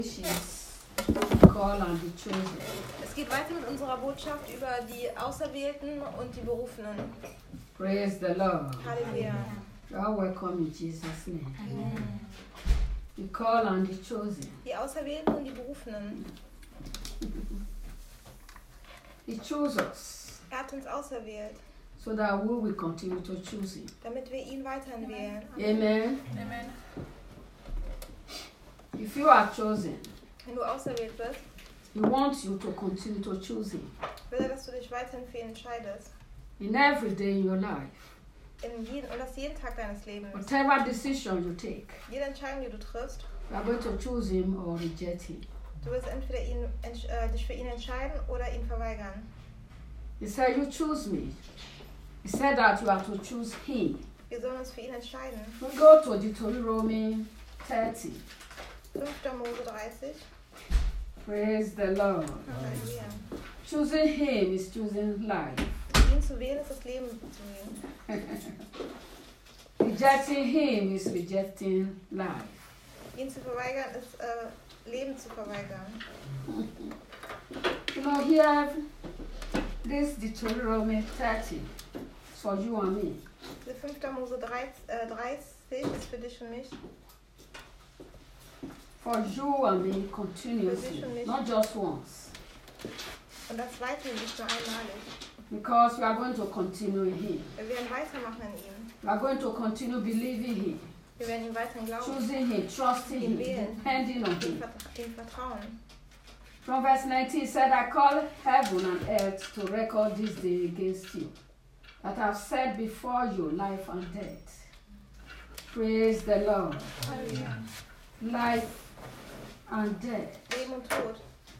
Es geht weiter mit unserer Botschaft über die Auserwählten und die Berufenen. Praise the Lord. Halleluja. You are welcome in Jesus' name. The call and the chosen. Die Auserwählten und die Berufenen. He chose us Er hat uns auserwählt, so that we will continue to choose Him. damit wir ihn weiterhin wählen. Amen. Amen. If you are chosen, Wenn du auserwählt wirst, He wants you to continue to choose Him will er, dass du dich weiterhin für ihn entscheidest. in every day in your life. Und das jeden Tag deines Lebens. Whatever decision you take, Jede Entscheidung, die du triffst, you are going to choose Him or reject Him. du wirst entweder dich für ihn entscheiden oder ihn verweigern. He said, you choose me. He said that you are to choose Him. Wir sollen uns für ihn entscheiden. We go to Deuteronomy 30. 5. Mose 30. Praise the Lord. Halleluja. Choosing Him is choosing life. Ihn zu wählen ist das Leben zu wählen. Rejecting Him is rejecting life. Ihn zu verweigern ist Leben zu verweigern. You know, here, this Deuteronomy 30 is for you and me. Diese 5. Mose 30 ist für dich und mich. For you and me continuously, not just once. Und das weiterhin nicht nur einmalig. Because we are going to continue in Him. Wir werden weitermachen in ihm. We are going to continue believing Him, Wir werden ihn weiterhin glauben, choosing Him, trusting Him, depending on Him. ihm vertrauen. From verse 19, it said, I call heaven and earth to record this day against you, that I have set before you life and death. Praise the Lord. Halleluja. Life and death. Leben und Tod.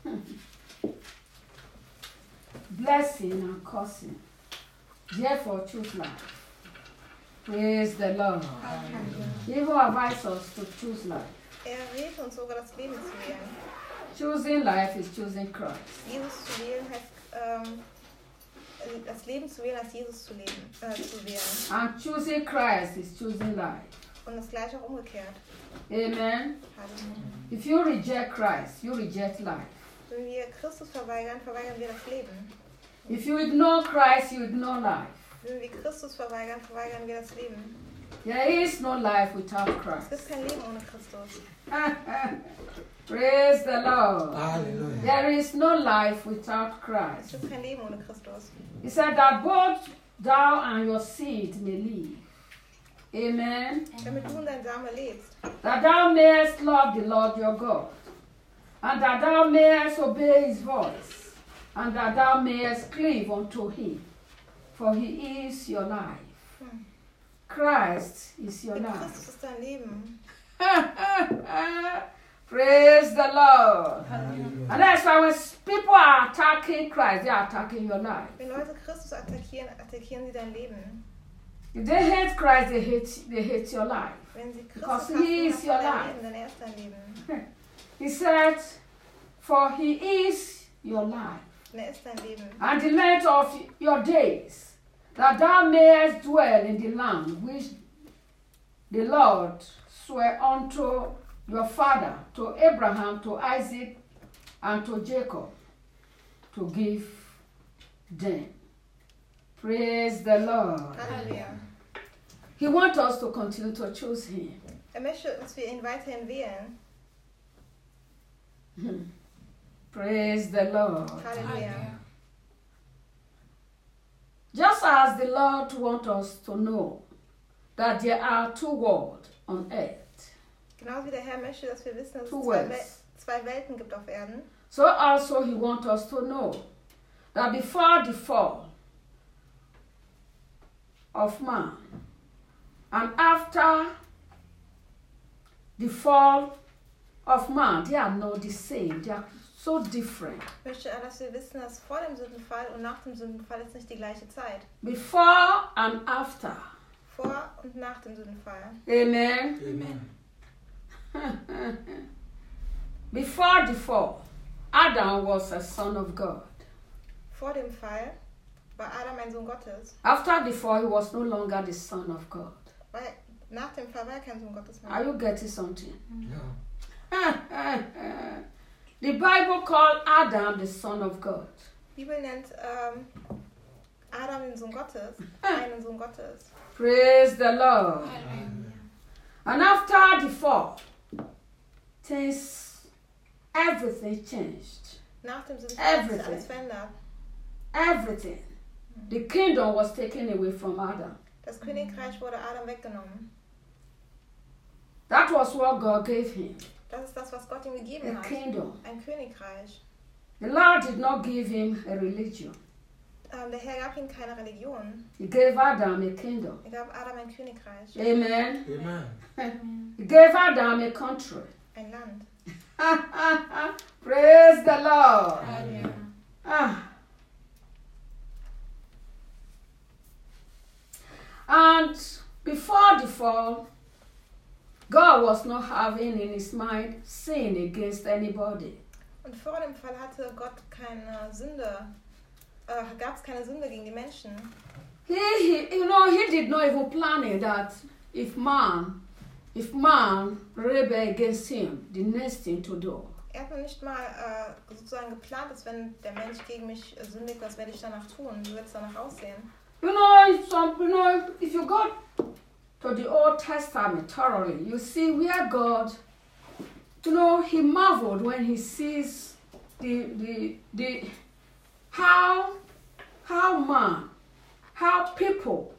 Blessing and cursing. Therefore choose life. Praise the Lord. He will advise us to choose life. Rät uns sogar das Leben zu wählen. Choosing life is choosing Christ. Jesus zu wählen heißt, das Leben zu wählen heißt Jesus zu wählen. And choosing Christ is choosing life. Und das gleiche auch umgekehrt. Amen. Halleluja. If you reject Christ, you reject life. Wenn wir Christus verweigern, verweigern wir das Leben. If you ignore Christ, you ignore life. Wenn wir Christus verweigern, verweigern wir das Leben. There is no life without Es Christ. gibt kein Leben ohne Christus. Praise the Lord. Hallelujah. There is no life without Es Christ. gibt kein Leben ohne Christus. He said that both thou and your seed may live. Amen. Damit du und dein Same lebst. That thou mayest love the Lord your God, and that thou mayest obey his voice, and that thou mayest cleave unto him, for he is your life. Christ is your Mit life. Christus ist dein Leben. Praise the Lord. Halleluja. And that's why when people are attacking Christ, they are attacking your life. Wenn Leute Christus attackieren, attackieren sie dein Leben. If they hate Christ, they hate your life. Wenn sie Because Christus he is hassen, your hassen dein life. Leben, dann er ist dein Leben. He said, for he is your life, Und er ist dein Leben. and the length of your days, that thou mayest dwell in the land which the Lord sware unto your father, to Abraham, to Isaac, and to Jacob, to give them. Praise the Lord. Halleluja. He wants us to continue to choose him. Möchte, dass wir ihn weiterhin wählen. Praise the Lord. Halleluja. Just as the Lord wants us to know that there are two worlds on earth, Genauso wie der Herr möchte, dass wir wissen, dass es Two zwei, worlds. zwei Welten gibt auf Erden. so also he wants us to know that before the fall of man and after the fall of man, they are not the same. They are so different. Möchte er, dass wir wissen, dass vor dem Sündenfall und nach dem Sündenfall ist nicht die gleiche Zeit. Before and after. Vor und nach dem Sündenfall. Amen. Amen. Before the fall, Adam was a son of God. Vor dem Fall war Adam ein Sohn Gottes. After the fall, he was no longer the son of God. Weil nach dem Fall war er kein Sohn Gottes Are mehr. you getting something? Ja. The Bible called Adam the son of God. Die Bibel nennt Adam den Sohn Gottes, einen Sohn Gottes. Praise the Lord. Amen. And after the fall, everything changed. Nach dem Sündenfall hat sich Everything. alles verändert. Everything. The kingdom was taken away from Adam. Das Königreich wurde Adam weggenommen. That was what God gave him, Das ist das, was Gott ihm gegeben a hat. kingdom. Ein Königreich. The Lord did not give him a religion. Der Herr gab ihm keine Religion. He gave Adam a kingdom. Er gab Adam ein Königreich. Amen. Amen. He gave Adam a country. Ein Land. Praise the Lord. Halleluja. And before the fall, God was not having in his mind sin against anybody. Und vor dem Fall hatte Gott keine Sünde, gab es keine Sünde gegen die Menschen. He did not even plan it that if man rebel against him, the next thing to do. Er hat noch nicht mal sozusagen geplant, dass wenn der Mensch gegen mich sündigt, was werde ich danach tun? Wie wird es danach aussehen? If you go to the Old Testament thoroughly, you see where God, he marveled when he sees how people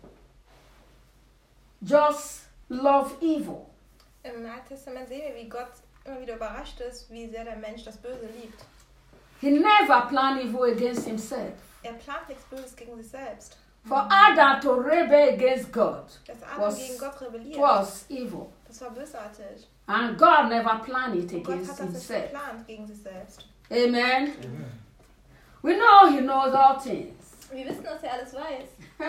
just love evil. Im Alten Testament sehen wir, wie Gott immer wieder überrascht ist, wie sehr der Mensch das Böse liebt. He never planned evil against himself. Er plant nichts Böses gegen sich selbst. For Adam to rebel against God Dass Adam gegen Gott rebelliert, was evil. das war bösartig. And God never planned it Und Gott against hat das nicht himself. geplant gegen sich selbst. Amen. Amen. We know he knows all things. Wir wissen, dass er alles weiß.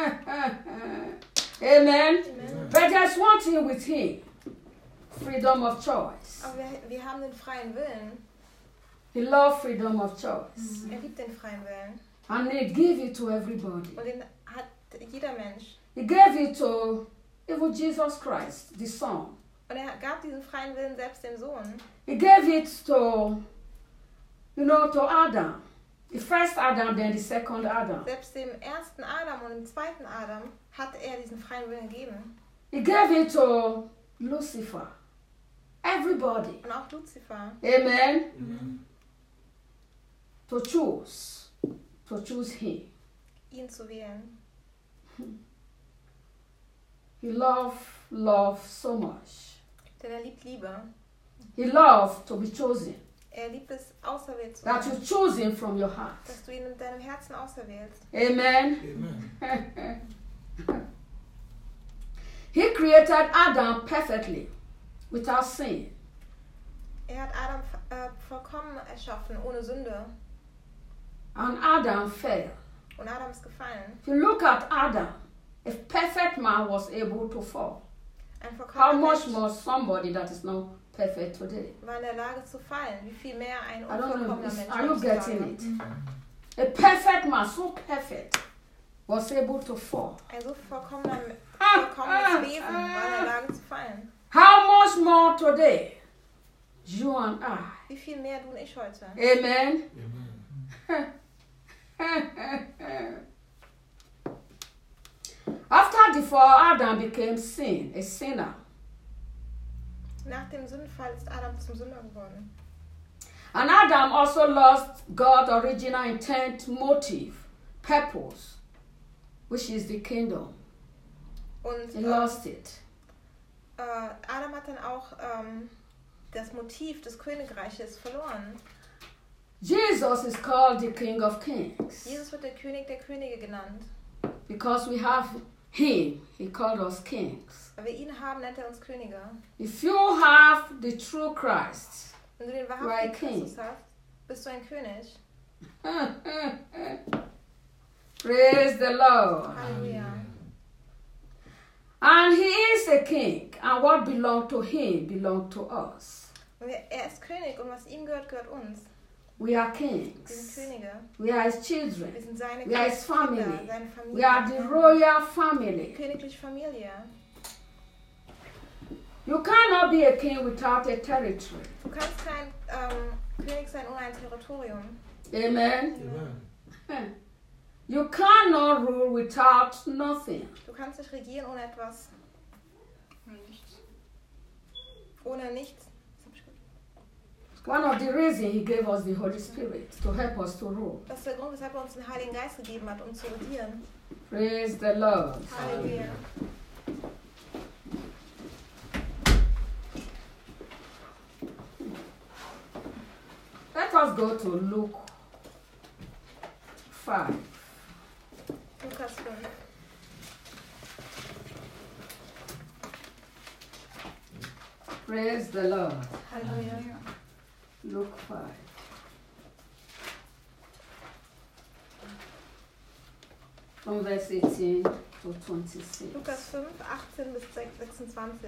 Amen. Amen. But there's one thing with him. Freedom of choice. Aber wir haben den freien Willen. He loves freedom of choice. Er liebt den freien Willen. And he gave it to everybody. Und den hat jeder Mensch. He gave it to even Jesus Christ, the Son. Und er gab diesen freien Willen selbst dem Sohn. He gave it to Adam. The first Adam, then the second Adam. Selbst dem ersten Adam und dem zweiten Adam hat er diesen freien Willen gegeben. He gave it to Lucifer. Everybody. Und auch Luzifer. Amen. Amen. To choose him. Ihn zu wählen. He loved so much. Denn er liebt Liebe. He loved to be chosen. Er liebt es, auserwählt zu That you werden. choose him from your heart. Dass du ihn in deinem Herzen auserwählst. Amen. Amen. He created Adam perfectly, without sin. Er hat Adam vollkommen erschaffen, ohne Sünde. And Adam fell. Und Adam ist gefallen. If you look at Adam, a perfect man was able to fall. Ein How vollkommener much Mensch more somebody that is not perfect today? war in der Lage zu fallen. Wie viel mehr ein I don't know. unvollkommener Mensch Are you heutzutage. getting it? A perfect man, so perfect, was able to fall. Ein so vollkommenes Wesen war in der Lage zu fallen. How much more today? You and I. Wie viel mehr du und ich heute. Amen. Amen. After the fall, Adam became a sinner. Nach dem Sündenfall ist Adam zum Sünder geworden. And Adam also lost God's original intent, motive, purpose, which is the kingdom. Und He lost it. Adam hat dann auch das Motiv des Königreiches verloren. Jesus is called the King of Kings Jesus wird der König der Könige genannt. because we have him. He called us kings. Weil wir ihn haben, nennt er uns Könige. If you have the true Christ, Wenn du den Right, wahrhaftigen King. Christus hast, bist du ein König. praise the Lord. Halleluja. And he is a king, and what belonged to him belonged to us. Und er ist König und was ihm gehört, gehört uns. We are Wir sind kings. Könige. We are his children. Wir sind seine We are his Kinder, family. seine Familie. We are the royal family. Königliche Familie. You cannot be a king without a territory. Du kannst kein König sein ohne ein Territorium. Amen. Amen. You cannot rule without nothing. Du kannst nicht regieren ohne etwas. Ohne nichts. One of the reasons he gave us the Holy Spirit to help us to rule. Das ist der Grund, weshalb er uns den Heiligen Geist gegeben hat, um zu regieren. Praise the Lord. Halleluja. Let us go to Luke 5. Lukas 5. Praise the Lord. Halleluja. Luke 5. From verse 18 to 26. Lukas 5, 18 bis 26.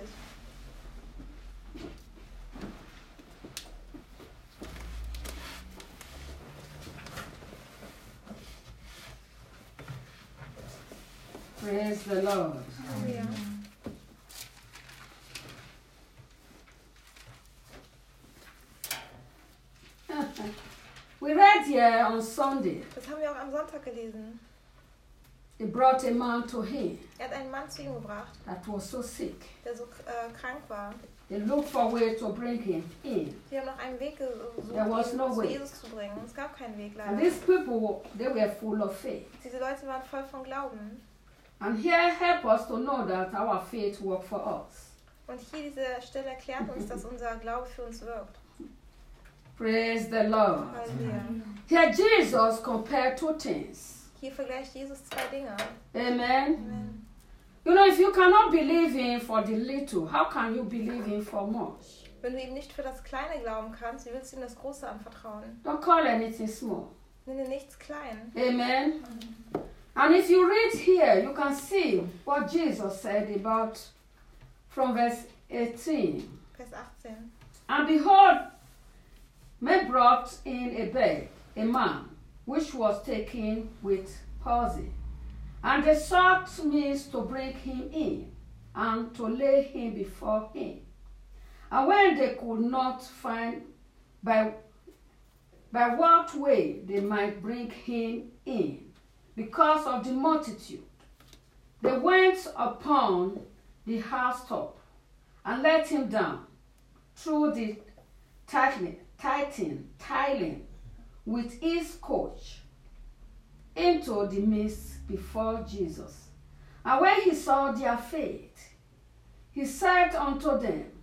Praise the Lord. Halleluja. We read here on Sunday, Das haben wir auch am Sonntag gelesen. they brought a man to him Er hat einen Mann zu ihm gebracht, that was so sick. der so krank war. They looked for a way to bring him in. Sie haben noch einen Weg gesucht, There was ihn no zu way. Jesus zu bringen. Es gab keinen Weg And leider. these people, they were full of faith. Diese Leute waren voll von Glauben. And here help us to know that our faith works for us. Und hier diese Stelle erklärt uns, dass unser Glaube für uns wirkt. Praise the Lord. Halleluja. Here Jesus compared two things. Hier vergleicht Jesus zwei Dinge. Amen. Amen. You know, if you cannot believe him for the little, how can you believe him for much? Wenn du ihm nicht für das Kleine glauben kannst, wie willst du ihm das Große anvertrauen? Don't call anything small. Nenne nichts klein. Amen. And if you read here, you can see what Jesus said about from verse 18. Vers 18. And behold, men brought in a bed a man which was taken with palsy. And they sought means to bring him in and to lay him before him. And when they could not find by what way they might bring him in, because of the multitude, they went upon the housetop and let him down through the tiling with his coach into the midst before Jesus. And when he saw their faith, he said unto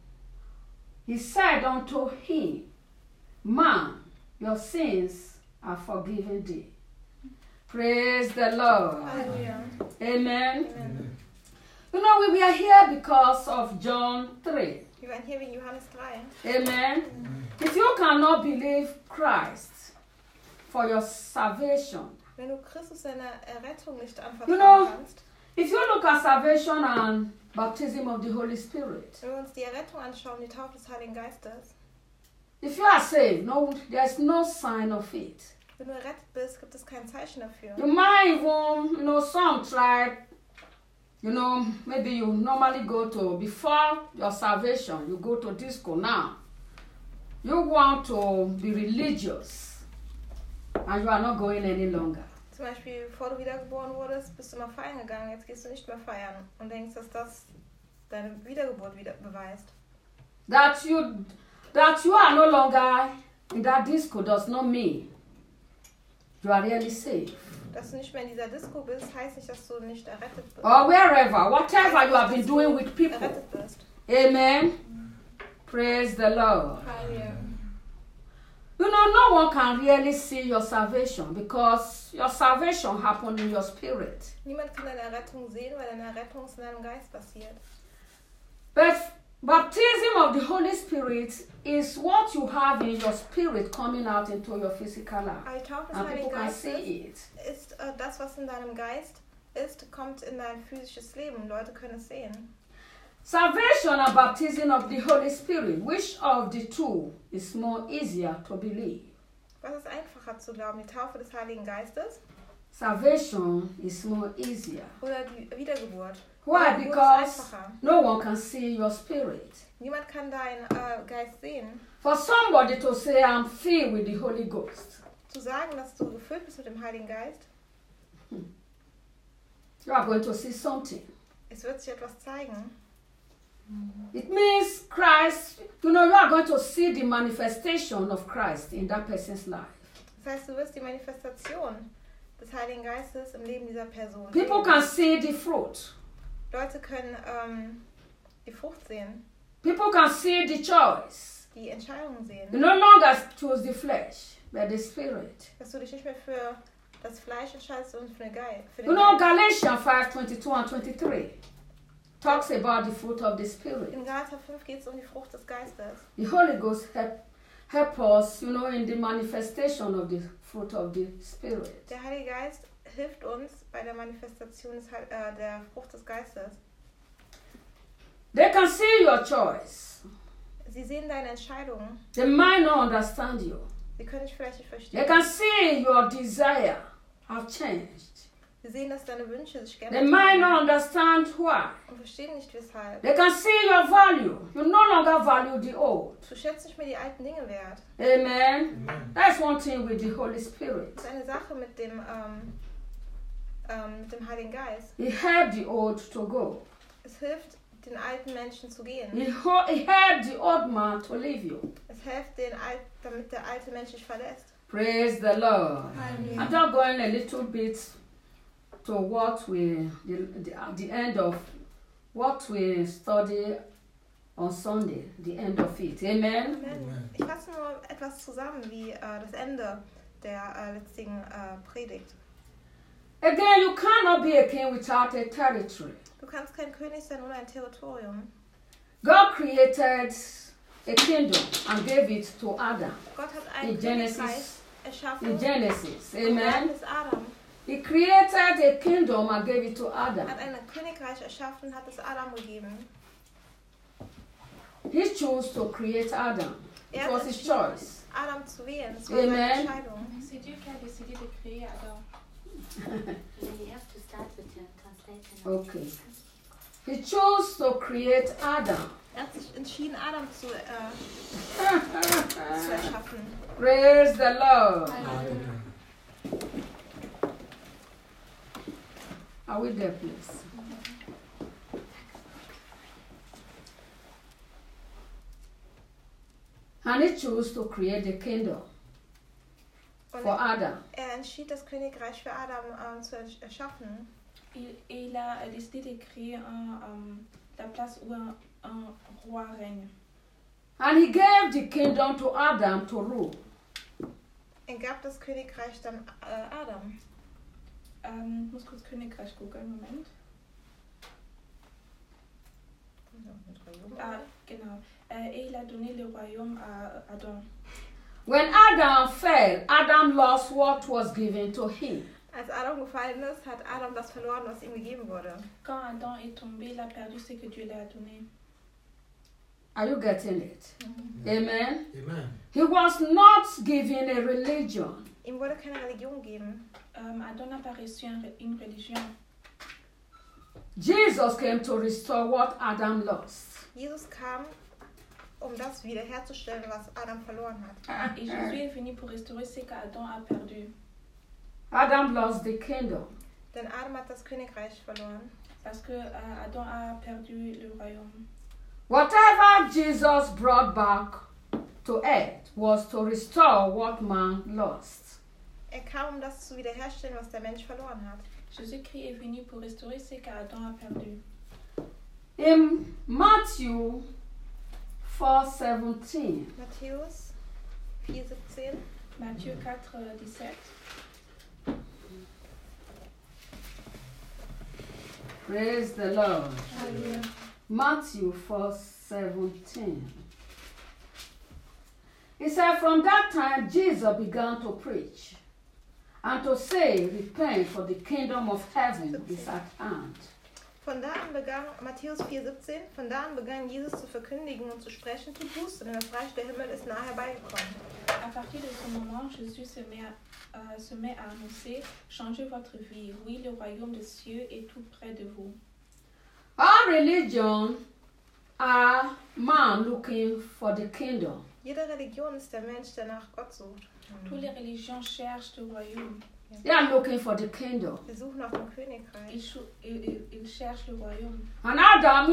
him, Man, your sins are forgiven thee. Praise the Lord. Halleluja. Amen. Amen. You know, we are here because of John 3. Wir waren hier wegen Johannes 3. Amen. If you cannot believe Christ for your salvation, Wenn du Christus seine Errettung nicht You anvertrauen know- kannst, if you look at salvation and baptism of the Holy Spirit, wenn wir uns die Errettung anschauen, die Taufe des Heiligen Geistes, if you are saved, no, there's no sign of it. wenn du errettet bist, gibt es kein Zeichen dafür. You might even, some try, maybe you normally go to, before your salvation, you go to disco now. You want to be religious, and you are not going any longer. Zum Beispiel, bevor du wiedergeboren wurdest, bist du immer feiern gegangen, jetzt gehst du nicht mehr feiern und denkst, dass das deine Wiedergeburt wieder beweist. That you are no longer in that disco does not mean you are really saved. Dass du nicht mehr in dieser Disco bist, heißt nicht, dass du nicht errettet bist. Or wherever, whatever you have been doing with people. Errettet bist. Amen. Praise the Lord. Halleluja. No one can really see your salvation because your salvation happened in your spirit. Niemand kann deine Errettung sehen, weil deine Errettung in deinem Geist passiert. But baptism of the Holy Spirit is what you have in your spirit coming out into your physical life. Aber die Taufe des And people Heiligen can Geistes see it. ist das, was in deinem Geist ist, kommt in dein physisches Leben. Leute können es sehen. Salvation and baptism of the Holy Spirit, which of the two is more easier to believe? Was ist einfacher zu glauben? Die Taufe des Heiligen Geistes Salvation is more easier. oder die Wiedergeburt? Why? Ja, wo ist Because einfacher? no one can see your spirit. Niemand kann deinen Geist sehen. For somebody to say, I'm filled with the Holy Ghost, Zu sagen, dass du gefüllt bist mit dem Heiligen Geist, you are going to see something. es wird sich etwas zeigen. It means Christ, you are going to see the manifestation of Christ in that person's life. Das heißt, du wirst die Manifestation des Heiligen Geistes im Leben dieser Person People sehen. can see the fruit. Leute können die Frucht sehen, People can see the choice. die Entscheidungen sehen. You no longer choose the flesh, but the spirit. Dass du dich nicht mehr für das Fleisch entscheidest und für den Geist. You know, Galatians 5:22 and 23 talks about the fruit of the spirit. In Galater 5 geht es um die Frucht des Geistes. The Holy Ghost help us, in the manifestation of the fruit of the spirit. Der Heilige Geist hilft uns bei der Manifestation der Frucht des Geistes. They can see your choice. Sie sehen deine Entscheidungen. They might not understand you. Sie können dich vielleicht nicht They verstehen. can see your desire have changed. Sie sehen, dass deine Wünsche sich They geändert might not haben understand why. und verstehen nicht weshalb. They can see your value. You no longer value the old. Du schätzt nicht mehr die alten Dinge wert. Amen. That's one thing with the Holy Spirit. Das ist eine Sache mit dem Heiligen Geist. He helped the old to go. Es hilft, den alten Menschen zu gehen. He helped the old man to leave you. Es hilft, damit der alte Mensch dich verlässt. Praise the Lord. Hallelujah. I'm just going a little bit to what the end of what we study on Sunday, the end of it. Amen. Amen. Ich fasse nur etwas zusammen, wie das Ende der letzten Predigt. Again, you cannot be a king without a territory. Du kannst kein König sein ohne ein Territorium. God created a kingdom and gave it to Adam Gott hat ein in Königreich Genesis. erschaffen. In Genesis, Und gab amen. es Adam. He created a kingdom and gave it to Adam. Hat ein Königreich erschaffen, hat es Adam gegeben. He chose to create Adam. It was his choice. Adam zu wählen. Das war seine Amen. Entscheidung. C'est Dieu qui a décidé de créer Adam. You have to start with the translation. Okay. He chose to create Adam. Er hat sich entschieden, Adam zu erschaffen. Praise the Lord. Are we there, please? And he chose to create the kingdom Und for Adam. er entschied, das Königreich für Adam zu erschaffen. Il a décidé de créer la place où un roi règne. And he gave the kingdom to Adam to rule. Er gab das Königreich dann Adam. Ich muss kurz Königreich googeln, Moment. Ah, genau. Et il a donné le royaume à Adam. When Adam fell, Adam lost what was given to him. Als Adam gefallen ist, hat Adam das verloren, was ihm gegeben wurde. Quand Adam est tombé, il a perdu ce que Dieu lui a donné. Are you getting it? Amen. Amen. He was not given a religion. Ihm wurde keine Religion gegeben. Adam n'a pas reçu une religion. Jesus came to restore what Adam lost. Jesus kam, um das wiederherzustellen, was Adam verloren hat. Et Jésus est venu pour restaurer ce qu'Adam a perdu. Adam lost the kingdom. Denn Adam hat das Königreich verloren. Parce que Adam a perdu le royaume. Whatever Jesus brought back to earth was to restore what man lost. Er kam, um das zu wiederherstellen, was der Mensch verloren hat. Jésus-Christ est venu pour restaurer ce qu'Adam a perdu. In Matthew 4:17, Matthäus 4,17. Matthieu 4, 17. praise the Lord. Alléluia. Matthew 4:17. He said, from that time Jesus began to preach and to say, repent, for the kingdom of heaven is at hand. Von da an begann, Matthäus 4,17, von da an begann Jesus zu verkündigen und zu sprechen, tut Buße, denn das Reich der Himmel ist nahe herbeigekommen. À partir de ce moment, Jésus se met à annoncer, changez votre vie. Oui, le royaume des cieux est tout près de vous. All religion are man looking for the kingdom. Jede Religion ist der Mensch, der nach Gott sucht. Toutes les religions cherchent le royaume. They are looking for the kingdom. Wir suchen nach dem Königreich. Ils cherchent le royaume. And Adam,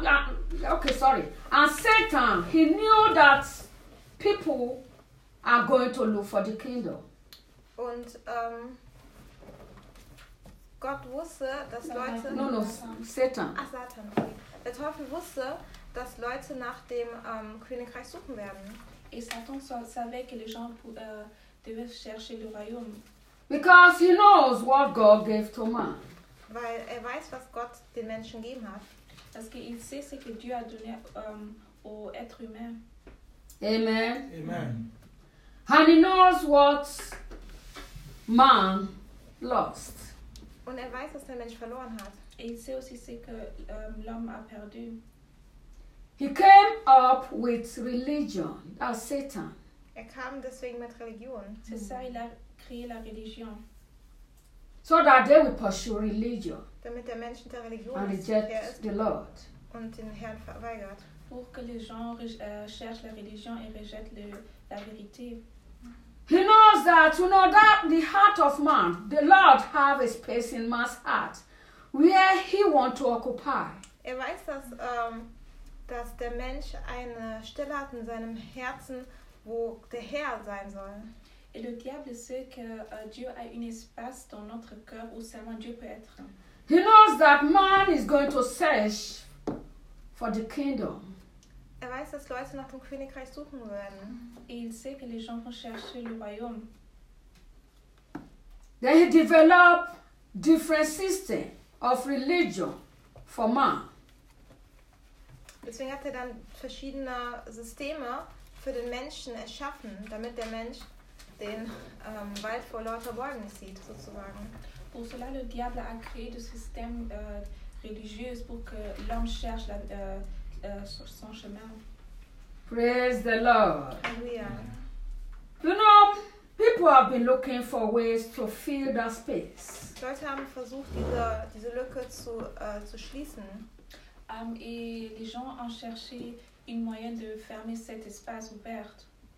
and Satan, he knew that people are going to look for the kingdom. Und Gott wusste, dass Leute... No, Satan. Satan. Okay. Der Teufel wusste, dass Leute nach dem Königreich suchen werden. Et Satan savait que les gens devaient chercher le royaume. Because he knows what God gave to man. Weil weiß, was Gott den Menschen gegeben hat. Parce qu'il sait ce que Dieu a donné aux êtres humains. Amen. Amen. And he knows what man lost. Und weiß, was der Mensch verloren hat. Et il sait aussi ce que l'homme a perdu. He came up with religion, that's Satan. Kam deswegen mit Religion. C'est ça, il a créé la religion. So that they will pursue religion Damit der Mensch der Religion and ist reject the Lord. und den Herrn verweigert. Pour que les gens cherchent la religion et rejettent la vérité. He knows that, that the heart of man, the Lord have a space in man's heart where he wants to occupy. Weiß, dass der Mensch eine Stelle hat in seinem Herzen, wo der Herr sein soll. Et le diable sait que Dieu a un espace dans notre cœur où seulement Dieu peut être. He knows that man is going to search for the kingdom. Weiß, dass Leute nach dem Königreich suchen werden. Et il sait que les gens vont chercher le royaume. Then he developed different systems of religion for man. Deswegen hat er dann verschiedene Systeme für den Menschen erschaffen, damit der Mensch den Wald vor lauter Bäumen nicht sieht, sozusagen. Pour cela, le diable a créé des systèmes religieux pour que l'homme cherche son chemin. Praise the Lord. Halleluja. People have been looking for ways to fill that space. Leute haben versucht, diese Lücke zu schließen. Et les gens ont cherché une moyen de fermer cet espace ouvert.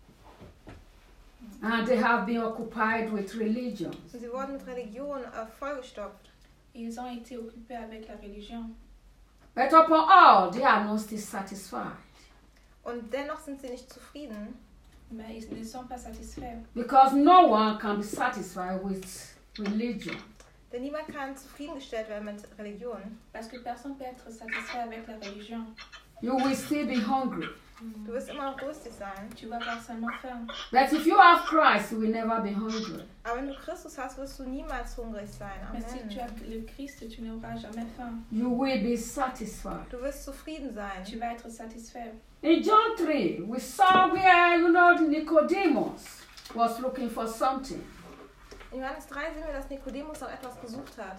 And they have been occupied with religion. Und sie wurden mit Religion vollgestopft. Ils ont été occupés avec la religion. But upon all, they are not still satisfied. Und dennoch sind sie nicht zufrieden. Mais ils ne sont pas satisfaits. Because no one can be satisfied with religion. Denn niemand kann zufriedengestellt werden mit Religion. Parce que personne ne peut être satisfait avec la religion. You will still be hungry. Du wirst immer noch durstig sein. Tu vas avoir seulement faim. But if you have Christ, you will never be hungry. Aber wenn du Christus hast, wirst du niemals hungrig sein. Mais si tu as Amen. le Christ, tu n'auras jamais faim. You will be satisfied. Du wirst zufrieden sein. Tu vas être satisfait. In John 3, we saw where, Nicodemus was looking for something. In Johannes 3 sehen wir, dass Nikodemus auch etwas gesucht hat.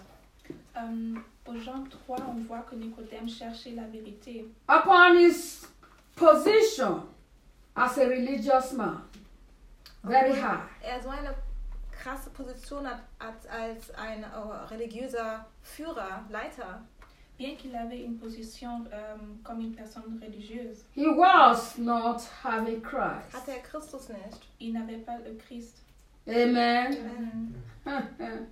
Au Jean 3, on voit que Nicodème cherchait la vérité. Upon his position as a religious man, very high. So eine krasse Position hat als ein religiöser Führer, Leiter. Bien qu'il avait une position comme une personne religieuse, He was not having Christ. Hatte Christus nicht. il n'avait pas le Christ. Amen. Amen.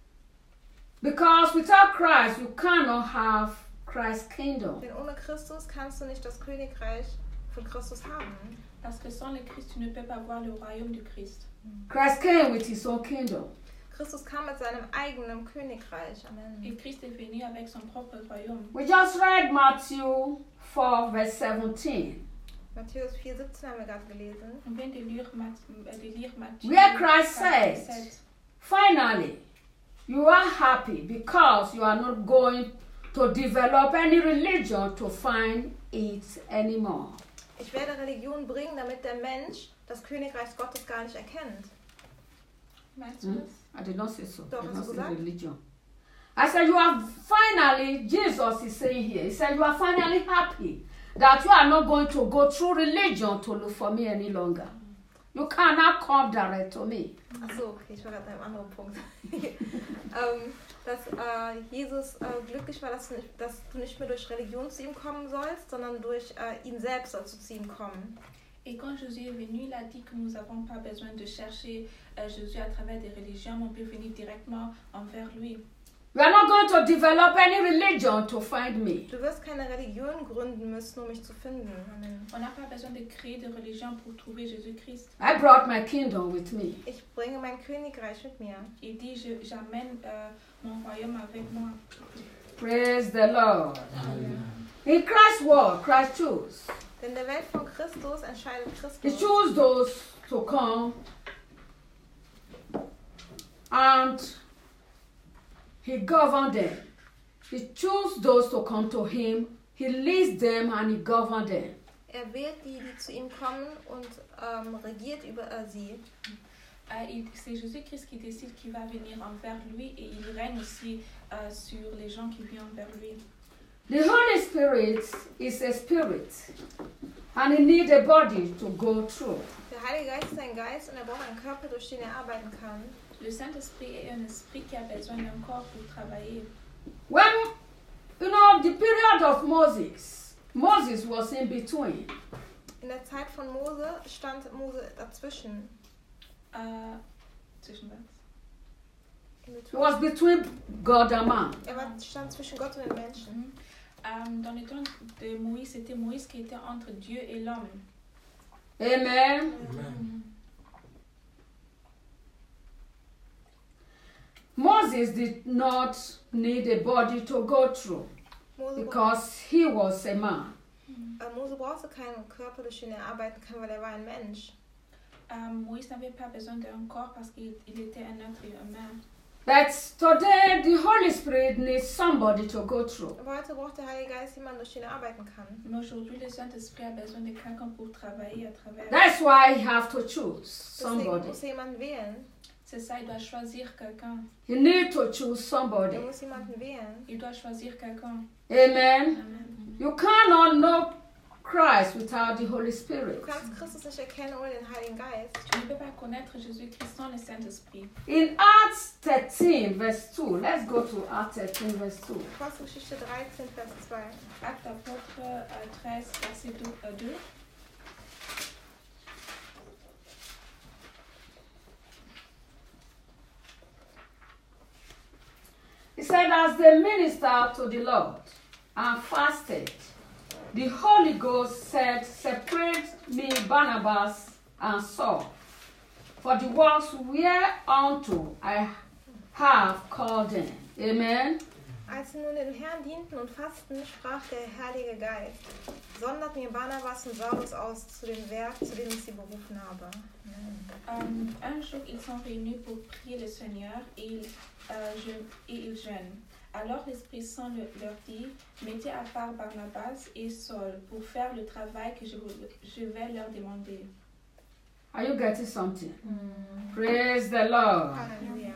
Because without Christ, you cannot have Christ's kingdom. Denn ohne Christus kannst du nicht das Königreich von Christus haben. Parce que sans le Christ, tu ne peux pas voir le royaume du Christ. Christ came with his own kingdom. Christus kam mit seinem eigenen Königreich. Amen. Et Christ est venu avec son propre royaume. We just read Matthew 4, verse 17. Matthäus 4,17 haben wir gerade gelesen. On vient de lire Matthieu. Where Christ 4, said, 7. finally, you are happy because you are not going to develop any religion to find it anymore. Ich werde Religion bringen, damit der Mensch das Königreich Gottes gar nicht erkennt. Meinst du das? I did not say so. Doch, I did hast not du say gesagt? religion. I said you are finally, Jesus is saying here, he said you are finally happy that you are not going to go through religion to look for me any longer. You cannot come direct to me. Ach so, okay, ich war gerade an einem anderen Punkt. Dass Jesus glücklich war, dass du nicht mehr durch Religion zu ihm kommen sollst, sondern durch ihn selbst sollst du zu ihm kommen. Et quand Jésus est venu, il a dit que nous n'avons pas besoin de chercher Jésus à travers des religions, mais on peut venir directement envers lui. We are not going to develop any religion to find me. Du wirst keine Religion gründen müssen, um mich zu finden. Amen. On n'a pas besoin de créer de religion pour trouver Jésus-Christ. I brought my kingdom with me. Ich bringe mein Königreich mit mir. Il dit, j'amène mon royaume avec moi. Praise the Lord. In Christ's word, Christ chose. Denn in der Welt von Christus entscheidet He Christus. chose those to come and he governed them. He chose those to come to him. He leads them and he governed them. Wählt die, die zu ihm kommen und regiert über sie. C'est Jésus-Christ qui décide qui va venir envers lui et il règne aussi sur les gens qui viennent envers lui. The Holy Spirit is a spirit and he needs a body to go through. Der Heilige Geist ist ein Geist und er braucht einen Körper, durch den er arbeiten kann. Le Saint-Esprit est un esprit qui a besoin d'un corps pour travailler. When, the period of Moses was in between. In der Zeit von Mose stand Mose dazwischen. Zwischen was? He was between God and man. Stand zwischen Gott und den Menschen. Dans le temps de Moïse, c'était Moïse qui était entre Dieu et l'homme. Amen. Amen. Moses did not need a body to go through because he was a man. Mose brauchte keinen Körper, durch den er arbeiten kann, weil er war ein Mensch. Moïse n'avait pas besoin d'un corps parce qu'il était un être humain. But today the Holy Spirit needs somebody to go through. Aber heute braucht der Heilige Geist jemanden, durch den er arbeiten kann. Mais aujourd'hui, le Saint-Esprit a besoin de quelqu'un pour travailler à travers. That's why you have to choose Deswegen somebody. muss er jemanden wählen. C'est ça, il doit choisir quelqu'un. You need to choose somebody. Er muss jemanden wählen. Il doit choisir quelqu'un. Amen. Amen. You cannot know Christ without the Holy Spirit. Du kannst Christus nicht erkennen ohne den Heiligen Geist. Tu ne peux pas connaître Jésus-Christ sans le Saint-Esprit. In Acts 13 verse 2, let's go to Acts 13 verse 2. Apostelgeschichte 13, Vers 2. Acte apôtre 13, verset 2. He said, as they ministered to the Lord and fasted, the Holy Ghost said, separate me Barnabas and Saul for the works whereunto I have called them. Amen. Als sie nun den Herrn dienten und fassten, sprach der Heilige Geist, sondert mir Barnabas und Saulus aus zu dem Werk, zu dem ich sie berufen habe. Amen. Un jour, ils sont réunis pour prier le Seigneur et ils jeûnent. Alors l'Esprit Saint leur dit, mettez à part Barnabas et Saul pour faire le travail que je vais leur demander. Are you getting something? Praise the Lord. Halleluja.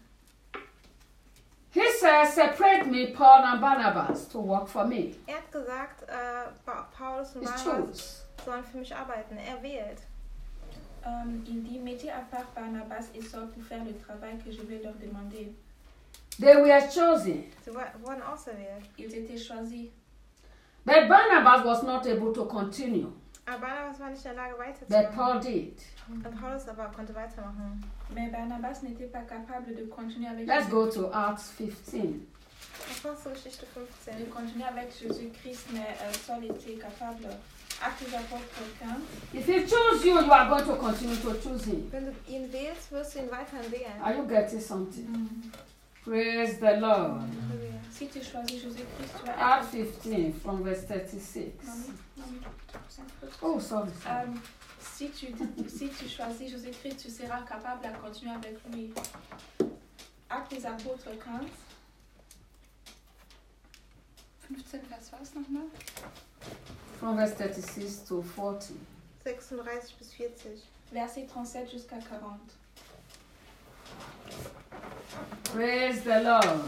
He says, separate me, Paul and Barnabas, to work for me. Hat gesagt, Paulus und He Barnabas chose. sollen für mich arbeiten. Er wählt. Il dit, mettez à part Barnabas et Saul pour faire le travail que je vais leur demander. They were chosen. Sie wurden auserwählt. Ils étaient choisis. But Barnabas was not able to continue. Aber Barnabas war nicht in der Lage But weiterzumachen. Paul did. Und Paulus aber konnte weitermachen. Mais Barnabas n'était pas capable de continuer avec Let's Jésus. go to Acts 15. Apostelgeschichte 15. De continuer avec Jésus-Christ, mais Saul était capable. Actes des Apôtres 15. If he choose you, you are going to continue to choose him. Wenn du ihn wählst, wirst du ihn weiterhin wählen. Are you getting something? Praise the Lord. Halleluja. Si tu choisis Jésus-Christ, tu vas Acts 15 from verse 36. Oh, sorry. Si tu choisis Jésus-Christ, tu seras capable de continuer avec lui. Actes des Apôtres 15. 15 Vers was nochmal? From verse 36 to 40. 36 bis 40. Verset 37 jusqu'à 40. Praise the Lord.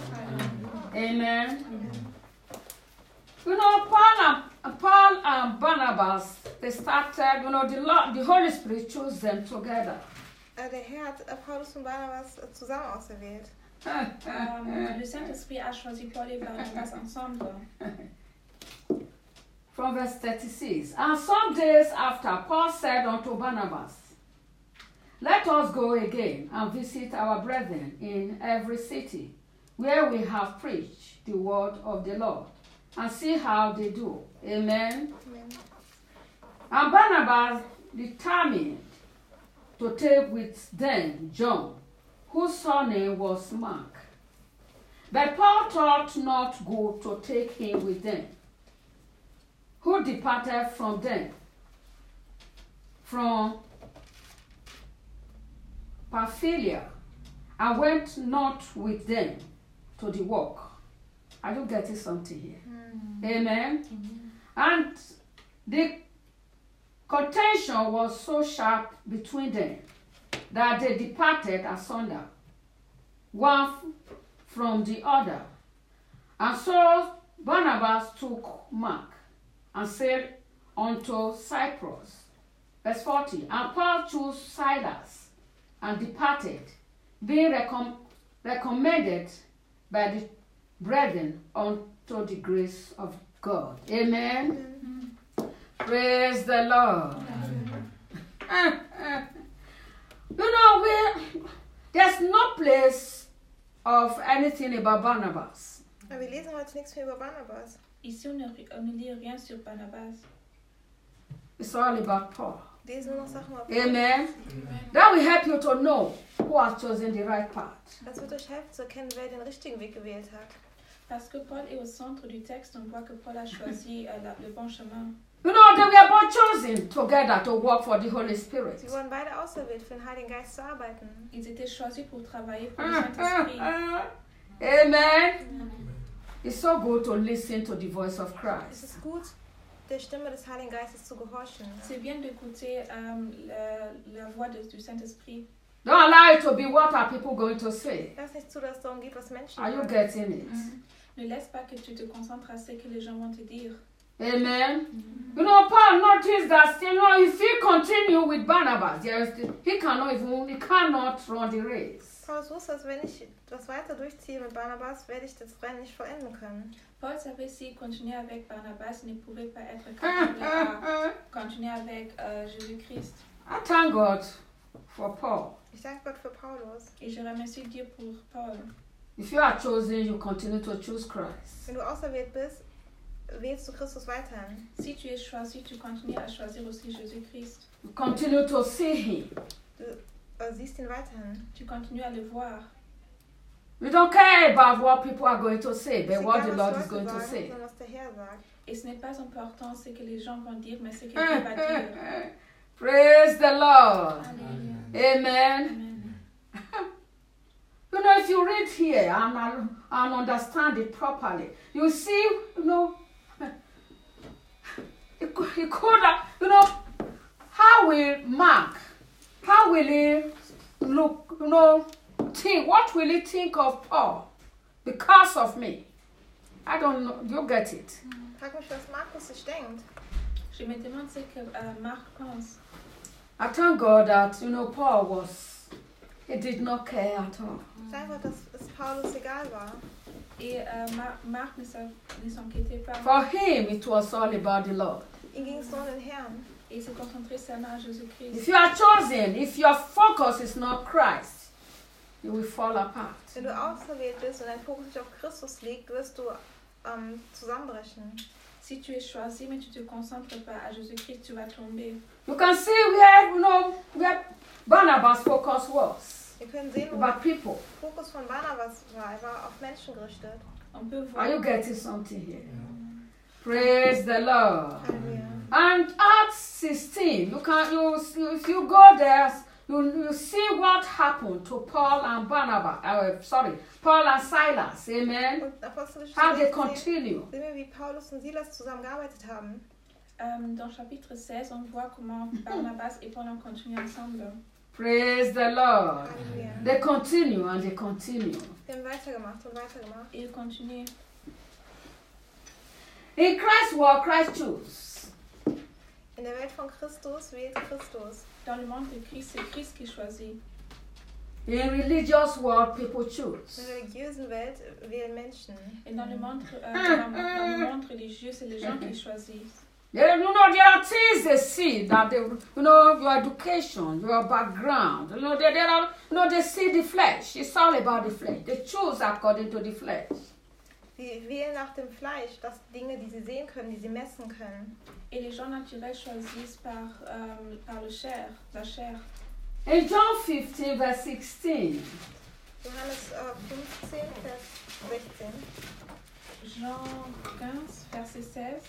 Amen. You know, Paul and Barnabas they started, the Holy Spirit chose them together. Der Herr hat Paulus und Barnabas zusammen auserwählt. Le Saint-Esprit a choisi Paul et Barnabas ensemble. From verse 36. And some days after, Paul said unto Barnabas, let us go again and visit our brethren in every city where we have preached the word of the Lord, and see how they do. Amen. Amen. And Barnabas determined to take with them John, whose surname was Mark. But Paul thought not good to take him with them, who departed from them, from Pamphylia, and went not with them to the work. Are you getting something here? Amen. And the contention was so sharp between them that they departed asunder, one from the other. And so Barnabas took Mark and sailed unto Cyprus. Verse 40. And Paul chose Silas and departed, being recommended by the brethren unto the grace of God. Amen. Praise the Lord. There's no place of anything about Barnabas. Aber wir lesen heute nichts mehr über Barnabas. Ici, on ne lit rien sur Barnabas. It's all about Paul. Wir lesen nur noch Sachen über Amen. That will help you to know who has chosen the right path. Das wird euch helfen zu erkennen, wer den richtigen Weg gewählt hat. Parce que Paul est au centre du texte, on voit que Paul a choisi le bon chemin. They were both chosen together to work for the Holy Spirit. Sie wurden beide auserwählt, für den Heiligen Geist zu arbeiten. Ils étaient choisis pour travailler pour le Saint-Esprit. Amen. It's so good to listen to the voice of Es Christ. ist gut, der Stimme des Heiligen Geistes zu gehorchen. C'est bien d'écouter la voix du Saint-Esprit. Don't allow it to be what are people going to say. Lass nicht zu, dass es darum geht, was Menschen Are you sagen. getting it? Ne laisse pas que tu te concentres à ce que les gens vont te dire. Amen. Paul noticed that if he continue with Barnabas, he cannot run the race. Paulus wusste, dass wenn ich das weiter durchziehe mit Barnabas, werde ich das Rennen nicht vollenden können. Paul savait s'il continuait avec Barnabas, il ne pouvait pas être capable à continuer avec Jésus-Christ. I thank God for Paul. Ich danke Gott für Paulus. Et je remercie Dieu pour Paul. If you are chosen, you continue to choose Christ. Wenn du auserwählt bist, wählst du Christus weiterhin. Si tu es choisi, tu continues à choisir aussi Jésus-Christ. You continue to see him. Du siehst ihn weiterhin. Tu continues à le voir. We don't care about what people are going to say, but Es ist what egal, the was Lord is Leute going to sagen, say. sondern was der Herr sagt. Et ce n'est pas important ce que les gens vont dire, mais ce que Dieu va dire. Praise the Lord. Alléluia. Amen. Amen. If you read here and understand it properly, you see, it could have, how will Mark, how will he look, think, what will he think of Paul because of me? I don't know, you get it? Frag mich, was Markus sich denkt. Je me demande ce que Marc pense. I thank God that, Paul he did not care at all. Ich danke Gott, dass es Paulus egal war. Et Marc ne s'inquiétait pas. For him, it was all about the Lord. Ihm ging es nur um den Herrn. Et il se concentrait seulement à Jésus-Christ. If you are chosen, if your focus is not Christ, you will fall apart. Wenn du auserwählt bist und dein Fokus nicht auf Christus liegt, wirst du zusammenbrechen. Si tu es choisi, mais tu ne te concentres pas à Jésus-Christ, tu vas tomber. You can see where Barnabas' focus was. Wir können sehen, wo About people. der Fokus von Barnabas war. Er war auf Menschen gerichtet. On peut voir. Are you getting something here? Praise the Lord. Halleluja. And Acts 16, if you go there, you see what happened to Paul and Paul and Silas. Amen. Und Apostelgeschichte How they 16 continue. sehen wir, wie Paulus und Silas zusammengearbeitet haben. Dans chapitre 16, on voit comment Barnabas et Paul ont continué ensemble. Praise the Lord. Halleluja. They continue and they continue. Wir haben weitergemacht und weitergemacht. Et ils continuent. In Christ's work, Christ chose. In der Welt von Christus wählt Christus. Dans le monde de Christ, c'est Christ qui choisit. In religious world, people In choose. der religiösen Welt wählen Menschen. Et dans le monde religieux, c'est les gens qui choisissent. There, you know, there are things they see that they, you know, your education, your background, you know, there are, you know, they see the flesh. It's all about the flesh. They choose according to the flesh. Sie wählen nach dem Fleisch, das Dinge, die sie sehen können, die sie messen können. Et les gens naturels choisissent par le chair, la chair. In John 15, verse 16, Johannes 15, Vers 16. Jean 15, verset 16.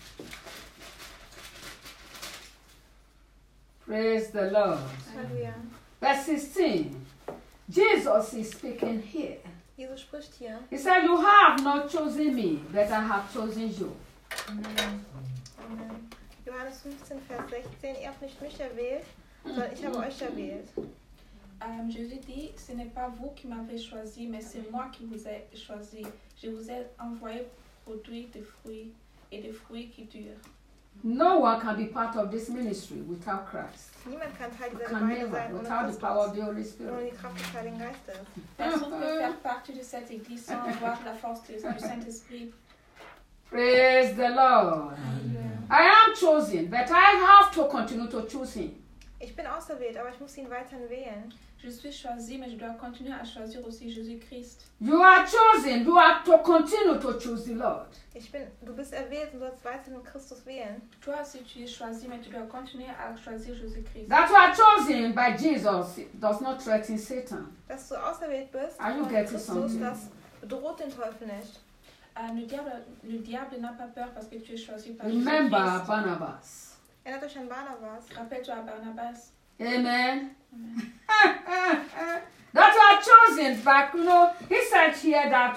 praise the Lord. Halleluja. Verse 16, Jesus is speaking here. Jesus spricht hier. He said, you have not chosen me, but I have chosen you. Amen. Johannes 15, Vers 16. Ihr habt nicht mich erwählt, sondern ich habe euch erwählt. Jésus dit, ce n'est pas vous qui m'avez choisi, mais c'est moi qui vous ai choisi. Je vous ai envoyé produire des fruits et des fruits qui durent. No one can be part of this ministry without Christ. Niemand kann Teil You dieser can Gemeinde never, sein ohne without the power of Christus, the Holy ohne Spirit. die Kraft des Heiligen Geistes. Personne ne peut faire partie de cette église sans avoir la force du Saint-Esprit. Praise the Lord. I am chosen, but I have to continue to choose him. Ich bin auserwählt, aber ich muss ihn weiterhin wählen. Je suis choisi, mais je dois continuer à choisir aussi Jésus-Christ. You are chosen, you have to continue to choose the Lord. Du bist erwählt und sollst weiterhin Christus wählen. Toi aussi, tu es choisi, mais tu dois continuer à choisir Jésus-Christ. That you are chosen by Jesus does not threaten Satan. Dass du auserwählt bist Are you von getting Christus, something? das bedroht den Teufel nicht. Le diable n'a pas peur parce que tu es choisi par Remember Jésus-Christ. Barnabas. Erinnert euch an Barnabas. Rappelle-toi à Barnabas. Amen. That you are chosen back, you know, he said here that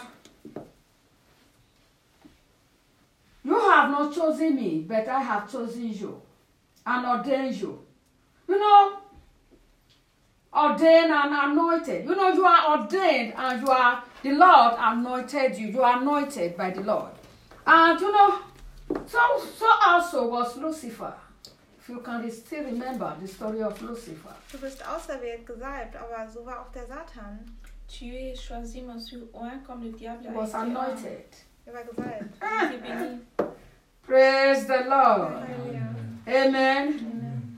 you have not chosen me, but I have chosen you and ordained you. You know, ordained and anointed. You know, you are ordained and you are, the Lord anointed you. You are anointed by the Lord. And you know, so also was Lucifer. If you can still remember the story of Lucifer. Du bist auserwählt, gesalbt, aber so war auch der Satan. Tu es choisi, mais aussi oint comme le diable He a was été oint. anointed. Er war gesalbt. Il était béni. Praise the Lord. Halleluja. Amen.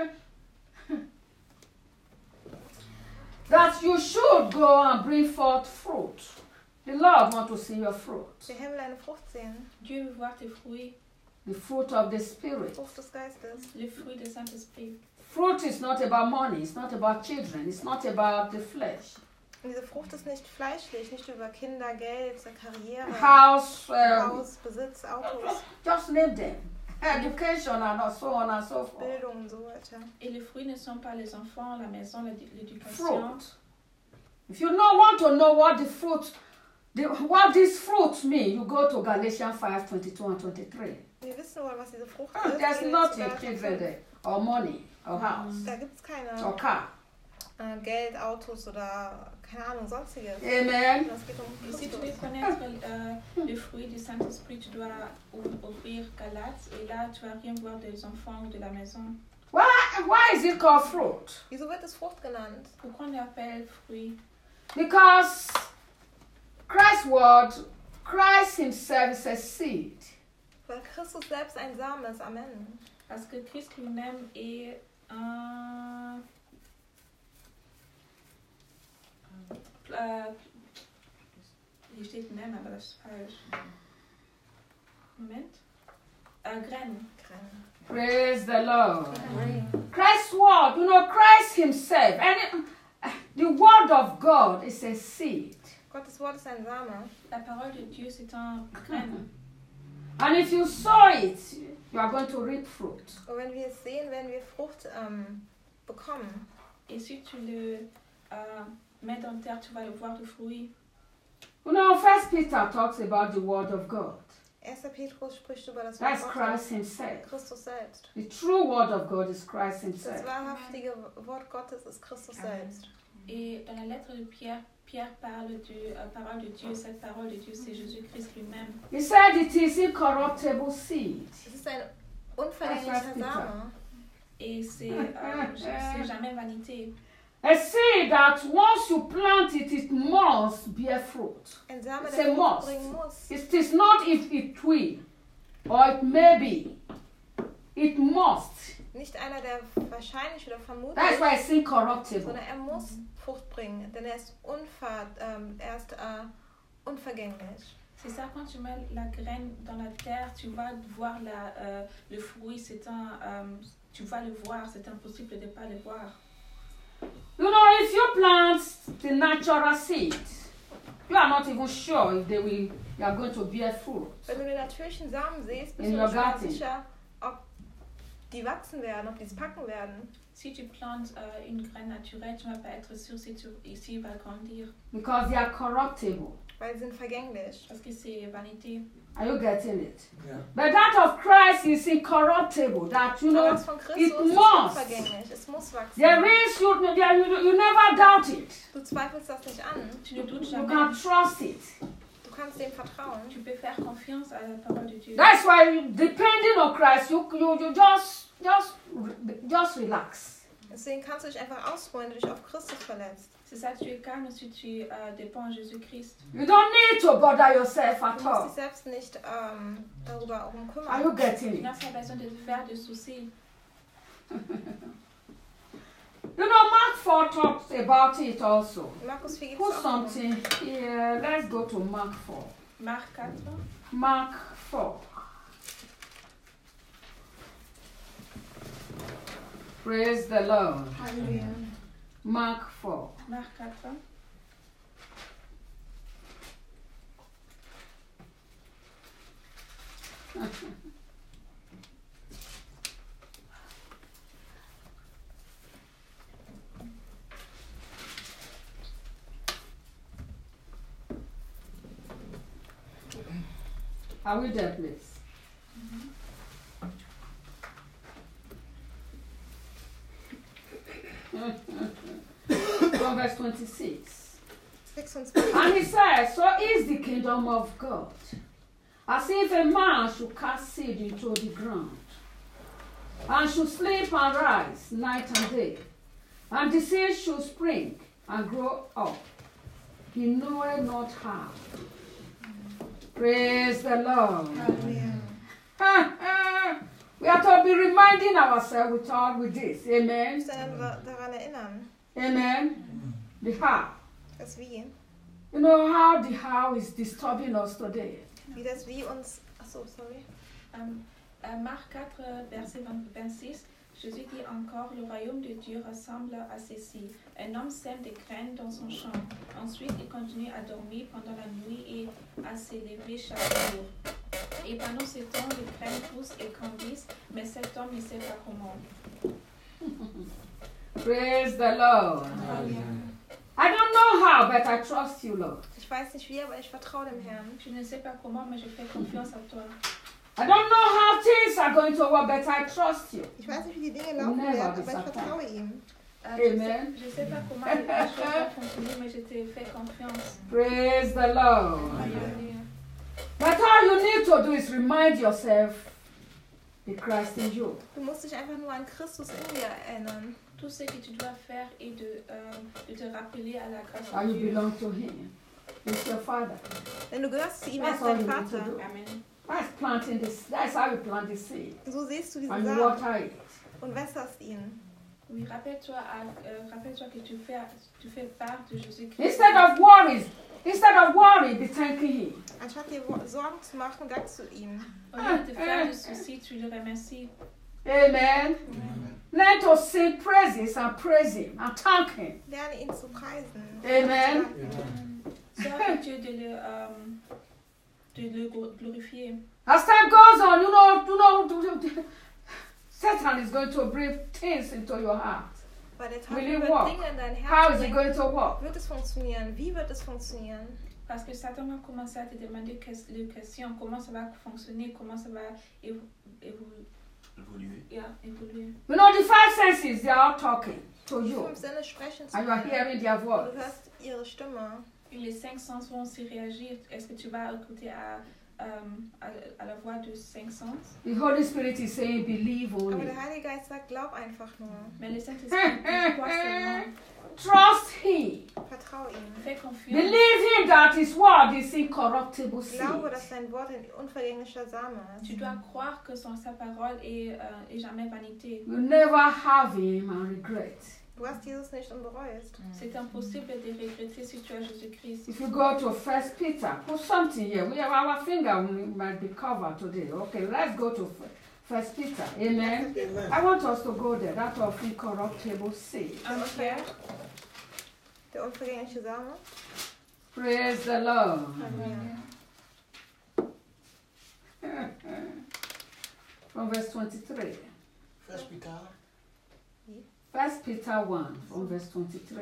That you should go and bring forth fruit. The Lord wants to see your fruit. Der Herr will eine Frucht sehen. Dieu veut voir tes fruits, The fruit of the Spirit. Frucht des Geistes. les fruits du Saint-Esprit. Fruit is not about money. It's not about children. It's not about the flesh. Und diese Frucht ist nicht fleischlich, nicht über Kinder, Geld, Karriere, House, Haus, Besitz, Autos, just name them. Education and so on and so forth. Bildung und so weiter. Et les fruits ne sont pas les enfants, la maison, l'éducation. Fruit. If you don't want to know what the fruit, what this fruit mean, you go to Galatians 5:22 and 23. Wir wissen wohl, was diese Frucht ist. There's Gehen wir nothing, zu Galater children 5. there, or money, or house, Da gibt es keine or car. Geld, Autos oder keine Ahnung, sonstiges. Amen. Das geht Et um si tu veux Christus. connaître les fruits du Saint-Esprit, tu dois ouvrir Galates et là tu vas rien voir des enfants ou de la maison. Why is it called fruit? Wieso wird es Frucht genannt? Pourquoi on l'appelle fruit? Because Christ's word, Christ himself is a seed. Weil Christus selbst ein Samen ist. Amen. Parce que Christ lui-même est un... Hier steht même, aber das ist falsch. Moment. Graine. Praise the Lord. Christ's word, you know, Christ himself, and the word of God is a seed. Gottes Wort ist ein Same. La parole de Dieu, c'est un graine. And if you sow it, you are going to reap fruit. Und wenn wir es sehen, werden wir Frucht bekommen. Et si tu le mets dans terre, tu vas le voir le fruit. You know, First Peter talks about the word of God. 1. Petrus spricht über das Wort That's Gottes. Christ himself. Christus selbst. The true word of God is Christ Das himself. wahrhaftige Wort Gottes ist Christus selbst. Et dans la lettre de Pierre, Pierre parle de parole de Dieu. Cette parole de Dieu, c'est Jésus-Christ lui-même. He said it is incorruptible seed. Es ist ein unvergänglicher Peter. Same. Et c'est jamais vanité. A seed that once you plant it, it must bear fruit. Ein Same, It's der a Frucht must. bringen muss. It is not if it will, or it may be. It must. Nicht einer, der wahrscheinlich oder vermutlich, That's why it's incorruptible. sondern er muss Frucht bringen, denn er ist unvergänglich. C'est ça, quand tu mets la graine dans la terre, tu vas voir le fruit, tu vas le voir, c'est impossible de ne pas le voir. You know, if you plant the natural seed, you are not even sure if they are going to bear fruit. Wenn du den natürlichen Samen siehst, bist In du your nicht mal garden. sicher, ob die wachsen werden, ob die es packen werden. Si tu plantes une graine naturelle, tu ne vas pas être sûr si il va grandir. Because they are corruptible. Weil sie sind vergänglich. Parce que c'est vanité. Are you getting it? Yeah. But that of Christ is incorruptible. That, you Aber know, das von it Christus ist must. unvergänglich. Es muss wachsen. There is, you never doubt it. Du zweifelst das nicht an. Tu ne doutes You jamais. can trust it. Du kannst dem vertrauen. Tu peux faire confiance à la parole de Dieu. That's why, depending on Christ, you just relax. Deswegen kannst du dich einfach ausruhen, wenn du dich auf Christus verletzt. C'est ça, tu es calme si tu dépends de Jésus-Christ. You don't need to bother yourself Du at musst all. dich selbst nicht darüber Are kümmern. you getting Tu it? n'as pas besoin de te faire de soucis. You know, Mark 4 talks about it also. Markus 4 gibt Put es auch. Darum. something here. Let's go to Mark 4. Marc 4. Mark 4. Praise the Lord. Halleluja. Mark 4. Marc 4. Are we there, please? From verse 26. 26. And he says, so is the kingdom of God. As if a man should cast seed into the ground, and should sleep and rise night and day, and the seed should spring and grow up. He knoweth not how. Praise the Lord. Halleluja. We have to be reminding ourselves with this. Wir Amen. müssen daran erinnern, Amen. The how. das Wie. You know how the how is disturbing us today. Wie das Wie uns... Achso, sorry. Marc 4, verset 26, Jésus dit encore, le royaume de Dieu ressemble à ceci. Un homme sème des graines dans son champ. Ensuite, il continue à dormir pendant la nuit et à s'élever chaque jour. Et pendant ce temps, les graines poussent et grandissent, mais cet homme ne sait pas comment. Praise the Lord. I don't know how, but I trust you, Lord. Ich weiß nicht wie, aber ich vertraue dem Herrn. Je ne sais pas comment, mais je fais confiance à toi. I don't know how things are going to work, but I trust you. Ich weiß nicht, wie die Dinge laufen Never werden, aber ich disappoint. vertraue ihm. Je ne sais pas comment les choses vont fonctionner, mais je te fais confiance. Praise the Lord. Alléluia. But all you need to do is remind yourself the Christ in you. Du musst dich einfach nur an Christus in dir erinnern. Tout ce que tu dois faire est de te rappeler à la grâce How de you Dieu. belong to Him. He's your Father. Denn du gehörst zu ihm, er That's ist all dein you need to Vater. do. Amen. That's planting this. That's how you plant the seed. So siehst du diesen And you Samen water it. und wässerst ihn. Oui, rappelle-toi que tu fais part de Jésus-Christ. Instead of worry, be thanking Him. Anstatt dir Sorgen zu machen, dankst du ihm. Au lieu de te faire de soucis, tu le remercies. Amen. Learn to sing praises and praise Him and thank Him. Lerne ihn zu preisen. Amen. Sois avec Dieu de le glorifier. As time goes on, you know, Satan is going to bring things into your heart. Weil der Tag Will it wird work? Dinge in dein How Herz is it bringen. going to work? Wird es funktionieren? Wie wird es funktionieren? Parce que Satan va commencer à te demander les questions, comment ça va fonctionner, comment ça va évoluer. You know, the five senses, they are all talking to Die you. 5 Sinne sprechen zu And you are dir. hearing their Du voice. hörst ihre Stimme. Et les 5 sens vont aussi réagir. Est-ce que tu vas écouter à à la voix de cinq sens. The Holy Spirit is saying, believe Aber only. der Heilige Geist sagt, glaub einfach nur. Mais le Saint-Esprit dit crois seulement, Trust Him. Vertrau ihm. fais confiance. Believe Him that His word is incorruptible Glaube, seed. dass sein Wort ein unvergänglicher Same Tu ist. dois croire que sa parole est jamais vanité. You never have Him and regret. Du hast Jesus nicht und bereust. C'est impossible de regretter si tu as Jésus-Christ. If you go to 1 Peter, put something here. We have our finger might be covered today. Okay, let's go to 1 Peter. Amen. Amen. I want us to go there. That of incorruptible seed. 1 Pierre, Der unvergängliche Same. Praise the Lord. Halleluja. From verse 23. First Peter 1 Peter 1, from verse 23.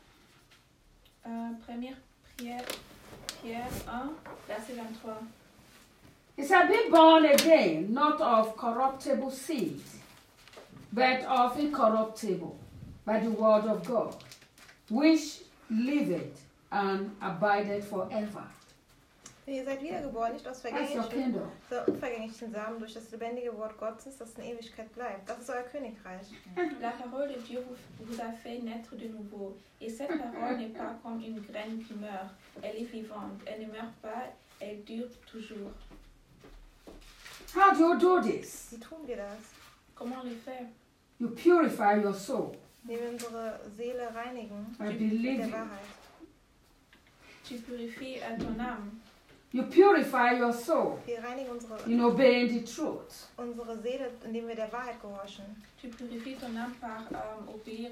1 Pierre 1, verset 23. It shall be born again, not of corruptible seed, but of incorruptible, by the word of God, which liveth and abideth forever. Denn ihr seid wiedergeboren, nicht aus That's your vergänglichen, kingdom. sondern unvergänglichen Samen durch das lebendige Wort Gottes, das in Ewigkeit bleibt. Das ist euer Königreich. La parole de Dieu vous a fait naître de nouveau. Et cette parole n'est pas comme une graine qui meurt. Elle est vivante. Elle ne meurt pas. Elle dure toujours. How do you do this? Wie tun wir das? Comment le faire? You purify your soul Indem wir unsere Seele reinigen by mit believing. der Wahrheit. Tu purifies ton âme. You purify your soul Wir reinigen unsere in obeying the truth. Seele, indem wir der Wahrheit gehorchen. Tu purifies ton âme par obéir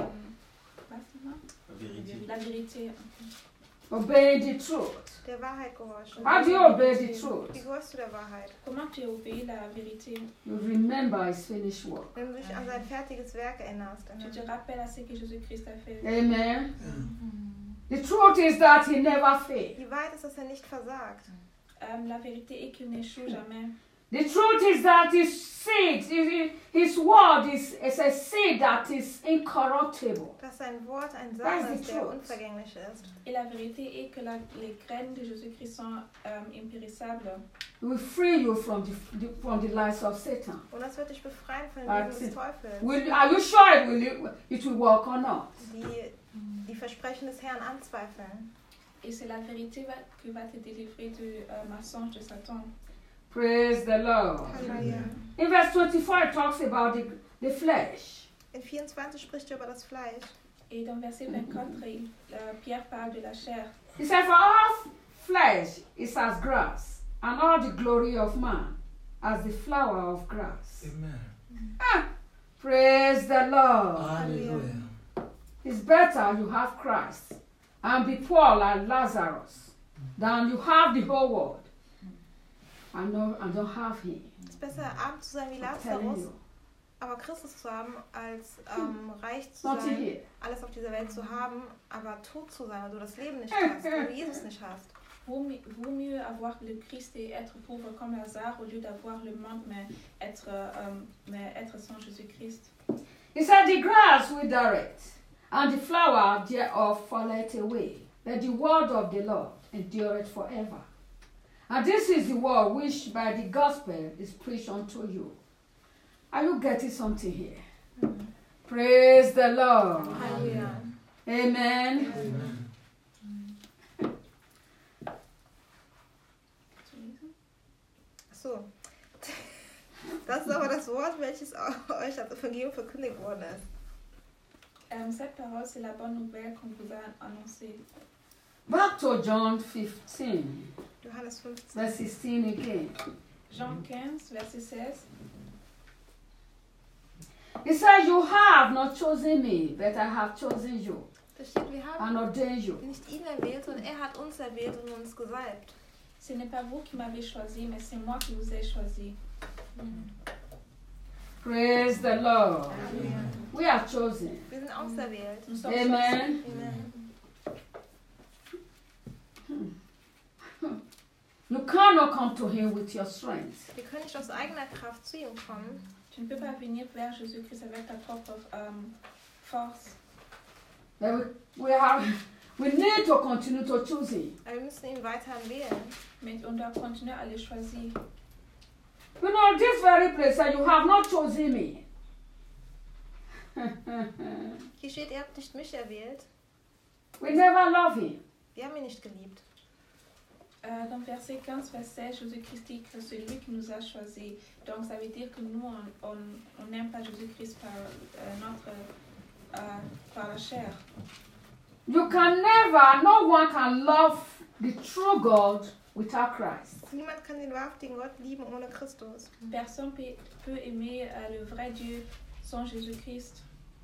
la vérité. Obeying the truth. Der Wahrheit gehorchen. How do you obey the Wie truth? gehorchst du der Wahrheit? Comment tu obéis la vérité? You remember His finished work. Wenn du dich an sein fertiges Werk erinnerst. Tu te rappelles à ce que Jésus-Christ a fait. Amen. The truth is that He never failed. Die Wahrheit ist, dass er nicht versagt. La vérité est qu'il n'échoue jamais. The truth is that His seed, His word is a seed that is incorruptible. Dass sein Wort ein That's Same the ist, der truth. unvergänglich ist. Et la vérité est que les graines de Jésus-Christ sont impérissables. It will free you from the lies of Satan. Und das wird dich befreien von den That's Lügen des it. Teufels, Are you sure it will work or not? die Versprechen des Herrn anzweifeln. Et c'est la vérité qui va te délivrer du mensonge de Satan. Praise the Lord. Halleluja. In verse 24 it talks about the flesh. In 24 spricht er über das Fleisch. Et dans verset 24, Pierre parle de la chair. He said, for all flesh is as grass, and all the glory of man as the flower of grass. Amen. Praise the Lord. Hallelujah. It's better you have Christ and be poor like Lazarus than you have the whole world and don't have Him. Es ist besser, arm zu sein wie I'm telling Lazarus, you. aber Christus zu haben, als reich zu Not sein, here. alles auf dieser Welt zu haben, aber tot zu sein, weil du das Leben nicht hast, weil du Jesus nicht hast. Vaut mieux avoir le Christ et être pauvre comme Lazare au lieu d'avoir le monde mais être sans Jésus-Christ. He said, the grass withereth, and the flower thereof falleth away, but the word of the Lord endureth forever. And this is the word which by the gospel is preached unto you. Are you getting something here? Praise the Lord. Halleluja. Amen. Amen. So. Das ist aber das Wort, welches euch als Evangelium verkündigt worden ist. Cette parole, c'est la bonne nouvelle qu'on vous a annoncée. Back to John 15, Johannes 15. verse 16 again. Jean 15, verset 16. He said, you have not chosen me, but I have chosen you Da steht, wir haben and ordained you. nicht ihn erwählt, sondern er hat uns erwählt und uns gesalbt. Ce n'est pas vous qui m'avez choisi, mais c'est moi qui vous ai choisi. Praise the Lord. Halleluja. We are chosen. Wir sind auserwählt. Nous sommes Amen. Amen. You cannot come to Him with your strength. Wir können nicht aus eigener Kraft zu ihm kommen. Tu ne peux pas venir vers Jésus-Christ avec ta propre force. But We need to continue to choose him. Aber wir müssen ihn weiterhin wählen. Mais on doit continuer à le choisir. You know, this very place said, you have not chosen me. Hier steht, ihr habt nicht mich erwählt. We never love him. Wir haben ihn nicht geliebt. Dans verset 15, verset 16, Jésus-Christ dit que c'est lui qui nous a choisis. Donc ça veut dire que nous, on n'aime pas Jésus-Christ par la chair. You can never, no one can love the true God without Christ. Niemand kann den wahrhaftigen Gott lieben ohne Christus. Personne peut aimer le vrai Dieu sans Jésus-Christ.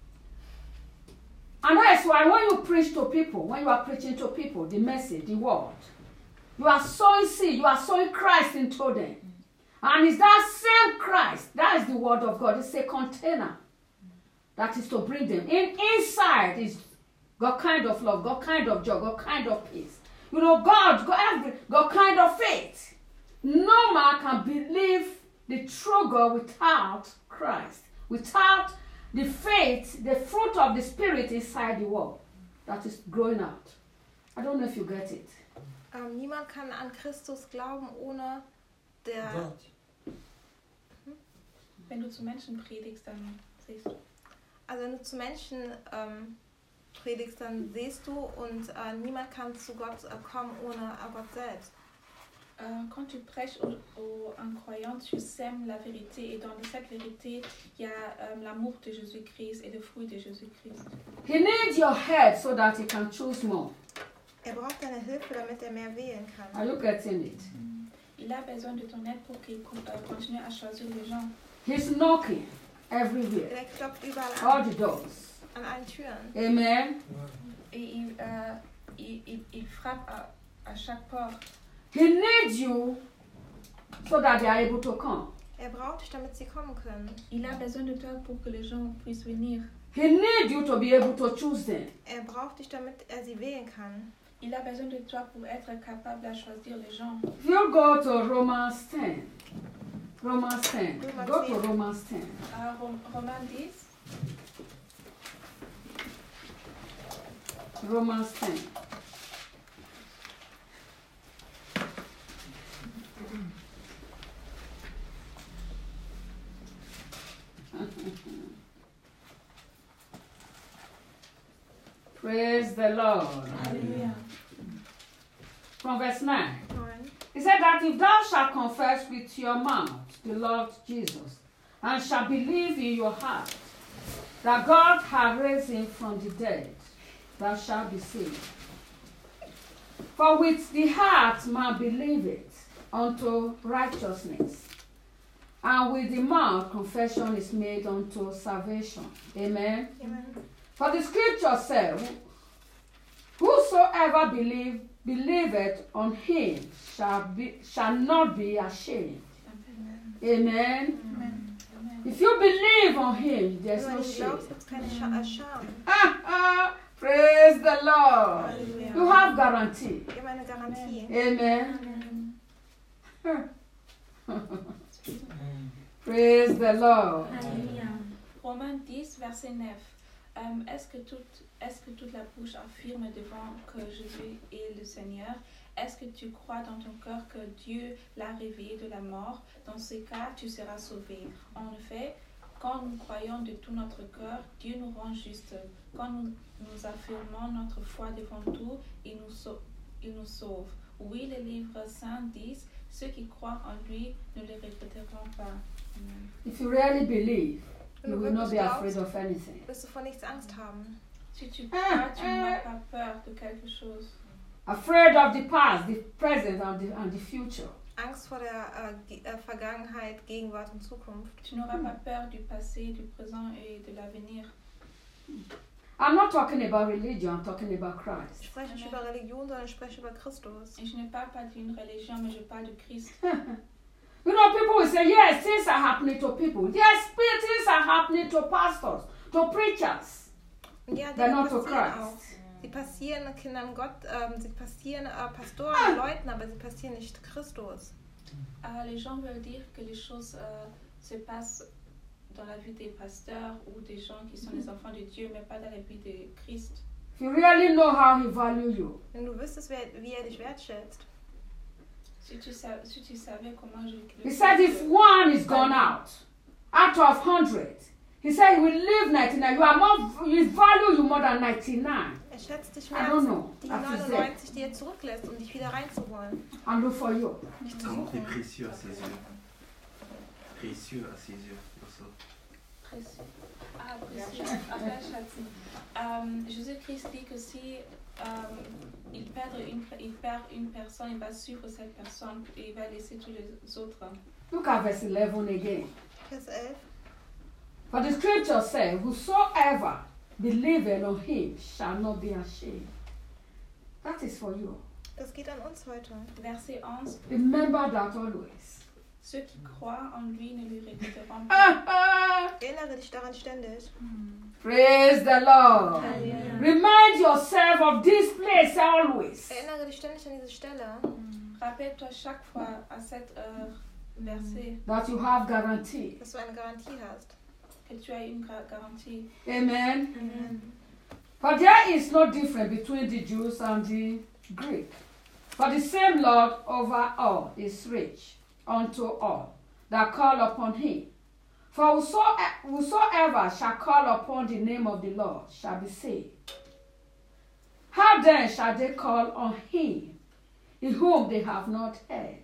And that's why when you preach to people, when you are preaching to people, the message, the word, you are sowing seed, you are sowing Christ into them. And it's that same Christ, that is the word of God. It's a container that is to bring them. Inside is God kind of love, God kind of joy, God kind of peace. You know, God kind of faith. No man can believe the true God without Christ, without the faith, the fruit of the Spirit inside the world that is growing out. I don't know if you get it. Niemand kann an Christus glauben ohne der... Gott. Wenn du zu Menschen predigst, dann siehst du. Also wenn du zu Menschen predigst, dann siehst du und niemand kann zu Gott kommen ohne Gott selbst. Quand tu prêches aux incroyants, tu sèmes la vérité et dans cette vérité, il y a l'amour de Jésus-Christ et le fruit de Jésus-Christ. He needs your help so that he can choose more. Braucht deine Hilfe, damit mehr wählen kann. Are you getting it? Il a besoin de ton aide pour qu'il continue à choisir les gens. He's knocking everywhere, Klopft überall all the doors. an allen Türen. Amen. Et il frappe à chaque porte. He needs you so that they are able to come. Braucht dich, damit sie kommen können. Il a besoin de toi pour que les gens puissent venir. He needs you to be able to choose them. Braucht dich, damit sie wählen kann. Il a besoin de toi pour être capable à choisir les gens. If you go to Romans 10, go to Romans 10. Romains 10. Romans 10. Praise the Lord. Hallelujah. From verse 9. Nein. He said that if thou shalt confess with your mouth the Lord Jesus, and shalt believe in your heart that God hath raised him from the dead, thou shalt be saved. For with the heart man believeth unto righteousness, and with the mouth confession is made unto salvation. Amen. Amen. For the scripture says, whosoever believeth on him shall not be ashamed. Amen. Amen. If you believe on him, there's Wenn no du shame. glaubst, gibt es keine Scham. Praise the Lord. Halleluja. You have guarantee. Wir haben eine Garantie. Amen. Praise the Lord. Alléluia. Romains 10, verset 9. Est-ce que toute la bouche affirme devant que Jésus est le Seigneur? Est-ce que tu crois dans ton cœur que Dieu l'a réveillé de la mort? Dans ce cas, tu seras sauvé. En effet, quand nous croyons de tout notre cœur, Dieu nous rend justes. Quand nous affirmons notre foi devant tout, il nous sauve. Oui, les livres saints disent, ceux qui croient en lui ne le répéteront pas. Amen. If you really believe, Wenn you du will not wirklich be afraid glaubst, of anything. wirst du vor nichts Angst haben. Si tu crois, tu n'auras pas peur de quelque chose. Afraid of the past, the present, and the future. Angst vor der Vergangenheit, Gegenwart und Zukunft. Tu n'auras pas peur du passé, du présent et de l'avenir. I'm not talking about religion, I'm talking about Ich Christ. spreche nicht über Religion, sondern ich spreche über Christus. Et je ne parle pas d'une religion, mais je parle de Christ. You know, people will say, yes, things are happening to people. Yes, things are happening to pastors, to preachers. Und ja, But Dinge not to passieren auch. Christ. Sie passieren Kindern Gott, sie passieren Pastoren und Leuten, aber sie passieren nicht Christus. Les gens veulent dire que les choses se passent dans la vie des pasteurs ou des gens qui sont les enfants de Dieu, mais pas dans la vie de Christ. If you really know how he values you, Wenn du wüsstest, wie dich wertschätzt. Si tu savais comment je he said if one is gone out of 100, he said he will leave 99. You are more, he value you more than 99. Schätzt dich I mehr don't als know. die That's what he said. 99, die er zurücklässt, um dich wieder reinzuholen. And look for you. Dich zu T'es suchen. précieux à ses yeux. Précieux à ses yeux. Pour ça. Précieux. Ah, précieux. Jésus-Christ dit que si il perd une personne, il va suivre cette personne et il va laisser tous les autres. Look at verse 11 again. Vers 11. For the scripture says, whosoever believeth on him shall not be ashamed. That is for you. Das geht an uns heute. Verset 11. Remember that always. Ceux qui croient en lui ne lui regretteront pas. Erinnere dich daran ständig. Praise the Lord. Halleluja. Remind yourself of this place always. Erinnere dich ständig an diese Stelle, Rappelle-toi chaque fois à cette heure, verset, That you have guarantee. dass du eine Garantie hast. que tu as une garantie. Amen. Amen. For there is no difference between the Jews and the Greek. For the same Lord over all is rich unto all that call upon him. For whosoever shall call upon the name of the Lord shall be saved. How then shall they call on him in whom they have not heard,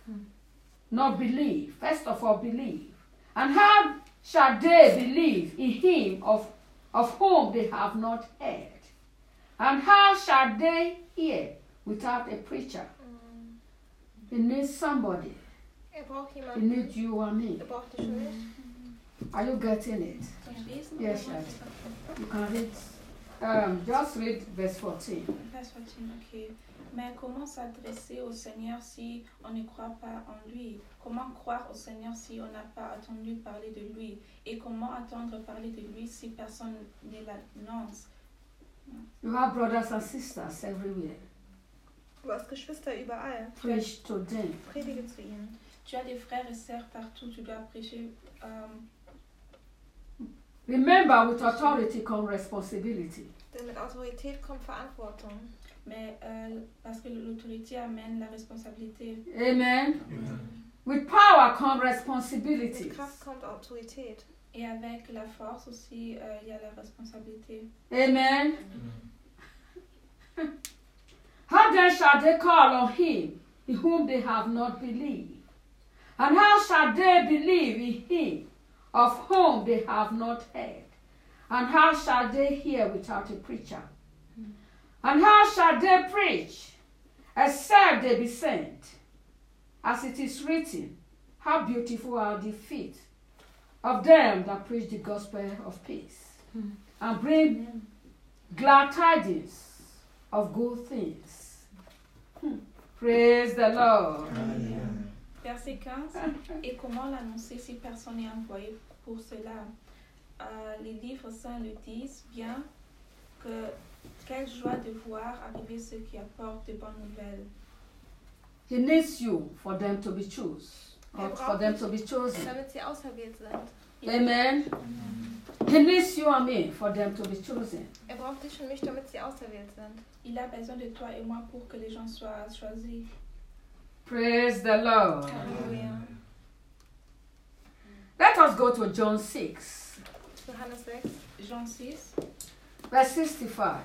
not believe? First of all, believe. And how shall they believe in him of whom they have not heard? And how shall they hear without a preacher? They need somebody. Braucht They jemanden. need you and me. Braucht dich schon nicht. Are you getting it? Yes, Dad. You can read. Just read verse 14. Verset 14, ok. Mais comment s'adresser au Seigneur si on ne croit pas en lui? Comment croire au Seigneur si on n'a pas entendu parler de lui? Et comment attendre parler de lui si personne ne l'annonce? You have brothers and sisters everywhere. Du hast Geschwister überall. Preach to them. Predige zu ihnen. Tu as des frères et sœurs partout, tu dois prêcher. Remember, with authority comes responsibility. Denn mit Autorität kommt Verantwortung. Mais parce que l'autorité amène la responsabilité. Amen. With power comes Mit responsibilities. Kraft kommt Autorität. Et avec la force aussi, il y a la responsabilité. Amen. How then shall they call on him in whom they have not believed? And how shall they believe in him of whom they have not heard? And how shall they hear without a preacher? And how shall they preach except they be sent? As it is written, how beautiful are the feet of them that preach the gospel of peace and bring glad tidings of good things. Praise the Lord. Verset 15. Et comment l'annoncer si personne n'est envoyé pour cela? Les livres saints le disent bien que quelle joie de voir arriver ceux qui apportent de bonnes nouvelles. He needs you for them to be for them to be chosen. Damit sie auserwählt sind. Amen. He needs you and me for them to be chosen. Braucht dich und mich, damit sie auserwählt sind. Il a besoin de toi et moi pour que les gens soient choisis. Praise the Lord. Halleluja. Let us go to John 6, Johannes 6. Jean 6, verse 65.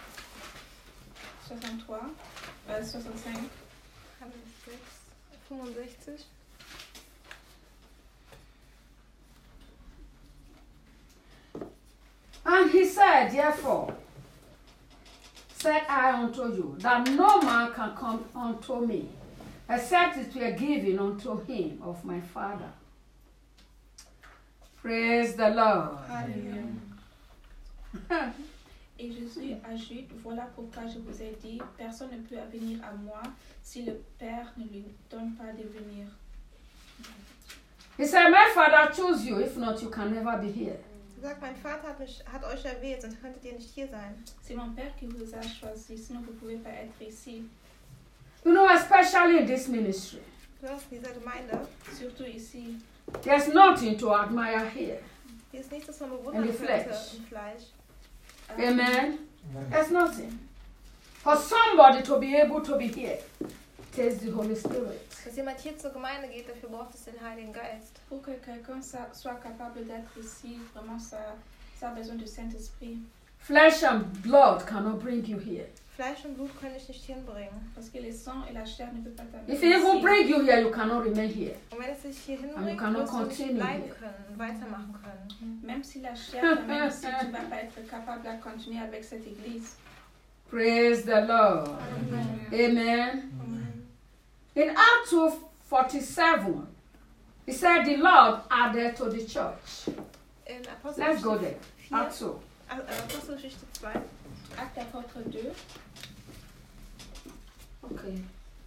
63, 65. Johannes 6, 65. And he said, therefore, said I unto you, that no man can come unto me, except it were given unto him of my Father. Praise the Lord. Alléluia. Et Jésus ajoute, voilà pourquoi je vous ai dit, personne ne peut venir à moi si le Père ne lui donne pas de venir. He said, my Father chose you, if not, you can never be here. Er sagt, mein Vater hat euch erwählt, sonst könntet ihr nicht hier sein. C'est mon Père qui vous a choisi, sinon vous ne pouvez pas être ici. You know, especially in this ministry, Besonders in dieser Gemeinde. Surtout ici. there's nothing to admire here. Hier ist nichts, was man bewundern In the könnte flesh. im Fleisch. Amen. There's nothing. For somebody to be able to be here, takes the Holy Spirit. Dass jemand hier zur Gemeinde geht, dafür braucht es den Heiligen Geist. Pour que quelqu'un soit capable d'être ici, vraiment, ça a besoin du Saint-Esprit. Flesh and blood cannot bring you here. Fleisch und Blut können dich nicht hinbringen. Parce que le sang et la chair ne peuvent pas t'amener If it even ici. bring you here, you cannot remain here. Und wenn es dich hier And you hinbringt, cannot wirst du nicht continue bleiben here. können und weitermachen können. Même si la chair t'amène ici, tu ne vas pas être capable de continuer avec cette église. Praise the Lord. Amen. In Acts 2:47, he said the Lord added to the church. In Let's go there. 4, Acts 2. Apostelgeschichte 2. Acte apôtre 2. Okay.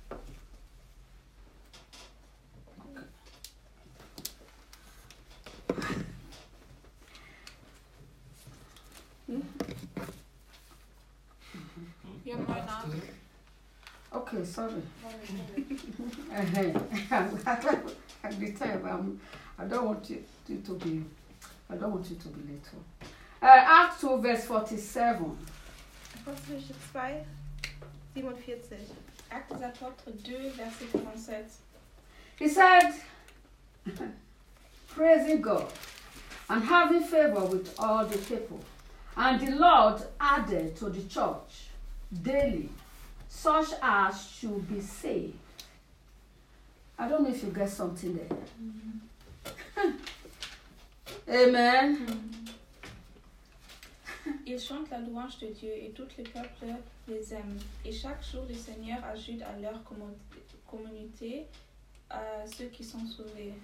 Wir haben neu nach. Okay, sorry. At the time, I don't want you to be little. Acts 2, verse 47. Apostelgeschichte 2, 47. Actes des apôtres 2, verset 47. He said, praising God and having favor with all the people. And the Lord added to the church daily such as should be saved. I don't know if you get something there. Amen. Ils chantent la louange de Dieu et tous les peuples les aiment. Et chaque jour, le Seigneur ajoute à leur communauté ceux qui sont sauvés.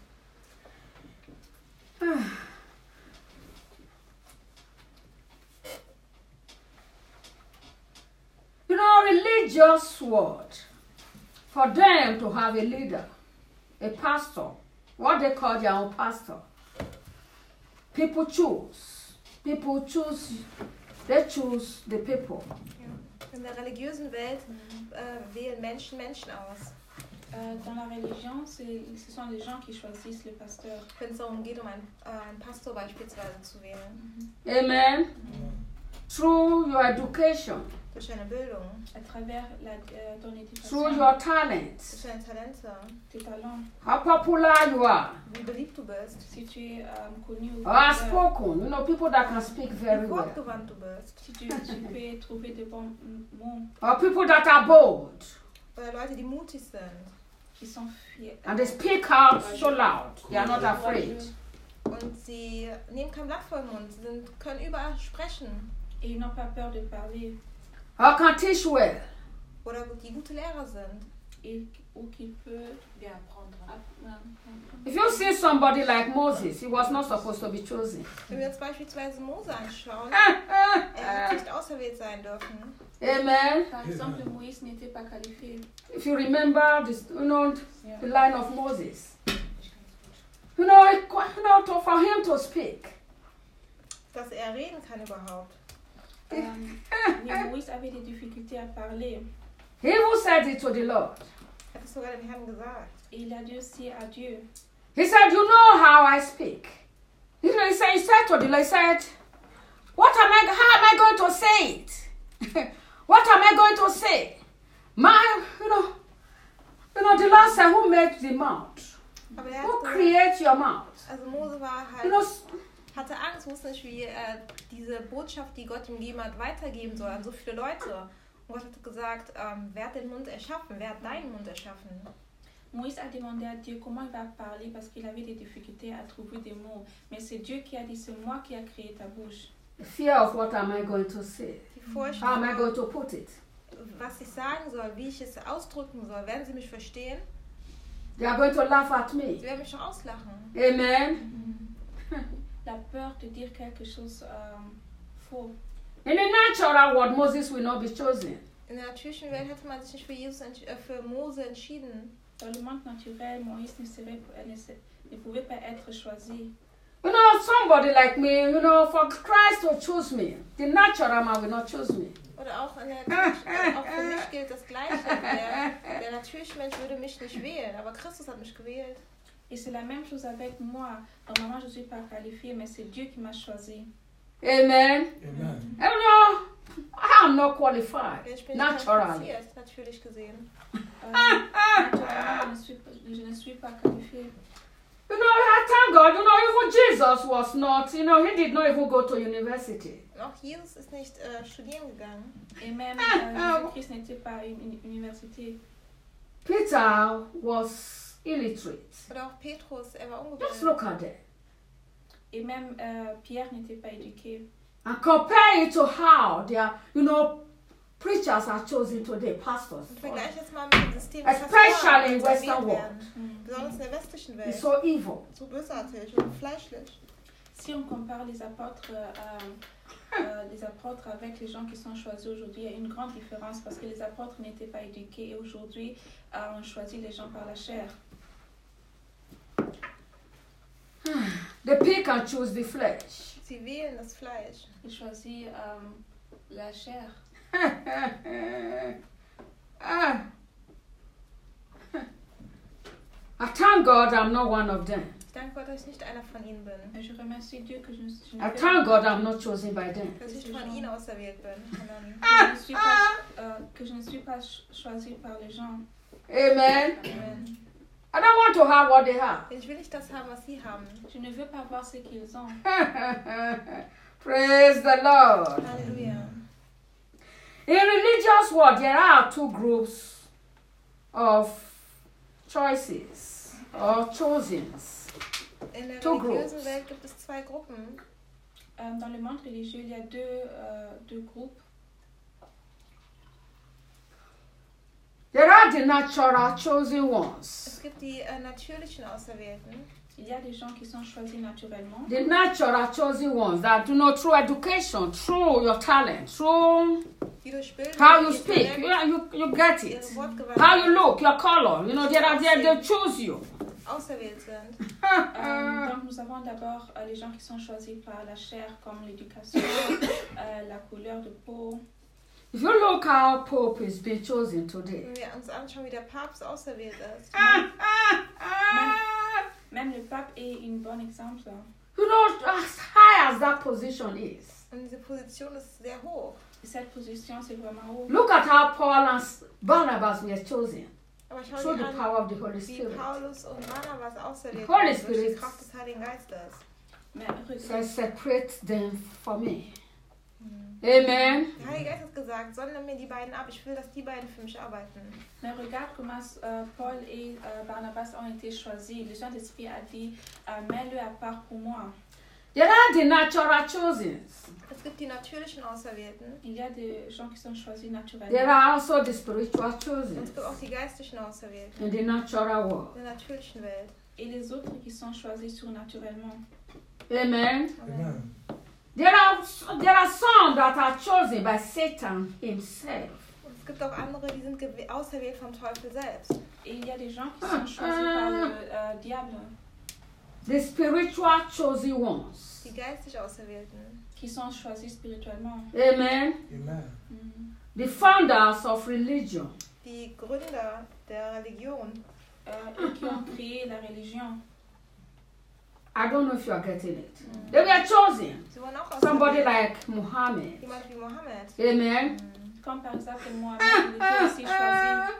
You know, religious word, for them to have a leader, a pastor, what they call their own pastor. People choose. People choose. They choose the people. In der religiösen Welt wählen Menschen Menschen aus. Dans la religion, ce sont les gens qui choisissent le pasteur. Wenn es darum geht, einen Pastor beispielsweise zu wählen. Amen. Through your education, Durch deine Bildung, À travers ton through éducation, your talents, durch deine Talente, tes talents. how popular you are, wie beliebt du bist, Si tu es connu ou or outspoken. You know, people that can speak very wie well, wortgewandt du bist. si tu peux trouver de bons mots or people that are bold Oder Leute, die mutig sind. qui sont fiers. and they speak out so loud. They are not afraid. Und sie nehmen kein Blatt vor den Mund. Sie können überall sprechen. Et ils n'ont pas peur de parler. Or can teach well. Oder die gute Lehrer sind. Ou qui peut Bien apprendre. If you see somebody like Moses, he was not supposed to be chosen. Wenn wir uns beispielsweise Mose anschauen, er hätte nicht auserwählt sein dürfen. Amen. Par exemple, Moïse n'était pas qualifié. If you remember this, the line of Moses. For him to speak. Dass er reden kann überhaupt. Mais Moïse avait des difficultés à parler. He even said it to the Lord. Er hat es sogar dem Herrn gesagt. Et il a dit aussi à Dieu. He said, you know how I speak. He said to the Lord, he said, how am I going to say it? What am I going to say? The Lord said, who made the mouth? Aber er Who hat gesagt, creates your mouth? also Mose war halt, You know, hatte Angst, wusste nicht, wie er diese Botschaft, die Gott ihm gegeben hat, weitergeben soll an so viele Leute. Und Gott hat gesagt, wer hat den Mund erschaffen? Wer hat deinen Mund erschaffen? Moïse a demandé à Dieu comment il va parler parce qu'il avait des difficultés à trouver des mots. Mais c'est Dieu qui a dit, c'est moi qui a créé ta bouche. the fear of what am I going to say? Die Furcht, How am I going to put it? was ich sagen soll, wie ich es ausdrücken soll. Werden sie mich verstehen? They are going to laugh at Sie me. werden mich schon auslachen. Amen. La peur de dire quelque chose faux. In the natural world, Moses will not be chosen. In der natürlichen Welt hätte man sich nicht für, für Mose entschieden. Dans le monde naturel, Moïse ne pouvait pas être choisi. You know, somebody like me, for Christ to choose me, the natural man will not choose me. Oder auch, auch für mich gilt das Gleiche. Der natürliche Mensch würde mich nicht wählen, aber Christus hat mich gewählt. Et c'est la même chose avec moi. Normalement, je ne suis pas qualifiée, mais c'est Dieu qui m'a choisi. Amen. Amen. And I am not qualified Ich bin nicht naturally. qualifiziert, natürlich gesehen. Naturellement, je ne suis pas qualifiée. You know, I thank God, you know, even Jesus was not, you know, he did not even go to university. Auch Jesus ist nicht studieren gegangen. Et même Jésus-Christ n'était pas à une université. Peter was illiterate. Oder auch Petrus, er war Just ungebildet. look at that. Et même Pierre n'était pas éduqué. And compare it to how they are, you know, preachers are chosen today, pastors. Und vergleich jetzt mal mit dem System, Especially in Pastoren Western gewählt world. werden. Besonders in der westlichen Welt. It's so evil. So bösartig und fleischlich. Si on compare les apôtres avec les gens qui sont choisis aujourd'hui, il y a une grande différence parce que les apôtres n'étaient pas éduqués et aujourd'hui, on choisit les gens par la chair. They pick and choose the flesh. Sie wählen das Fleisch. Ils choisissent la chair. I thank God I'm not one of them. Ich danke Gott, dass ich nicht einer von ihnen bin. Et je remercie Dieu que je ne suis I thank God I'm not chosen by them. Dass ich von ihnen auserwählt bin. Sondern que je ne suis pas choisie par les gens. Amen. Amen. I don't want to have what they have. Ich will nicht das haben, was sie haben. Je ne veux pas voir ce qu'ils ont. Praise the Lord. Halleluja. In religious world, there are two groups of choices or chosens. In der Two religiösen groups. Welt gibt es zwei Gruppen. Dans le monde religieux, il y a deux groupes. There are the natural chosen ones. Es gibt die natürlichen Auserwählten. Il y a des gens qui sont choisis naturellement. The natural chosen ones that do not through education, through your talent, through Die durch Bildung, how you ihr speak, Talent, you get it. ihre Wortgewandtheit How you look, your color, you know, they choose you. auserwählt sind. Donc nous avons d'abord les gens qui sont choisis par la chair, comme l'éducation, la couleur de peau. If you look how Pope is being chosen today, Wenn wir uns anschauen, wie der Papst auserwählt ist. Même le pape est un bon exemple. you know, as high as that position is, Und diese Position ist sehr hoch. Cette position, c'est vraiment haut. look at how Paul and Barnabas were chosen Aber schau through dir the an, power of the Holy wie Spirit. Paulus und Barnabas auserwählt Holy wurden durch die Spirit. Kraft des Heiligen Geistes. Mais So separate them for me. Amen. Der Heilige Geist hat gesagt, sondern mir die beiden ab. Ich will, dass die beiden für mich arbeiten. Mais regarde comment Paul et Barnabas ont été choisis. Le Saint-Esprit a dit, mets-le à part pour moi. There are the natural chosens. Es gibt die natürlichen Auserwählten. Il y a des gens qui sont choisis naturellement. There are also the spiritual Und es chosens gibt auch die geistlichen Auserwählten. in the natural world. In der natürlichen Welt. Et les autres qui sont choisis surnaturellement. Amen. Amen. There are some that are chosen by Satan himself. Und es gibt auch andere, die sind auserwählt vom Teufel selbst. Et il y a des gens qui sont choisis par le diable, The spiritual chosen ones. Die geistig Auserwählten. qui sont choisis spirituellement. Amen. Amen. The founders of religion. Die Gründer der Religion. Eux qui ont créé la religion. I don't know if you are getting it. They were chosen. Sie wurden auch Somebody auserwählt. like Muhammad. Jemand wie Mohammed. Amen. Comme par exemple Mohamed, il était aussi choisi.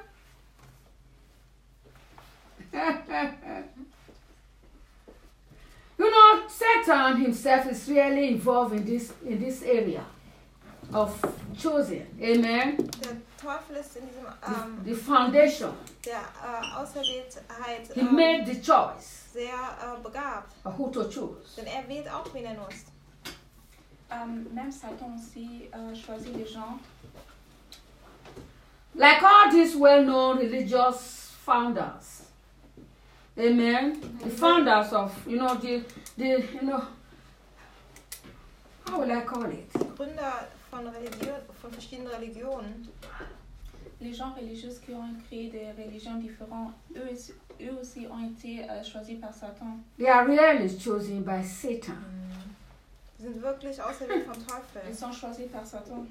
You know, Satan himself is really involved in this area of choosing. Amen. Der Teufel ist in diesem The foundation. der Auserwähltheit He made the choice sehr begabt. of who to choose. Denn er wählt auch, wen er nutzt. Même Satan aussi choisit les gens. Like all these well-known religious founders. Amen. The founders of, how will I call it? Gründer von verschiedenen Religionen. Les gens religieux qui ont créé des religions différentes, eux aussi ont été choisis par Satan. They are really chosen by Satan. Sie sind wirklich auserwählt vom Teufel. Ils sont choisis par Satan.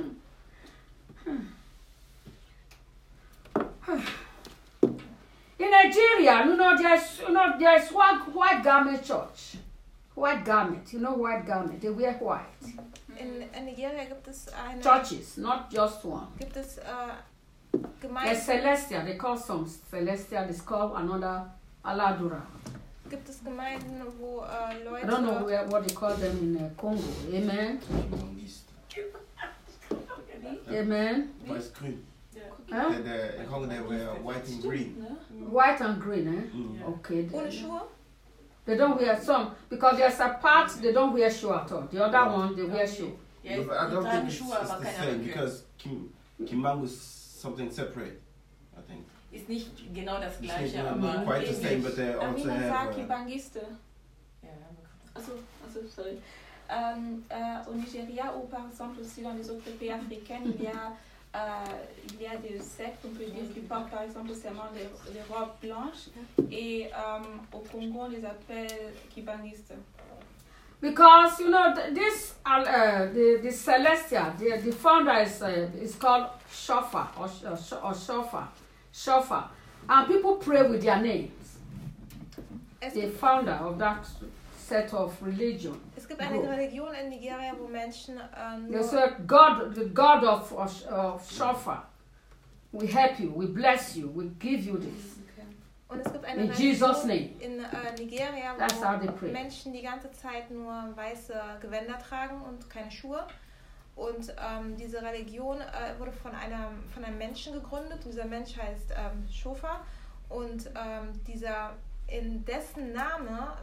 In Nigeria, there's one white garment church. White garment, white garment. They wear white. In Nigeria gibt es eine... churches, not just one. Gibt es There's Gemeinden... Celestial, they call some Celestial, it's called another Aladura. Gibt es Gemeinden, wo I don't know Leute... what they call them in Congo. Amen. Amen. Weiß-grün. Huh? In Congo they wear white and green. White and green, eh? Okay. Ohne Schuhe? They don't wear some because there's a part they don't wear shoe at all. The other one they wear shoe. Ja, No, but I don't think die it's Schuhe, aber the keine same Röcke. because Kimbangu is something separate, I think. Ist nicht genau das It's Gleiche, not aber quite the same, ähnlich. but they also Amina have. Zaki Bangiste. Ja, Sorry. Au Nigeria ou par exemple aussi dans les autres pays africains, il y a des sectes, on peut dire, qui portent par exemple seulement des robes blanches et au Congo on les appelle kibangistes. Because you know this the Celestial, the founder is called Shofar or Shofar, and people pray with their names. Es The gibt, founder of that set of religion. es gibt eine Religion in Nigeria, wo Menschen They nur... say God, the God of Shofar, we help you, we bless you, we give you this. Und es gibt eine In Jesus' Religion name. in Nigeria, That's how they wo pray. Menschen die ganze Zeit nur weiße Gewänder tragen und keine Schuhe. Und diese Religion wurde von einem Menschen gegründet. Und dieser Mensch heißt Shofar. Und in dessen Name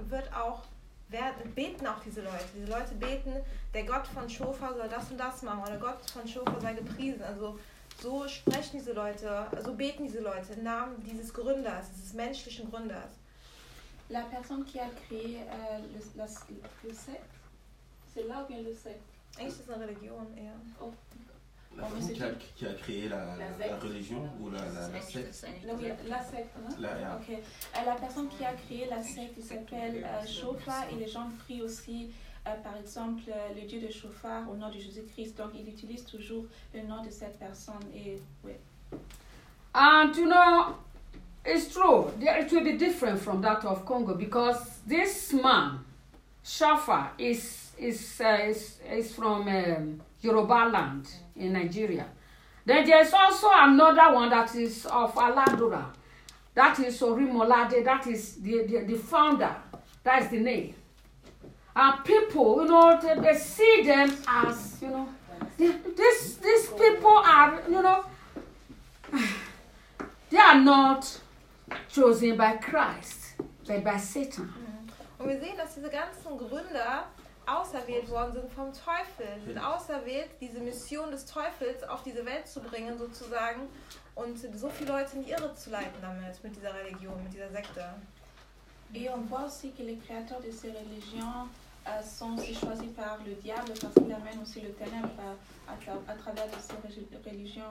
beten auch diese Leute. Diese Leute beten, der Gott von Shofar soll das und das machen. Oder Gott von Shofar sei gepriesen. Also so sprechen diese Leute, so beten diese Leute im Namen dieses Gründers, dieses menschlichen Gründers. La personne qui a créé le secte, c'est là où vient le secte. Eigentlich ist es eine Religion eher. La personne qui a créé la religion ou la secte. La secte, hein? Yeah. Ok. La personne qui a créé la secte, il s'appelle Shofar et les gens prient aussi, par exemple, le Dieu de Shofar au nom de Jésus-Christ. Donc, il utilise toujours le nom de cette personne. Et, ouais. And you know, it's true. It will be different from that of Congo because this man, Shofar, is from Yoruba land in Nigeria. Then there's also another one that is of Aladura. That is Orimolade. That is the founder. That is the name. And people, you know, they see them as, you know, these people are, you know, they are not chosen by Christ, but by Satan. Und wir sehen, dass diese ganzen Gründer auserwählt worden sind vom Teufel. Sie sind auserwählt, diese Mission des Teufels auf diese Welt zu bringen, sozusagen, und so viele Leute in die Irre zu leiten damit, mit dieser Religion, mit dieser Sekte. Et on voit aussi que les créateurs de ces religions sont aussi choisis par le diable parce qu'il amène aussi le ténèbre à travers de ces religions.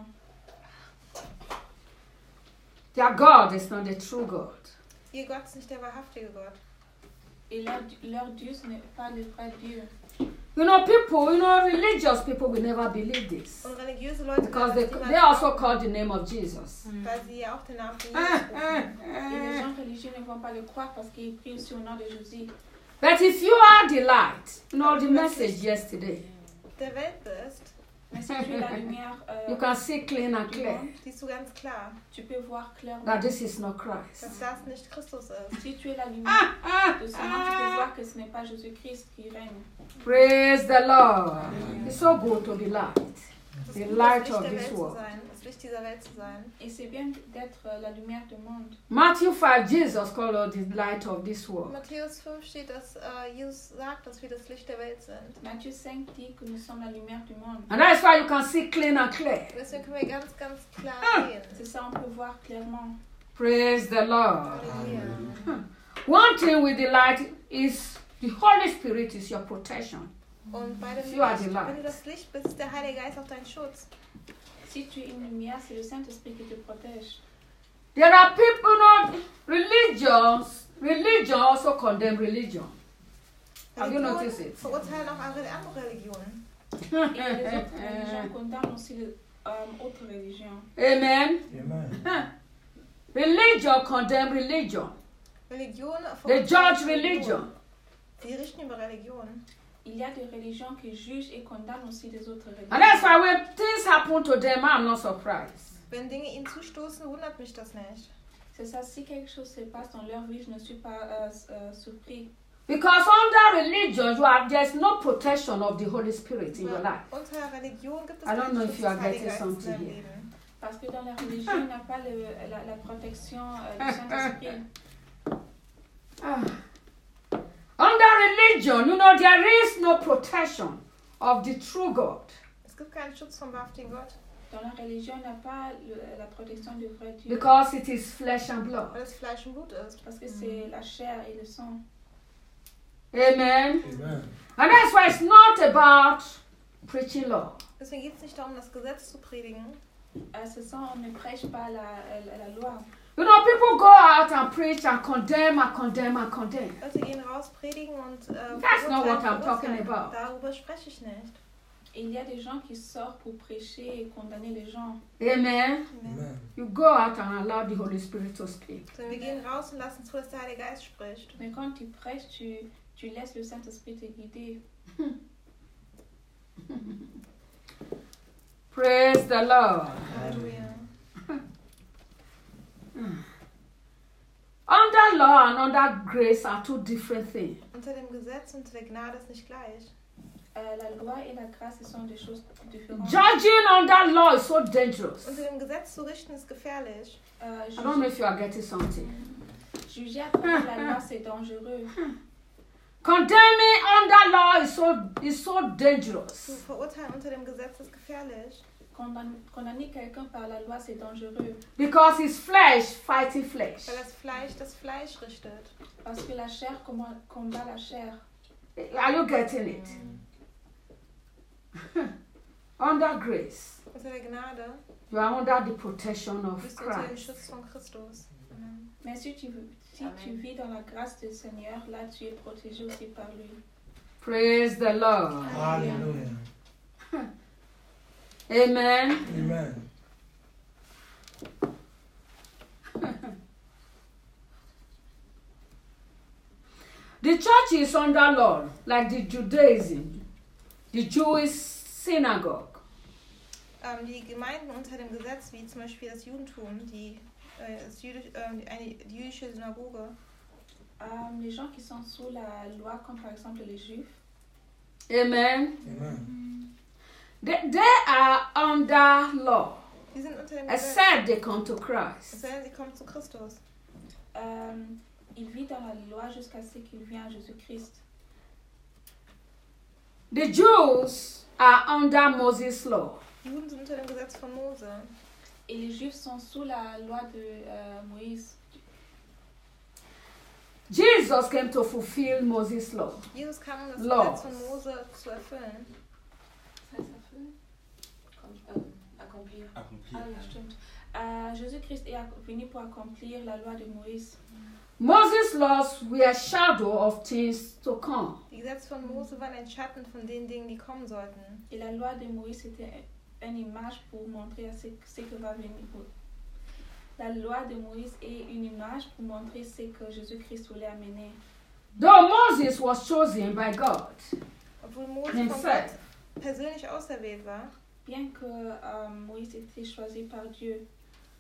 Their God is not the true God. Ihr Gott ist nicht der wahrhaftige Gott. Et leur Dieu, ce n'est pas le vrai Dieu. You know, people, you know, religious people will never believe this. Und religiöse Leute, Because werden das they niemals also call the name of Jesus. weil sie ja auch den Namen von Jesus rufen. Et les gens religieux ne vont pas le croire parce qu'ils prient aussi au nom de Jésus. But if you are the light, you know the message yesterday, Der Welt bist, Mais si tu es la lumière, you can see clean and du clear monde, siehst du ganz klar, tu peux voir clairement. that this is not Christ. dass das nicht Christus ist. Si tu es la lumière de ce monde, tu peux voir que ce n'est pas Jésus-Christ qui règne. Praise the Lord. It's so good to be light. Es The ist gut, light das Licht of der this Welt zu world. sein, das Licht dieser Welt zu sein. Et c'est bien d'être la lumière du monde. Matthew 5, Jesus called us the light of this In world. Matthäus 5 steht, dass Jesus sagt, dass wir das Licht der Welt sind. Matthieu 5 dit que nous sommes la lumière du monde. And that's why you can see clean and clear. Deswegen können wir ganz, ganz klar sehen. C'est ça, on peut voir clairement. Praise the Lord. Halleluja. One thing with the light is the Holy Spirit is your protection. Und bei dem You are Licht, the light. wenn du das Licht bist, ist der Heilige Geist auch dein Schutz. Si tu es une lumière, c'est le Saint-Esprit qui te protège. There are people, not religion also condemn religion. Have you noticed it? Verurteilen auch andere Religionen. Et les autres religions condamnent aussi les autres religions. Amen. Amen. Religion condemn religion. Religion They verurteilen judge religion. Sie richten über Religion. Il y a des religions qui jugent et condamnent aussi des autres religions. And that's why when things happen to them, I'm not surprised. Wenn Dinge ihnen zustoßen, wundert mich das nicht. C'est ça, si quelque chose se passe dans leur vie, je ne suis pas surpris. Because under religion, there's no protection of the Holy Spirit in your life. Unter Religion gibt es I don't know keinen if Schutz you are des Heiligen getting Geistes in something deinem here. Leben. Parce que dans la religion, il n'y a pas la protection du Saint-Esprit. Under religion, there is no protection of the true God. Es gibt keinen Schutz vom wahrhaftigen Gott, Dans la religion, il n'y a pas la protection du vrai Dieu. Because it is flesh and blood. weil es Fleisch und Blut ist. Parce que c'est la chair et le sang. Amen. Amen. And that's why it's not about preaching law. Deswegen geht es nicht darum, das Gesetz zu predigen. Ce sang, on ne prêche pas la loi. People go out and preach and condemn and condemn and condemn. Leute gehen raus, predigen und That's not what I'm talking verurteilen. about. Darüber spreche ich nicht. Et il y a des gens qui sortent pour prêcher et condamner les gens. Amen. Amen. You go out and allow the Holy Spirit to speak. Sondern wir gehen raus und lassen zu, dass der Heilige Geist spricht. Mais quand tu prêches, tu laisses le Saint-Esprit te guider. Praise the Lord. Halleluja. Under law and under grace are two different things. Unter dem Gesetz und unter der Gnade ist nicht gleich. La loi et la grâce, ce sont des choses différentes. Judging under law is so dangerous. Unter dem Gesetz zu richten ist gefährlich. I don't know if you are getting something. Juger à travers la loi, c'est dangereux. Condemning under law is so dangerous. Zu verurteilen unter dem Gesetz ist gefährlich. Condamner quelqu'un par la loi, c'est dangereux. Because it's flesh fighting flesh. Weil das Fleisch richtet. Parce que la chair combat la chair. Are you getting it? Under grace, Unter der Gnade you are under the protection of bist du unter dem Christ. Schutz von Christus. Amen. Mais si tu vis dans la grâce du Seigneur, là tu es protégé aussi par lui. Praise the Lord. Hallelujah. Amen. Amen. The church is under law, like the Judaism, the Jewish synagogue. Die Gemeinden unter dem Gesetz, wie zum Beispiel das Judentum, die jüdische Synagoge. Les gens qui sont sous la loi, comme par exemple les Juifs, Amen. Amen. They are under law, Die sind unter dem Gesetz. except they come to Es Christ. sei denn, sie kommen zu Christus. il vit dans la loi jusqu'à ce qu'il vienne à Jésus-Christ. The Jews are under Moses' law. Die Juden sind unter dem Gesetz von Mose. Et les Juifs sont sous la loi de Moïse. Jesus came to fulfill Moses' law. Jesus kam, um das Laws. Gesetz von Mose zu erfüllen. Das heißt erfüllen? Accomplir. Accomplir. Ah, ja, stimmt. Jésus-Christ est venu pour accomplir la loi de Moïse. Moses' laws were a shadow of things to come. Die Gesetze von Mose waren ein Schatten von den Dingen, die kommen sollten. Et la loi de Moïse était une image pour montrer ce que va venir. La loi de Moïse est une image pour montrer ce que Jésus-Christ voulait amener. Though Moses was chosen by God, Obwohl Mose von himself, Gott persönlich auserwählt war, Bien que Moïse était choisi par Dieu.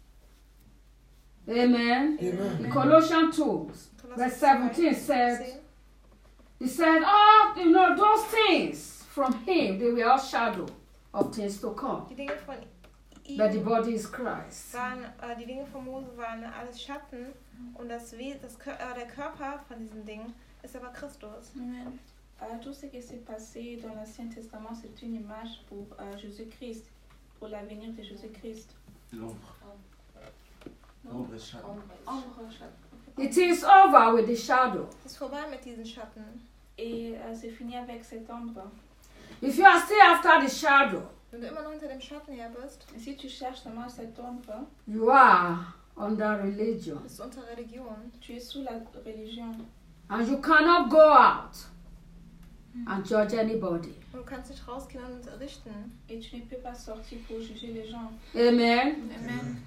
amen. Amen. In Colossians 2, verse 17 said, he said, those things from him, they were all shadow of things to come. Die Dinge von But the ihm body is Christ. waren, die Dinge von Mose waren alles Schatten und der Körper von diesen Dingen ist aber Christus. Amen. Tout ce qui s'est passé dans l'Ancien Testament, c'est une image pour Jésus-Christ, pour l'avenir de Jésus-Christ. L'ombre. L'ombre est chatte. It is over with the shadow. Es ist vorbei mit diesen Schatten. Et c'est fini avec cette ombre. If you are still after the shadow, Wenn du immer noch hinter dem Schatten her bist, Et si tu cherches seulement cette ombre, you are under religion. bist du unter Religion. tu es sous la religion. And you cannot go out and judge anybody. Und du kannst nicht rausgehen und richten. Et tu ne peux pas sortir pour juger les gens. Amen. Amen.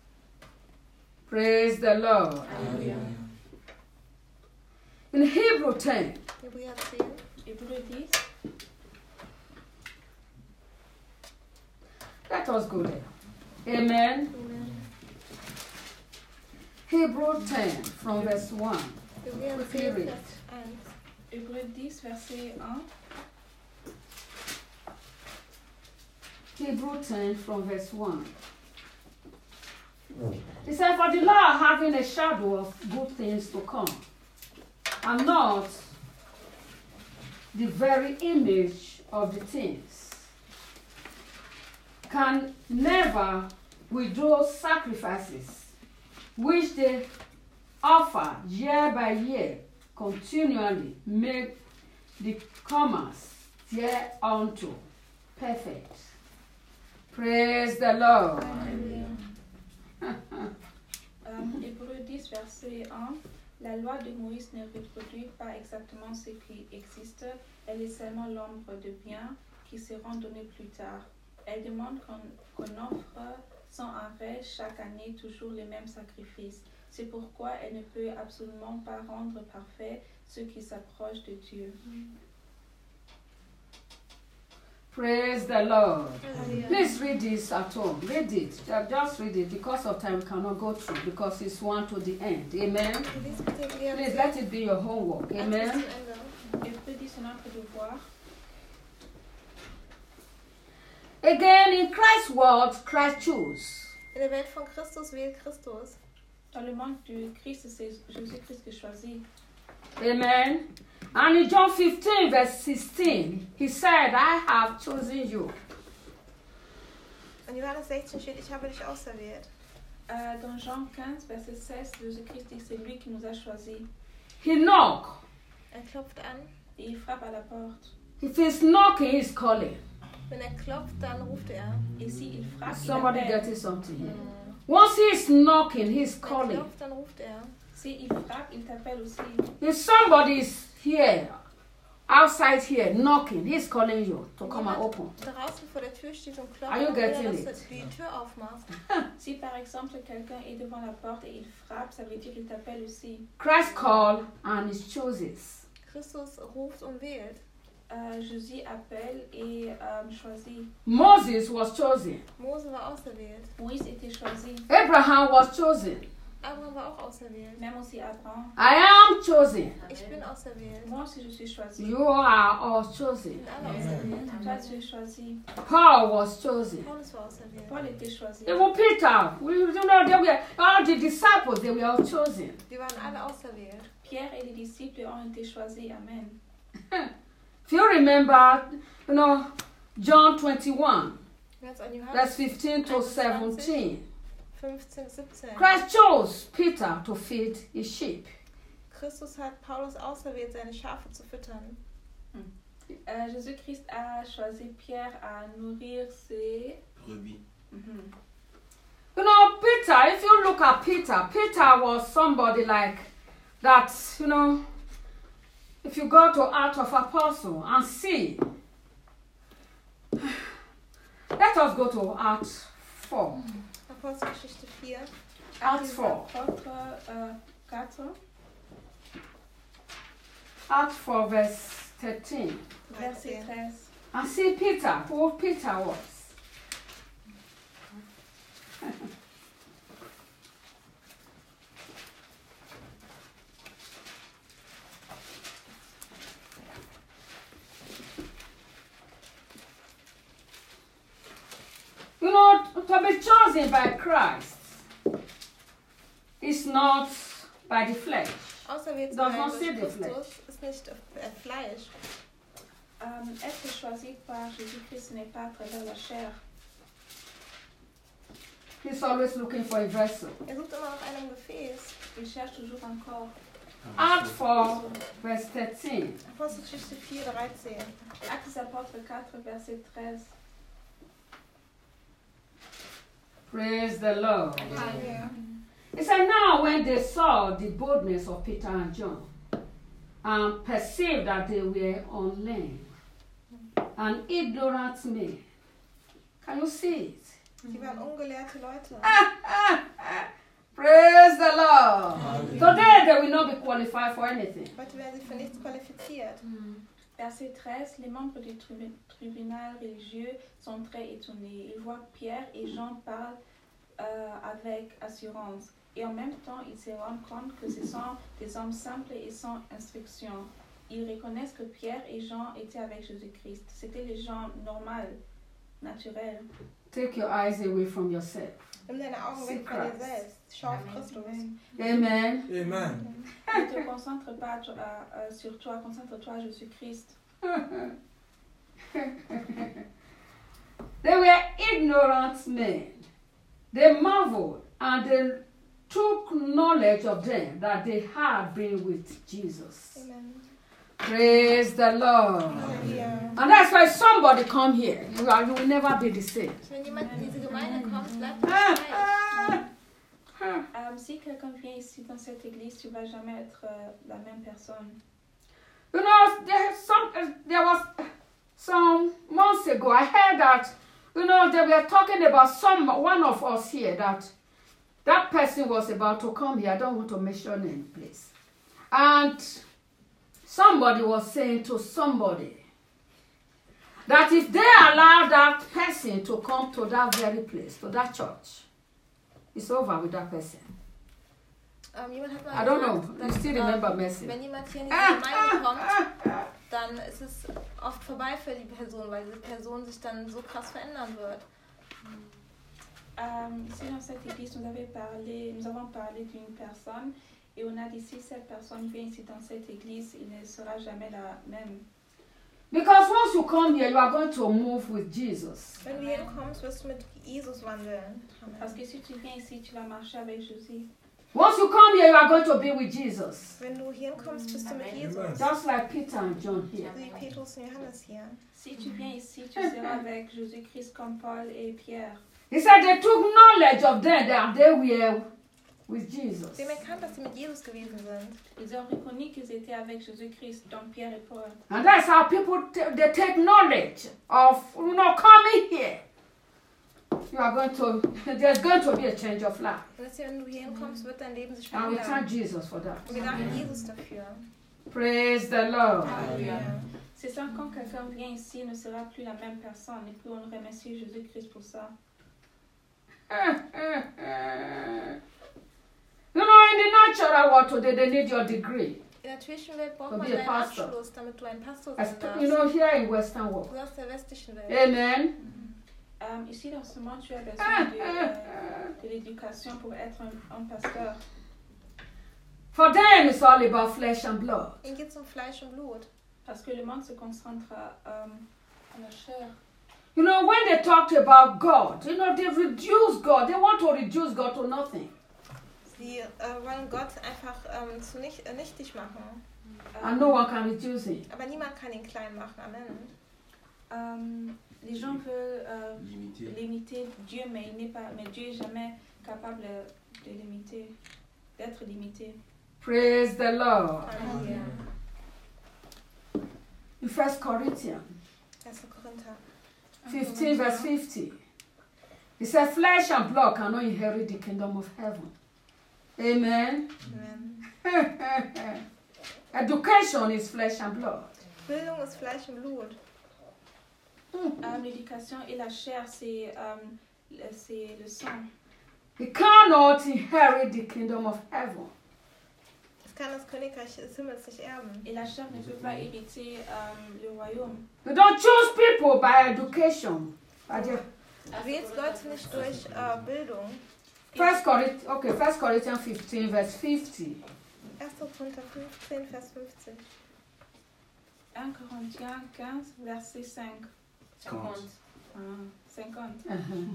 Praise the Lord. Alléluia. In Hebrew 10, Hebräer 10, Hébreux 10, Let us go there. Amen. Hebrew 10 from verse 1. Quickly read. Hébreux 10, verset 1. Hebrew 10 from verse 1. It says, for the law having a shadow of good things to come, and not the very image of the things, can never with those sacrifices which they offer year by year continually make the comers thereunto perfect. Praise the Lord. Hébreux 10, verset 1. La loi de Moïse ne reproduit pas exactement ce qui existe, elle est seulement l'ombre de biens qui seront donnés plus tard. Elle demande qu'on offre sans arrêt chaque année toujours les mêmes sacrifices. C'est pourquoi elle ne peut absolument pas rendre parfait ceux qui s'approchent de Dieu. Praise the Lord. Please read this at home. Read it. Just read it. Because of time, we cannot go through because it's one to the end. Amen. Please let it be your homework. Amen. Hébreux 10, notre devoir. Again, in Christ's world, Christ chose. In der Welt von Christus wählt Christus. Dans le monde du Christ, c'est Jésus-Christ qui choisit. Amen. And in John 15, verse 16, he said, I have chosen you. In Johannes 16 steht, ich habe dich auserwählt. Dans Jean 15, verset 16, Jésus-Christ dit, c'est lui qui nous a choisis. He knocked. Klopft an. Et il frappe à la porte. If he's knocking, he's calling. Wenn klopft, dann ruft Et si il frappe, Somebody il appelle. getting something here. Once he's knocking, he's calling. Klopft, dann ruft Si il frappe, il t'appelle aussi. If somebody is here, outside here, knocking, he's calling you to come and open. Draußen vor der Tür steht und klopft, Are you getting dass it? du die Tür aufmachst. Si par exemple quelqu'un est devant la porte et il frappe, ça veut dire qu'il t'appelle aussi. Christ called and he chooses. Christus ruft und wählt. Jésus appelle et choisit. Moses was chosen. Mose war auserwählt. Moïse était choisi. Abraham was chosen. Abraham war auch auserwählt. Même aussi Abraham. I am chosen. Ich bin auserwählt. Moi aussi je suis choisi. You are all chosen. Wir sind alle auserwählt. Toi tu es choisi. Paul was chosen. Paulus war auserwählt. Paul était choisi. Even Peter, all the disciples, they were all chosen. Wir waren alle auserwählt. Pierre et les disciples ont été choisis. Amen. If you remember, John 21, Jetzt an Johannes verse 15 to 17. 15, 17. Christ chose Peter to feed his sheep. Christus hat Paulus auserwählt, seine Schafe zu füttern. Jésus-Christ a choisi Pierre à nourrir ses Brebis. Peter, if you look at Peter, Peter was somebody like that, if you go to Acts of Apostles and see, let us go to Acts 4. Apostelgeschichte 4. Acts 4. Apôtres 4. Acts 4, verse 13. Verset 13. And see Peter, who Peter was. To be chosen by Christ is not by the flesh. Auserwählt zu Does sein not durch see the Christus ist nicht Fleisch. Être choisi par Jésus-Christ n'est pas à travers la chair. He's always looking for a vessel. Sucht immer nach einem Gefäß. Il cherche toujours un corps. Acts 4, verse 13. Apostelgeschichte 4, 13. Actes des Apôtres 4, verset 13. Praise the Lord. Halleluja. It said, now when they saw the boldness of Peter and John and perceived that they were unlearned and ignorant men. Can you see it? Sie waren ungelehrte Leute. Praise the Lord. Today they will not be qualified for anything. Heute werden sie für nichts qualifiziert. Verset 13, les membres du tribunal religieux sont très étonnés. Ils voient Pierre et Jean parler avec assurance. Et en même temps, ils se rendent compte que ce sont des hommes simples et sans instruction. Ils reconnaissent que Pierre et Jean étaient avec Jésus-Christ. C'était les gens normaux, naturels. Take your eyes away from yourself. Nimm deine Augen See weg von dir Christ. selbst. Schau auf Christus. Amen. Amen. Ne te concentre pas sur toi, concentre-toi à Jésus-Christ. They were ignorant men. They marveled and they took knowledge of them that they had been with Jesus. Amen. Praise the Lord. Halleluja. And that's why somebody come here. You will never be the same. Wenn jemand in diese Gemeinde kommt, bleibt nicht gleich. Si quelqu'un vient ici dans cette église, tu vas jamais être la même personne. You know, there was some months ago, I heard that, you know, they were talking about one of us here, that person was about to come here. I don't want to mention any place. And somebody was saying to somebody that if they allow that person to come to that very place, to that church, it's over with that person. Jemand hat mal I don't gesagt, know. You still remember Messi? wenn jemand hier in diese Gemeinde kommt, dann ist es oft vorbei für die Person, weil diese Person sich dann so krass verändern wird. Ici dans cette église, nous avons parlé d'une personne et on a dit si cette personne vient ici dans cette église, il ne sera jamais la même. Because once you come here, you are going to move with Jesus. Wenn du hier kommst, wirst du mit Jesus wandeln. Parce que si tu viens ici, tu vas marcher avec Jésus. Once you come here, you are going to be with Jesus. Wenn du hier kommst, bist du mit Jesus. Amen. Just like Peter and John here. Wie Petrus und Johannes hier. Si tu viens ici, tu seras avec Jésus-Christ comme Paul et Pierre. He said they took knowledge of them that they were with Jesus. Sie haben erkannt, dass sie mit Jesus gewesen sind. Ils ont reconnu qu'ils étaient avec Jésus-Christ, donc Pierre et Paul. And that's how people they take knowledge of, you know, coming here. You are going to, there's going to be a change of life. Und dass wenn du hier kommst, wird dein Leben sich And we verändern. thank Jesus for that. Und wir danken Jesus dafür. Praise the Lord. Halleluja. C'est ça, quand quelqu'un vient ici, il ne sera plus la même personne. Et puis on remercie Jésus-Christ pour ça. You know, in the natural world today, they need your degree. In der natürlichen Welt braucht To man be a deinen pastor. Abschluss, damit du ein Pastor sein You darfst. know, here in Western world. Du aus der westlichen Welt. Amen. Ici, dans ce monde, tu as besoin de l'éducation pour être un pasteur. For them, it's all about flesh and blood. Ihnen geht es um Fleisch und Blut. Parce que le monde se concentre à la chair. You know, when they talked about God, you know, they reduce God. They want to reduce God to nothing. Sie wollen Gott einfach zu nichtig machen. And no one can reduce him. Aber niemand kann ihn klein machen. Amen. Les gens veulent Limité. limiter Dieu, mais Dieu est jamais capable de limiter, d'être limité. Praise the Lord. Halleluja. In 1 Corinthians 1. Korinther. 15, verse 50, it says, flesh and blood cannot inherit the kingdom of heaven. Amen. Amen. Education is flesh and blood. Bildung ist Fleisch und Blut. L'éducation et la chair, c'est le sang. He cannot inherit the kingdom of heaven. Es kann das Königreich des Himmels nicht erben. Et la chair ne peut pas hériter le royaume. You don't choose people by education. By their, Du wählst Leute nicht durch Bildung. 1 Corinthians 15, verse 50. 1. Korinther 15, Vers 50. 1 Corinthiens 15, verset 5. 50. 50.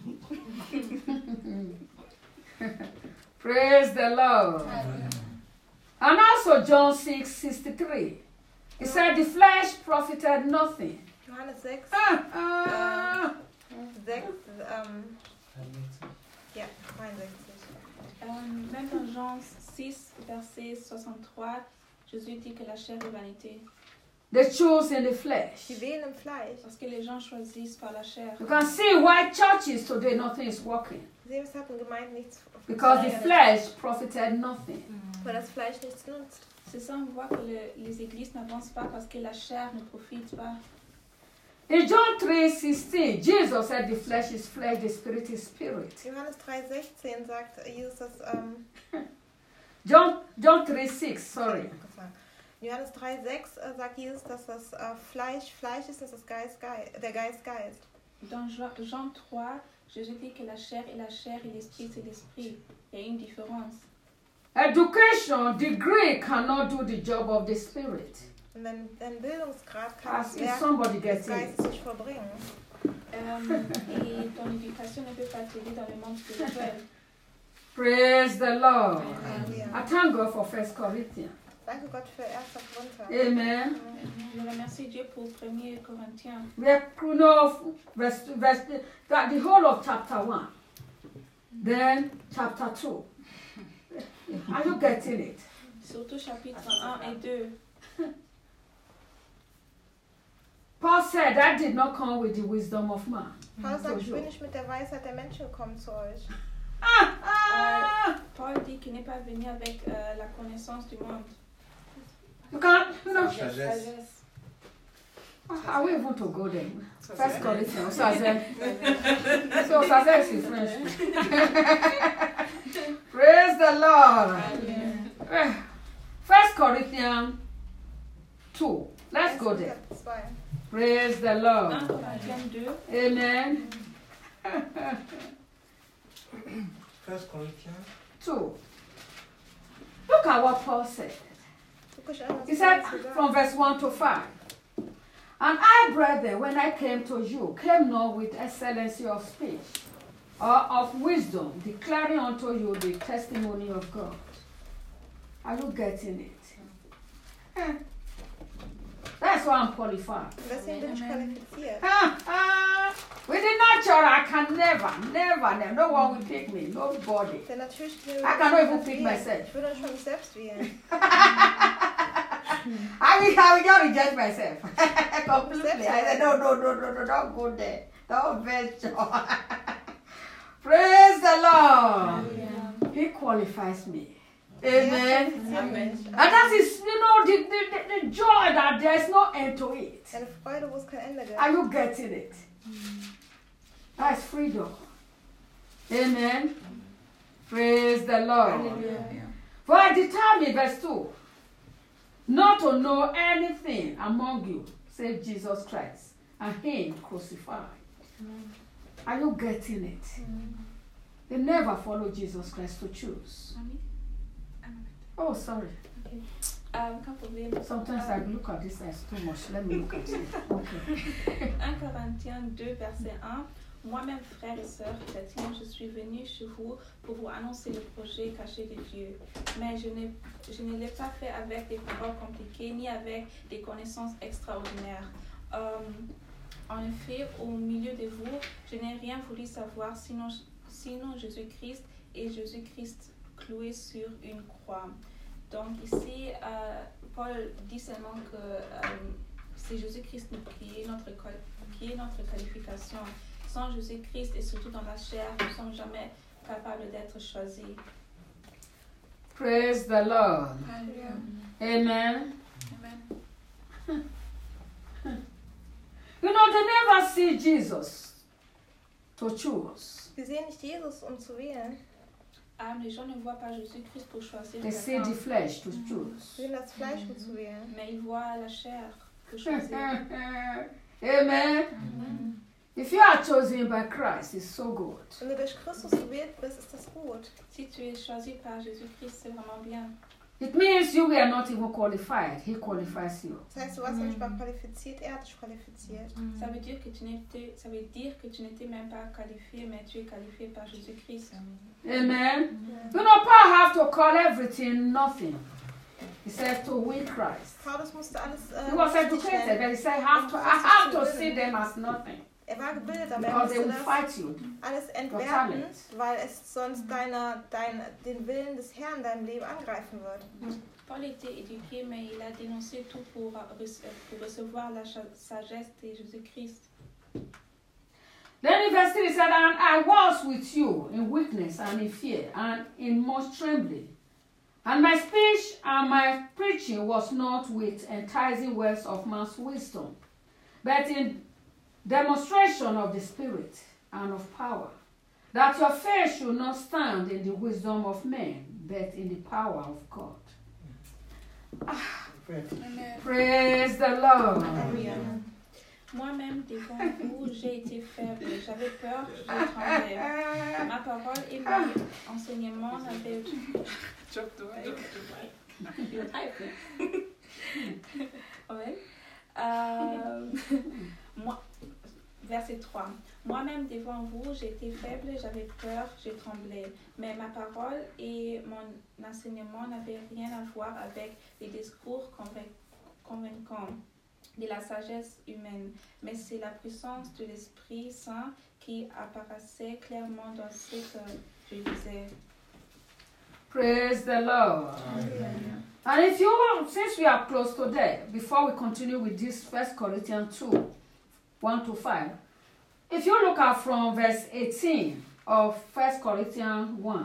Praise the Lord. And also John 6:63. He said the flesh profited nothing. Johannes 6, 6, ja, 63. Même dans Jean 6, verset 63, Jésus dit que la chair est vanité. They choose in the flesh. Sie wählen im Fleisch. Parce que les gens choisissent par la chair. You can see why churches today nothing is working. Sehen, weshalb in Gemeinden nichts Because the funktioniert. flesh profited nothing. Weil das Fleisch nichts nutzt. C'est ça, on voit que les églises n'avancent pas parce que la chair ne profite pas. In John 3:16, Jesus said the flesh is flesh, the spirit is spirit. Johannes 3,16 sagt Jesus, dass, John 3:6, sorry. Johannes 3,6 sagt Jesus, dass das Fleisch Fleisch ist, dass das der Geist Geist. Dans Jean 3, Jésus dit que la chair est la chair et l'esprit c'est l'esprit. Il y a une différence. Education, degree cannot do the job of the spirit. Und dein Bildungsgrad kann As das if Werk somebody des gets it. Geistes nicht vollbringen. Et ton éducation ne peut pas t'aider dans le monde spirituel. Praise the Lord. Halleluja. I thank God for 1 Corinthians. Danke Gott für 1. Korinther. Amen. Je remercie Dieu pour 1 Corinthiens. We are the whole of chapter 1. Then chapter 2. Are you getting it? Surtout chapitre 1 et 2. Paul said that did not come with the wisdom of man. Paulus sagt, ich bin nicht mit der Weisheit der Menschen gekommen zu euch. Paul dit qu'il n'est pas venu avec la connaissance du monde. You can't, you know. Sagesse. Are we able to go there? 1 Corinthians. So Sagesse is French. Praise the Lord. 1 Corinthians 2. Let's go there. 2. Praise the Lord. 1 Corinthiens 2. Amen. 1 Corinthians 2. Look at what Paul said. Guck euch an, was He said Paulus gesagt from verse 1 to 5. And I, brethren, when I came to you, came not with excellency of speech or of wisdom, declaring unto you the testimony of God. Are you getting it? That's why I'm qualified. Deswegen bin ich qualifiziert. With the natural, I can never, no one will pick me, nobody. Denn natürlich I cannot even pick myself. Ich würde nicht mal mich selbst wählen. I will just reject myself completely. I said, no, don't go there. Don't venture. Praise the Lord. He qualifies me. Amen. And that is, the joy that there is no end to it. Eine Freude, wo es kein Ende gibt. Are you getting it? That's freedom. Amen. Praise the Lord. For I determined, verse 2, not to know anything among you save Jesus Christ and Him crucified. Are you getting it? They never follow Jesus Christ to choose. Oh, sorry. Aucun problème. Sometimes I look at this as too much. Let me look at it. Okay. 1 Corinthiens 2, verset 1. Moi-même, frères et sœurs chrétiens, je suis venu chez vous pour vous annoncer le projet caché de Dieu. Mais je ne l'ai pas fait avec des paroles compliquées ni avec des connaissances extraordinaires. En effet, au milieu de vous, je n'ai rien voulu savoir sinon Jésus-Christ et Jésus-Christ cloué sur une croix. Donc ici, Paul dit seulement que c'est Jésus-Christ qui est notre qualification. Sans Jésus-Christ et surtout dans la chair, nous ne sommes jamais capables d'être choisis. Praise the Lord. Amen. You know, they never see Jesus to choose. Sie sehen nicht Jesus, um zu wählen. Les gens ne voient pas Jésus-Christ pour choisir They see the flesh to choose. Sie sehen das Fleisch, um zu wählen. mais ils voient la chair pour choisir. Amen. If you are chosen by Christ, it's so good. Wenn du durch Christus gewählt bist, ist das gut. Si tu es choisi par Jésus-Christ, c'est vraiment bien. It means you were not even qualified. He qualifies you. Das heißt, du warst nicht mal qualifiziert, er hat dich qualifiziert. Ça veut dire que tu n'étais même pas qualifié, mais tu es qualifié par Jésus-Christ. Amen. You know, Paul have to call everything nothing. He says to win Christ. Paulus musste alles He was educated, but he said, I have to see them as nothing. Er war gebildet, aber er Because they musste will das fight you. alles entwerten, weil es sonst den Willen des Herrn in deinem Leben angreifen wird. Paul était éduqué, mais il a dénoncé tout pour recevoir la sagesse de Jésus-Christ. Then in verse 3 he said, and I was with you in weakness and in fear and in much trembling. And my speech and my preaching was not with enticing words of man's wisdom, but in demonstration of the Spirit and of power, that your faith should not stand in the wisdom of men, but in the power of God. Praise the Lord. Amen. Moi-même, devant vous, j'ai été faible, j'avais peur, je tremblais. Ma parole et mon enseignement n'avaient... Verset 3. Moi-même, devant vous, j'étais faible, j'avais peur, j'ai tremblé. Mais ma parole et mon enseignement n'avaient rien à voir avec les discours convaincants de la sagesse humaine. Mais c'est la puissance de l'Esprit Saint qui apparaissait clairement dans ce que je disais. Praise the Lord. Amen. And if you want, since we are close to there, before we continue with this 1 Corinthians 2, 1 to 5, if you look at from verse 18 of 1 Corinthians 1,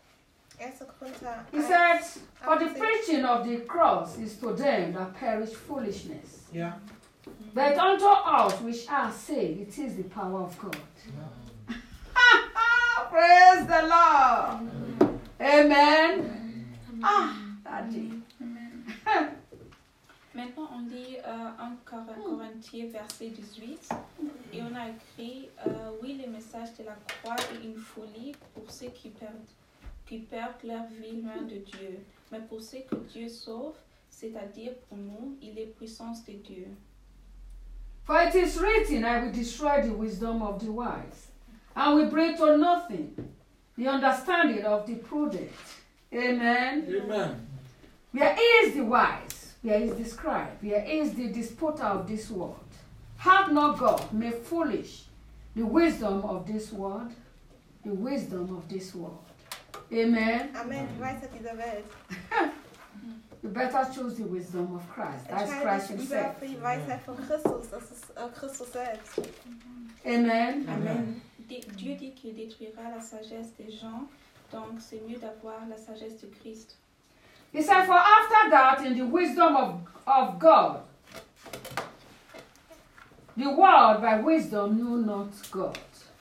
he said, for the preaching of the cross is to them that perish foolishness. Yeah. But unto us which are saved, it is the power of God. Yeah. Praise the Lord. Amen. Daddy. Maintenant, on lit 1 Corinthiens, verset 18, et on a écrit oui, le message de la croix est une folie pour ceux qui perdent leur vie loin de Dieu. Mais pour ceux que Dieu sauve, c'est-à-dire pour nous, il est puissance de Dieu. For it is written, I will destroy the wisdom of the wise, and will bring to nothing the understanding of the prudent. Amen. Amen. Where is the wise? Where is the scribe? Where is the disputer of this world? Have not God made foolish the wisdom of this world? The wisdom of this world. Amen. Amen. Die Weisheit dieser Welt. You better choose the wisdom of Christ. That's Christ Entscheide dich lieber himself. für die Weisheit von Christus. Das ist Christus selbst. Amen. Amen. Dieu dit qu'il détruira la sagesse des gens, donc c'est mieux d'avoir la sagesse de Christ. He said, for after that, in the wisdom of God, the world by wisdom knew not God.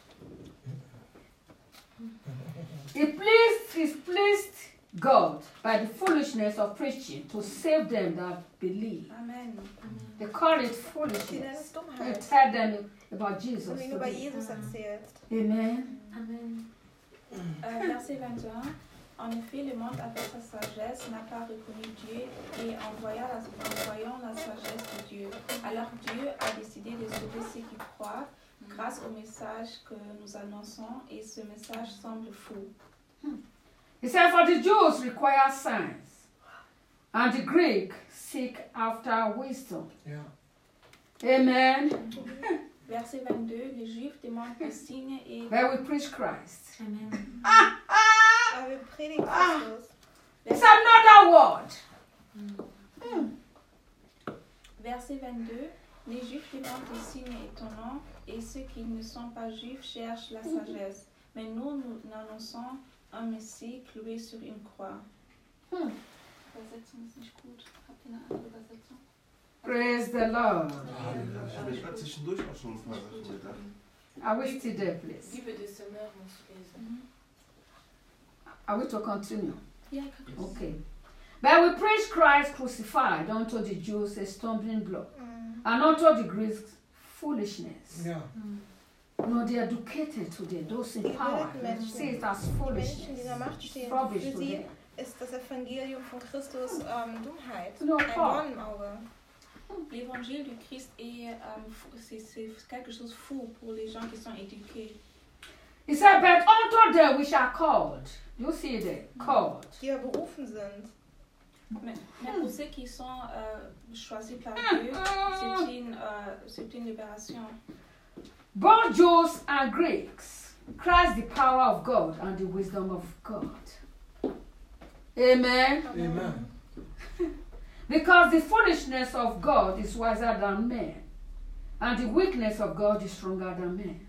It pleased God by the foolishness of preaching to save them that believe. Amen. They call it Sie nennen foolishness. es You Dummheit. tell them about Jesus. Und ihnen über today. Jesus erzählst. Amen. Amen. Verset 21. En effet, le monde avec sa sagesse n'a pas reconnu Dieu et en voyant la sagesse de Dieu. Alors Dieu a décidé de sauver ceux qui croient grâce au message que nous annonçons et ce message semble fou. He said, for the Jews require signs, and the Greek seek after wisdom. Yeah. Amen. Verset 22. Les Juifs demandent des signes et... Where we preach Christ. Amen. Aber wir predigen Christus. It's another word. Verset 22. Les Juifs demandent des signes étonnants et ceux qui ne sont pas Juifs cherchent la sagesse. Mais nous annonçons un Messie cloué sur une croix. Übersetzung ist nicht gut. Habt ihr eine andere Übersetzung? Praise the Lord. Ich habe gerade zwischendurch auch schon ein paar Sachen gedacht. Are we still there, please? Liebe des Semeurs musst du lesen. Are we to continue? Ja, Okay. But we preach Christ crucified, unto the Jews a stumbling block, and unto the Greeks foolishness. Yeah. No, the educated today, those in power, they see it as Die Menschen, die foolishness. in der Macht stehen, Rubbish für to sie them. ist das Evangelium von Christus Dummheit. No, Ein Paul. Dorn im Auge. l'évangile du Christ est c'est quelque chose de fou pour les gens qui sont éduqués. He said, but unto them which are called. You see there, called. Die ja berufen sind. Mais pour ceux qui sont choisis par Dieu, c'est une libération. Both Jews and Greeks, Christ the power of God and the wisdom of God. Amen. Amen. Because the foolishness of God is wiser than men, and the weakness of God is stronger than men.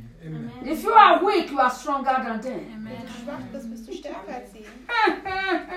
Amen. If you are weak, you are stronger than them. Wenn du schwach bist, bist du stärker als sie.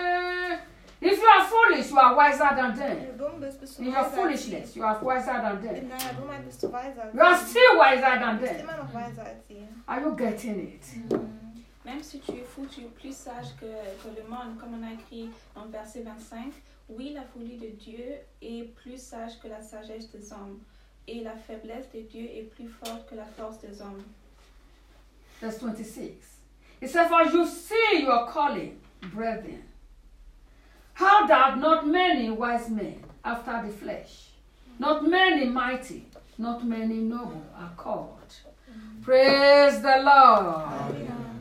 are wiser than Wenn them. du dumm bist, bist du In your weiser als foolishness, sie. you are wiser than In them. deiner Dummheit bist du weiser als You are sie. still wiser than Du bist them. immer noch weiser als sie. Are you getting it? Même si tu es fou, tu es plus sage que le monde, comme on a écrit dans le verset 25. Oui, la folie de Dieu est plus sage que la sagesse des hommes, et la faiblesse de Dieu est plus forte que la force des hommes. Verse 26. It says, for you see your calling, brethren, how that not many wise men after the flesh, not many mighty, not many noble are called. Praise the Lord.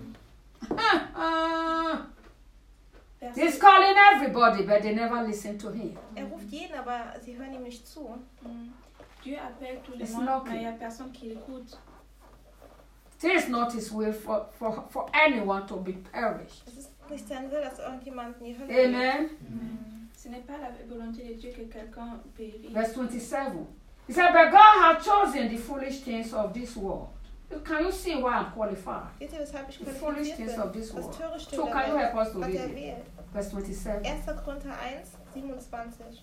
He's calling everybody, but they never listen to him. Ruft jeden, aber sie hören ihm nicht zu. Dieu appelle tout le It's monde, knocking. mais il n'y a personne qui l'écoute. It is not his will for anyone to be perished. Es ist nicht sein Will, dass irgendjemand in die Hölle geht. Amen. Ce n'est pas la volonté de Dieu que quelqu'un périsse. Verse 27. He said, but God has chosen the foolish things of this world. Can you see why I'm qualified? Seht ihr, weshalb ich The foolish qualifiziert things bin? of this Das world. Törichte So der can you help us Welt to hat read er it? wählt. Verse 27. 1. Korinther 1, 27.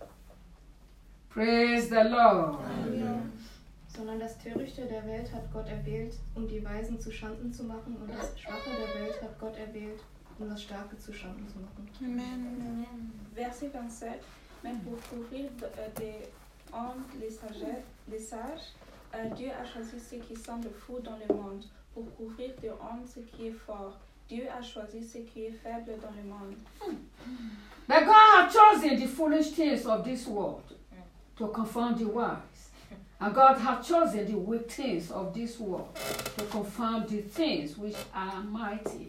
Praise the Lord. Halleluja. Sondern das Törichte der Welt hat Gott erwählt, um die Weisen zu Schanden zu machen, und das Schwache der Welt hat Gott erwählt, um das Starke zu Schanden zu machen. Amen. Verset 27. Même pour couvrir des hontes les sages, Dieu a choisi ce qui semble fou dans le monde. Pour couvrir de honte ce qui est fort, Dieu a choisi ce qui est faible dans le monde. But God has chosen the foolish things of this world to confound the wise. And God has chosen the weak things of this world to confound the things which are mighty.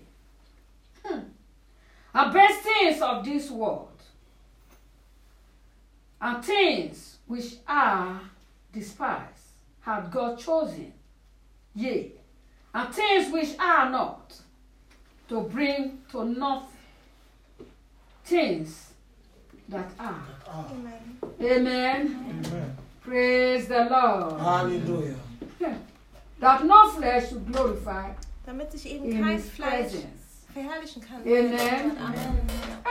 And best things of this world and things which are despised hath God chosen, yea, and things which are not, to bring to naught things that are. Amen. Amen. Amen. Praise the Lord. Hallelujah. That no flesh should glorify Damit sich eben in kein his Fleisch presence. verherrlichen kann. Amen. Amen.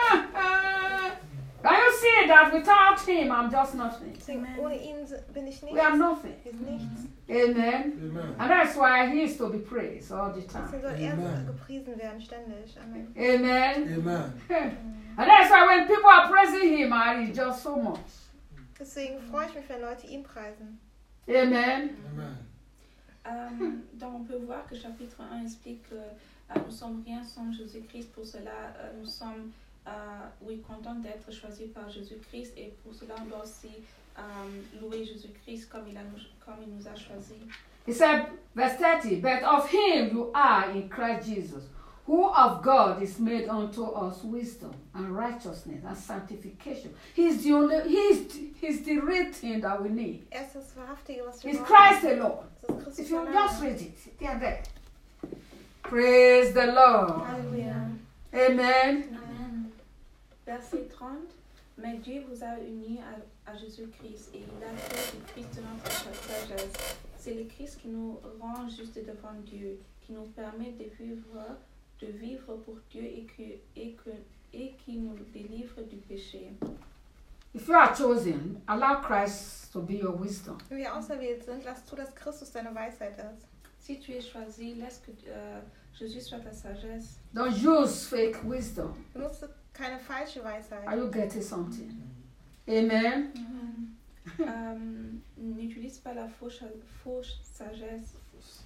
Can you see that without him I'm just nothing? Deswegen, ohne ihn bin ich We are nichts. nothing. Wir sind nichts. Amen. Amen. And that's why he is to be praised all the Deswegen time. soll Amen. gepriesen werden, ständig. Amen. Amen. Amen. And that's why when people are praising him, it's just so much. Deswegen freue ich mich, wenn Leute ihn preisen. Amen. Amen. Donc on peut voir que chapitre 1 explique que nous sommes rien sans Jésus-Christ. Pour cela, nous sommes contents d'être choisis par Jésus-Christ, et pour cela on doit aussi louer Jésus-Christ comme il nous a choisis. He said, verse 30, but of him you are in Christ Jesus, who of God is made unto us wisdom and righteousness and sanctification. He's the real thing that we need. Er ist das Wahrhaftige, was wir It's brauchen. Christ alone. Das ist Christus If you allein. just read it, they are there. Praise the Lord. Halleluja. Amen. Amen. Verset 30. Mais Dieu vous a unis à Jésus-Christ, et il a fait du Christ notre sagesse. C'est le Christ qui nous rend juste devant Dieu, qui nous permet de vivre pour Dieu, et qui nous délivre du péché. If you are chosen, allow Christ to be your wisdom. Wenn wir auserwählt sind, lass zu, dass Christus deine Weisheit ist. Si tu es choisi, laisse que Jésus soit ta sagesse. Don't use fake wisdom. Benutze keine falsche Weisheit. Are you getting something? Amen. N'utilise pas la fausse sagesse.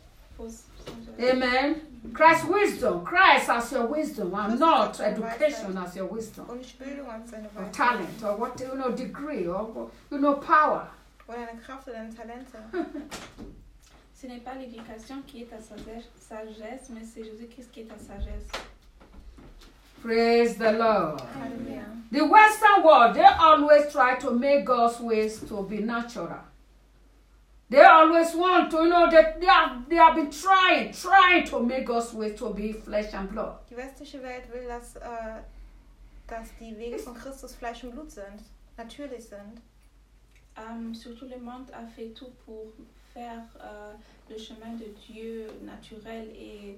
Amen. Christ's wisdom. Christ as your wisdom, and not education as your wisdom. Und nicht Bildung als deine Or Weisheit. talent, or what, degree, or, power. Oder deine Kraft oder deine Talente. Ce n'est pas l'éducation qui est ta sagesse, mais c'est Jésus-Christ qui est ta sagesse. Praise the Lord. Halleluja. The Western world, they always try to make God's ways to be natural. They always want to, they have been trying to make God's ways to be flesh and blood. Die westliche Welt will, dass die Wege von Christus Fleisch und Blut sind, natürlich sind. Surtout le monde a fait tout pour faire le chemin de Dieu naturel et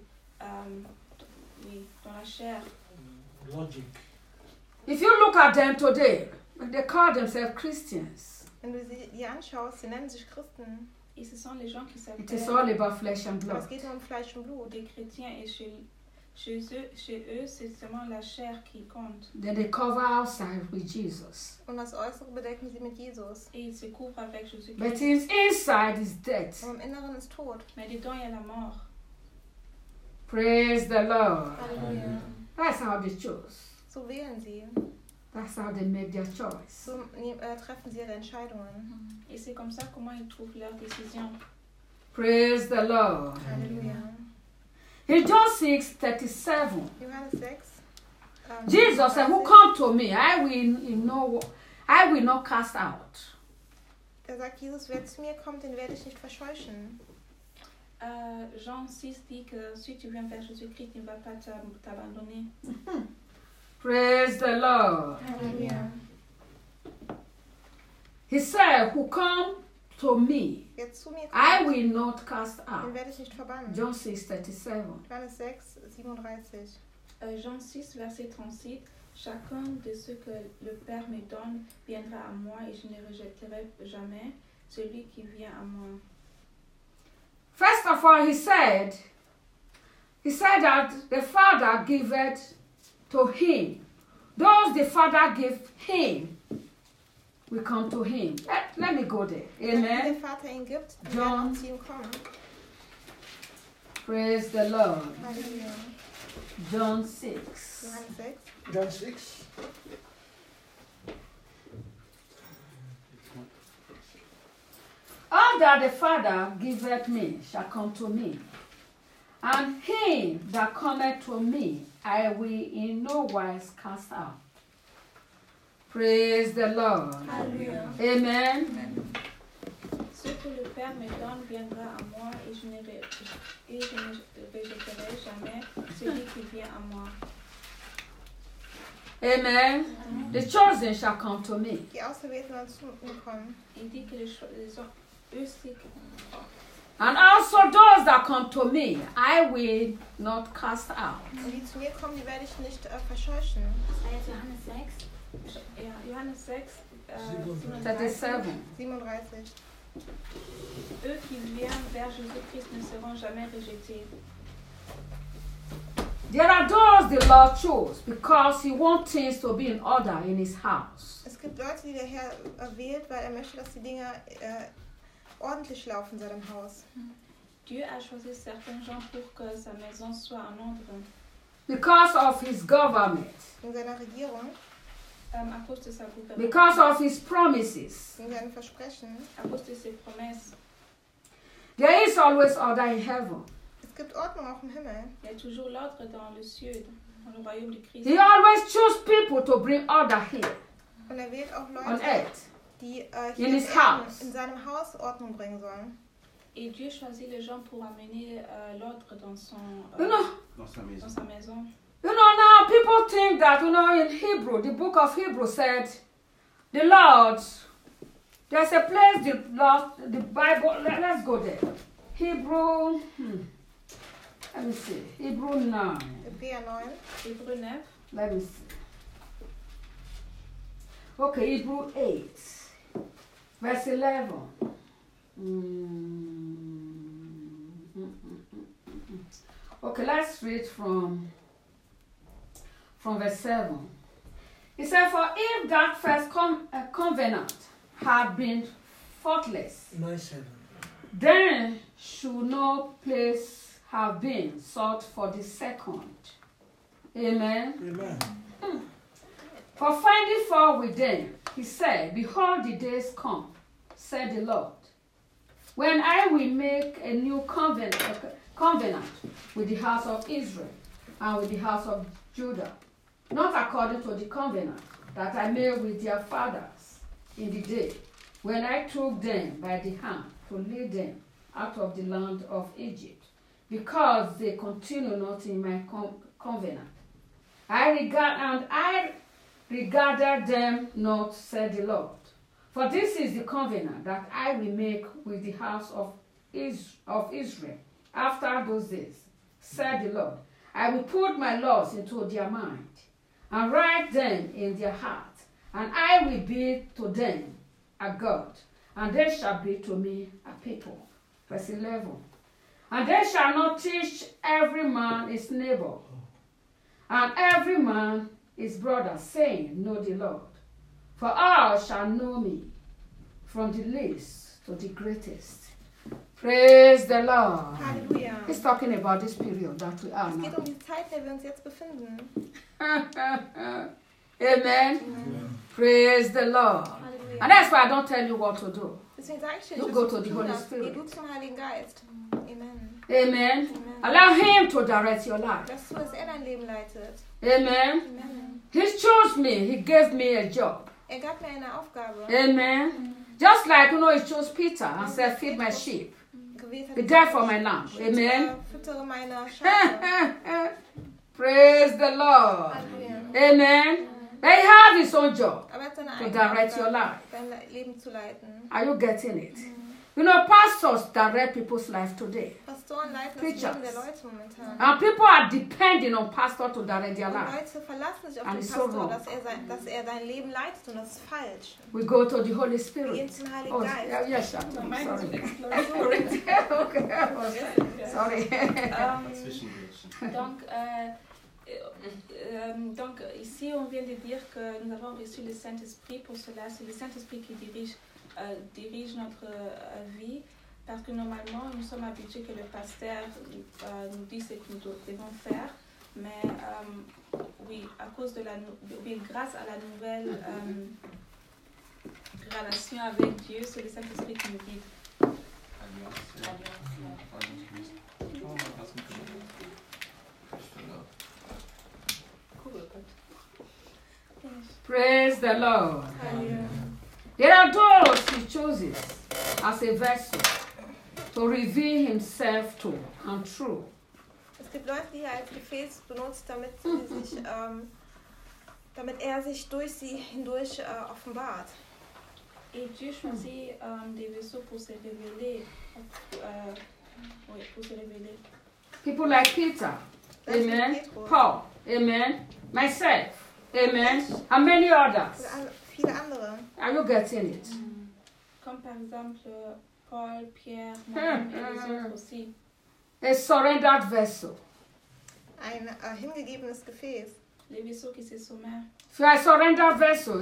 dans la chair. Logic. If you look at them today, They call themselves Christians. Wenn du sie dir anschaust, sie nennen sich Christen. Et ce sont les gens qui It is s'appellent all about flesh and Aber blood. es geht nur um Fleisch und Blut. des chrétiens et chez eux, c'est seulement la chair qui compte. Then they cover outside with Jesus. Und das Äußere bedecken sie mit Jesus. Et ils se couvrent avec Jésus-Christ. But his inside is death. Aber im Inneren ist Tod. Mais dedans, il y a la mort. Praise the Lord. Halleluja. That's how they chose. So wählen sie. That's how they make their choice. So treffen sie ihre Entscheidungen. Et c'est comme ça comment ils trouvent leur décision. Praise the Lord. Halleluja. In John 6:37, Johannes 6. Jesus said, "Who come to me, I will not cast out." Da sagt Jesus, wer zu mir kommt, den werde ich nicht verscheuchen. Jean 6 dit que si tu viens vers Jésus-Christ, il ne va pas t'abandonner. Praise the Lord. Halleluja. He said, "Who come to me, Wer zu mir I kommt, will not cast den out." werde ich nicht verbannen. John 6:37. Johannes 6, 37. Jean 6, verset 36. Chacun de ceux que le Père me donne viendra à moi et je ne rejetterai jamais celui qui vient à moi. First of all, he said that the Father giveth to him. Those the Father give him, we come to him. Let me go there. Wenn der Amen. Vater ihn gibt, dann John. werden wir zu ihm kommen. Praise the Lord. Halleluja. John 6. Johannes 6. John 6. All that the Father giveth me shall come to me, and him that cometh to me I will in no wise cast out. Praise the Lord. Halleluja. Amen. Ce que le Père me donne viendra à moi et je ne rejetterai jamais celui qui vient à moi. Amen. The chosen shall come to me. Die Auserwählten werden zu mir kommen. Il dit que eux, c'est And also those that come to me, I will not cast out. Und die zu mir kommen, die werde ich nicht verscheuchen. Das war jetzt Johannes 6. ja, Johannes 6, 37. 37. Eux qui viennent vers Jésus-Christ ne seront jamais rejetés. There are those the Lord chose because he wants things to be in order in his house. Es gibt Leute, die der Herr wählt, weil er möchte, dass die Dinge ordentlich laufen in seinem Haus. Dieu a choisi certains gens pour que sa maison soit en ordre. Because of his government. In seiner Regierung, À cause de sa gouvernance, Because of his promises. in seinen Versprechen. à cause de ses promesses. There is always order in heaven. Es gibt Ordnung auch im Himmel. Il y a toujours l'ordre dans le ciel, dans le royaume de Christ. He always chooses people to bring order here Und er wählt auch on Leute, earth. die In hier his auf Erden house. in seinem Haus Ordnung bringen sollen. Et Dieu choisit les gens pour amener l'ordre dans You know, Dans sa maison. dans sa maison. now people think that, in Hebrew, the book of Hebrew said, the Lord, there's a place the Bible, let's go there. Hebrew, let me see, Hebrew 9, Hebräer 9. Hébreux 9, let me see. Okay, Hebrew 8, verse 11. Okay, let's read from verse 7. He said, "For if that first covenant had been faultless, 9:7. then should no place have been sought for the second." Amen. Amen. For finding fault with them, he said, "Behold, the days come, said the Lord, when I will make a new covenant with the house of Israel and with the house of Judah, not according to the covenant that I made with their fathers in the day when I took them by the hand to lead them out of the land of Egypt, because they continue not in my covenant. I regarded them not, said the Lord. For this is the covenant that I will make with the house of Israel after those days, said the Lord. I will put my laws into their mind and write them in their heart. And I will be to them a God, and they shall be to me a people. Verse 11. And they shall not teach every man his neighbor, and every man his brother, saying, Know the Lord. For all shall know me, from the least to the greatest. Praise the Lord. Halleluja. He's talking about this period that we are Es geht now. die Zeit, in der wir uns jetzt befinden. Amen. Praise the Lord. Halleluja. And that's why I don't tell you what to do. Deswegen sage ich dir You nicht, go was to du the tun Holy darfst. Spirit. Geh du zum Heiligen Geist. Amen. Amen. Amen. Allow him to direct your life. Lass zu, dass dein Leben leitet. Amen. Amen. He chose me. He gave me a job. Gab mir eine Aufgabe. Amen. Just like, he chose Peter and said, feed my sheep. Gewählt hat, Be there for my lamb. Amen. Füttere meine Schafe. Praise the Lord. Halleluja. Amen. But he have his own job Aber er hat seine to eigene direct your Aufgabe, life. dein Leben zu leiten. Are you getting it? Pastors direct people's life today. Pastoren leiten das Preachers. Leben der Leute momentan. And people are depending on pastor to direct their Und life. Leute verlassen sich auf And den it's so Pastor, wrong. dass er dein Leben leitet, und das ist falsch. We go to the Holy Wir Spirit. gehen zum Heiligen Oh, Geist. yeah, yes, sorry. Sorry. Sorry. Donc, ici, on vient de dire que nous avons reçu le Saint-Esprit pour cela. C'est le Saint-Esprit qui dirige notre vie, parce que normalement, nous sommes habitués que le pasteur nous dit ce que nous devons faire. Mais oui, à cause de grâce à la nouvelle relation avec Dieu, c'est le Saint-Esprit qui nous guide. Praise the Lord. Halleluja. There are those he chooses as a vessel to reveal himself to and through. Es gibt Leute, die er als Gefäß benutzt, damit er sich durch sie hindurch offenbart. Et Dieu choisit des vaisseaux pour se révéler. Pour se révéler. People like Peter, amen, Paul, amen, myself, amen, and many others. Viele andere. Are you getting it? Comme par exemple Paul, Pierre, moi-même et les autres aussi. A surrendered vessel. Ein hingegebenes Gefäß. Les vaisseaux qui se soumettent. If you are a surrendered vessel,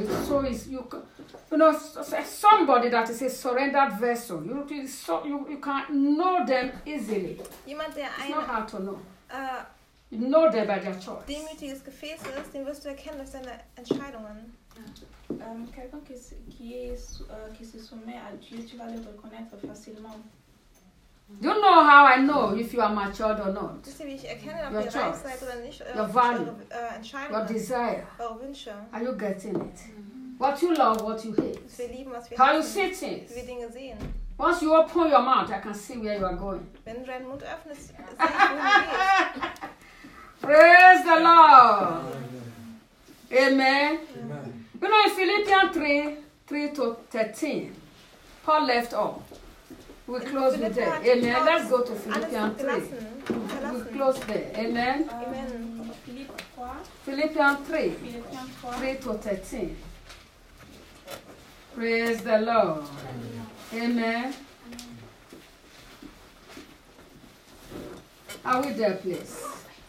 somebody that is a surrendered vessel, you can know them easily. Jemand, der It's not ein hard to know. You know them by their choice. demütiges Gefäß ist, den wirst du erkennen durch seine Entscheidungen. Quelqu'un qui se soumet à Dieu, tu vas le reconnaître facilement. You know how I know if you are matured or not. Wisst ihr, wie ich erkenne, ob Your ihr reif choice, seid oder nicht? your value, Eure your Entscheidungen, desire. eure Wünsche. Are you getting it? What you love, what you hate. Was wir lieben, was wir How you hassen, see things. wie wir Dinge sehen. Once you open your mouth, I can see where you are going. Wenn du deinen Mund öffnest, sehe ich, wo du gehst. Praise the Lord. Amen. You know, in Philippians 3:13, Paul left all. We close with that. Amen. Let's go to Philippians 3. We close there. Amen. Amen. Philippians 3, Philippiens 3. 3 to 13. Praise the Lord. Amen. Are we there, please?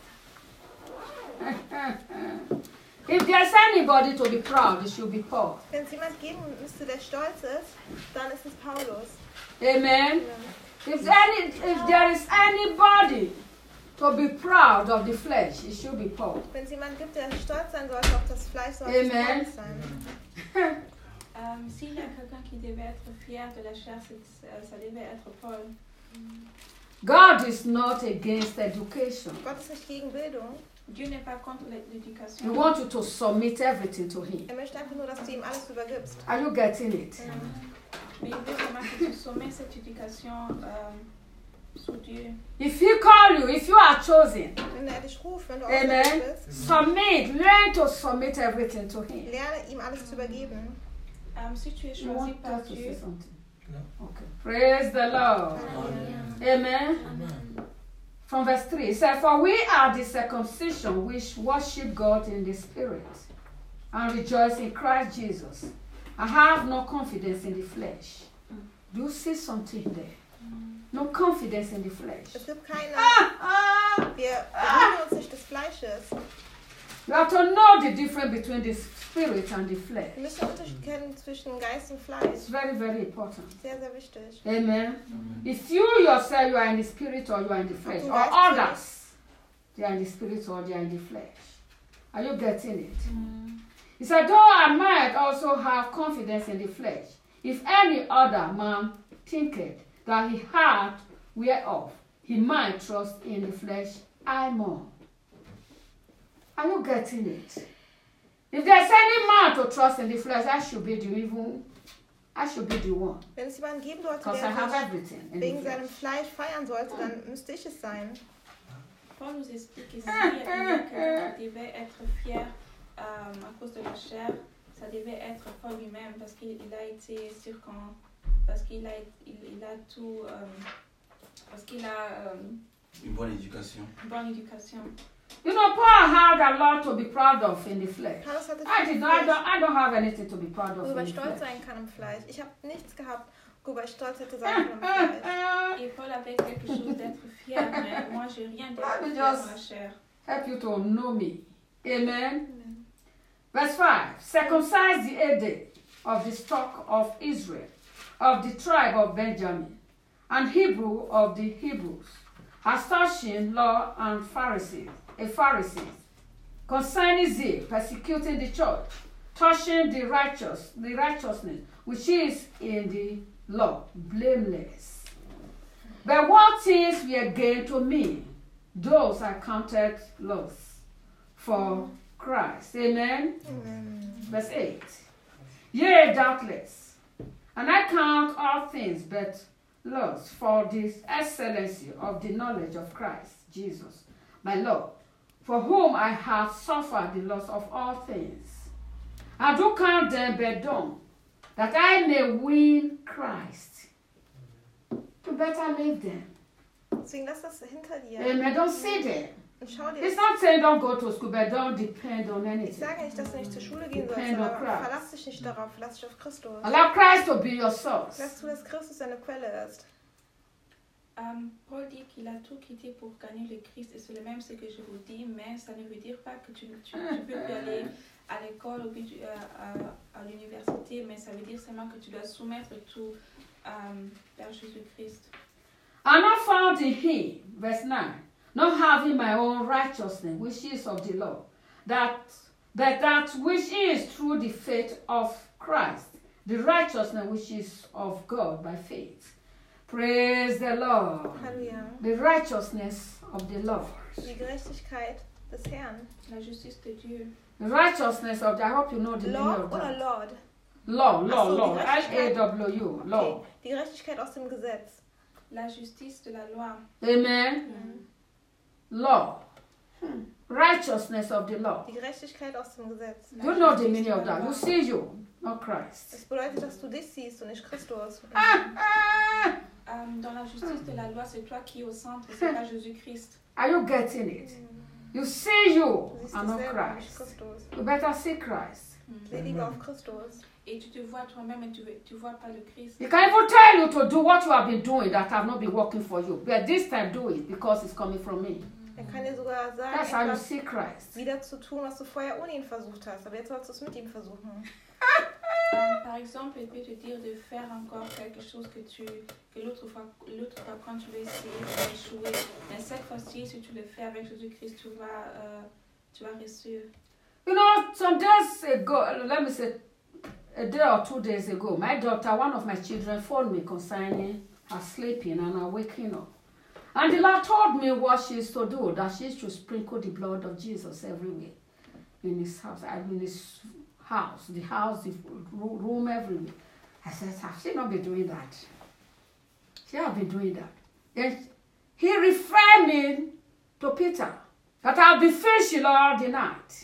If there's anybody to be proud, it should be Paul. Wenn es jemand geben müsste, der stolz ist, dann ist es Paulus. Amen. If there is anybody to be proud of the flesh, it should be Paul. Wenn es jemand gibt, der stolz sein sollte auf das Fleisch, sollte es Amen. Paulus sein. S'il y a quelqu'un qui devait être fier de la chair, ça devait être Paul. God is not against education. Gott ist nicht gegen Bildung. Dieu n'est pas contre He l'éducation. wants you to submit everything to Him. Er möchte einfach nur, dass du ihm alles übergibst. Are you getting it? Mais il veut vraiment que tu soumets cette éducation sous Dieu. If He call you, if you are chosen, Wenn er dich ruft, wenn du amen, ausgewählt bist, submit, learn to submit everything to Him. lerne ihm alles zu übergeben. Si tu es You choisi want par us to say Dieu, something? Okay. Praise the Lord. Amen. From verse 3, it says, for we are the circumcision which worship God in the Spirit and rejoice in Christ Jesus. I have no confidence in the flesh. Do you see something there? No confidence in the flesh. Es gibt keine. Wir bemühen uns nicht des Fleisches. You have to know the difference between the spirit and the flesh. Wir müssen den Unterschied kennen zwischen Geist und It's Fleisch. very, very important. Sehr, sehr wichtig. Amen. If you yourself, you are in the spirit or you are in the flesh, or others, they are in the spirit or they are in the flesh. Are you getting it? He said, though I might also have confidence in the flesh, if any other man thinketh that he had whereof he might trust in the flesh, I more. Are you getting it? If there's any man to trust in the flesh, I should be the one. Wenn es jemanden geben sollte, Because I have der everything sich in wegen the seinem flesh. Fleisch feiern sollte, dann müsste ich es sein. Paul nous explique ici il y a quelqu'un qui devait être fier à cause de la chair. Ça devait être Paul lui-même parce qu'il a été circoncis, parce qu'il a tout, parce qu'il a Une bonne éducation. une bonne éducation. You know, Paul had a lot to be proud of in the flesh. Paulus hatte I viel don't have anything to be proud of worüber in ich the stolz flesh. sein kann im Fleisch. Ich habe nichts gehabt, worüber ich stolz hätte sein können im Fleisch. Et Paul avait quelque chose d'être fier, mais moi j'ai rien d'être fier dans la chair. Help you to know me. Amen. Verse 5. Circumcise the 8th day of the stock of Israel, of the tribe of Benjamin, and Hebrew of the Hebrews, as touching law and Pharisees, concerning zeal, persecuting the church, touching the righteousness which is in the law, blameless. But what things were gained to me, those I counted loss for Christ. Amen. Verse 8. Yea, doubtless. And I count all things but loss for the excellency of the knowledge of Christ Jesus, my Lord, for whom I have suffered the loss of all things. I do count them but dung, that I may win Christ. You better leave them. Deswegen lass das hinter dir. Amen. Don't sit there. Und schau dir It's not saying don't go to school, but don't depend on Ich anything. sage nicht, dass du nicht zur Schule gehen sollst, Depend on aber Christ. verlass dich nicht darauf, verlass dich auf Christus. Allow Christ to be your source. Lass zu, dass Christus deine Quelle ist. Paul dit qu'il a tout quitté pour gagner le Christ et c'est le même ce que je vous dis, mais ça ne veut dire pas que tu peux plus aller à l'école ou à l'université, mais ça veut dire seulement que tu dois soumettre tout vers Jésus-Christ. I'm not found in him, verse 9, not having my own righteousness, which is of the law, that which is through the faith of Christ, the righteousness which is of God by faith. Praise the Lord. Halleluja. The righteousness of the Lord. Die Gerechtigkeit des Herrn. La justice de Dieu. The righteousness of the, I hope you know the meaning Law of oder that. Lord? Law, Ach so, die law, Gerechtigkeit. L-A-W, law. Okay. Die Gerechtigkeit aus dem Gesetz. La justice de la loi. Amen. Law. Righteousness of the law. Die Gerechtigkeit aus dem Gesetz. You know the meaning of that. You see you, not Christ. Das bedeutet, dass du dich siehst und nicht Christus. Dans la justice de la loi, c'est toi qui es au centre, c'est pas Jésus-Christ. Are you getting it? You see you Du siehst and dich not selber und nicht Christ. Christus. You better see Christ. Seh lieber auf Christus. Et tu te vois toi-même et tu vois pas le Christ. He can even tell you to do what you have been doing that have not been working for you. But this time do it because it's coming from me. Er kann dir sogar sagen, That's how you etwas see Christ. wieder zu tun, was du vorher ohne ihn versucht hast. Aber jetzt sollst du es mit ihm versuchen. Par exemple, il peut te dire de faire encore quelque chose que l'autre fois quand tu l'as essayé, tu as échoué. Mais cette fois-ci, si tu le fais avec Jésus-Christ, tu vas réussir. You know, some days ago, let me say, a day or 2 days ago, my daughter, one of my children, phoned me concerning her sleeping and her waking up. And the Lord told me what she is to do, that she is to sprinkle the blood of Jesus everywhere in his house, the room, everywhere. I said, have she not been doing that? She has been doing that. Then he referred me to Peter, that I'll be fishing all the night.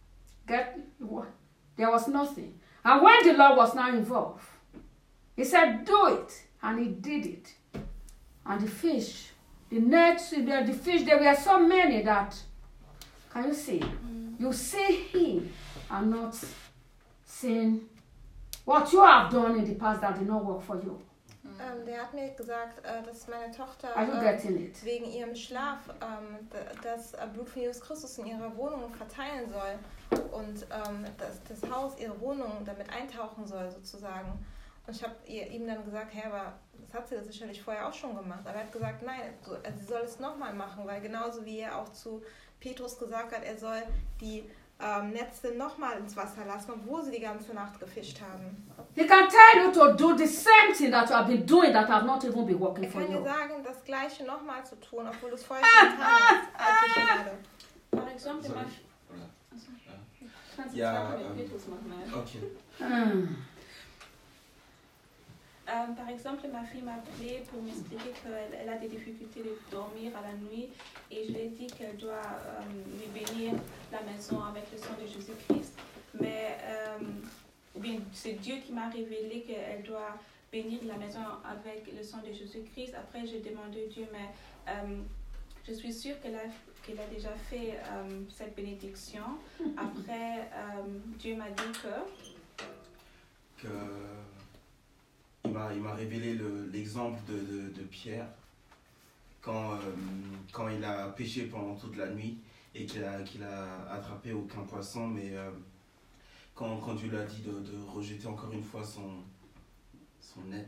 There was nothing. And when the Lord was now involved, he said, do it. And he did it. And the fish, the nets, the fish, there were so many that, can you see? You see him are not saying what you have done in the past that did not work for you. Der hat mir gesagt, dass meine Tochter Are you getting it? wegen ihrem Schlaf das Blut von Jesus Christus in ihrer Wohnung verteilen soll und dass das Haus, ihre Wohnung damit eintauchen soll sozusagen. Und ich habe ihm dann gesagt, hey, aber das hat sie sicherlich vorher auch schon gemacht. Aber er hat gesagt, nein, sie soll es nochmal machen, weil genauso wie er auch zu Petrus gesagt hat, er soll die Netze nochmal ins Wasser lassen, obwohl sie die ganze Nacht gefischt haben. He can tell you to do the same thing that you have been doing that have not even been working for Er kann you. dir sagen, das Gleiche nochmal zu tun, obwohl du es vorher schon getan hast. Par exemple, par exemple, ma fille m'a appelé pour m'expliquer qu'elle a des difficultés de dormir à la nuit et je lui ai dit qu'elle doit lui bénir la maison avec le sang de Jésus-Christ. Mais c'est Dieu qui m'a révélé qu'elle doit bénir la maison avec le sang de Jésus-Christ. Après, j'ai demandé à Dieu, mais je suis sûre qu'elle a déjà fait cette bénédiction. Après, Dieu m'a dit que il m'a révélé l'exemple de Pierre quand il a pêché pendant toute la nuit et qu'il a attrapé aucun poisson, mais quand Dieu lui a dit de rejeter encore une fois son net,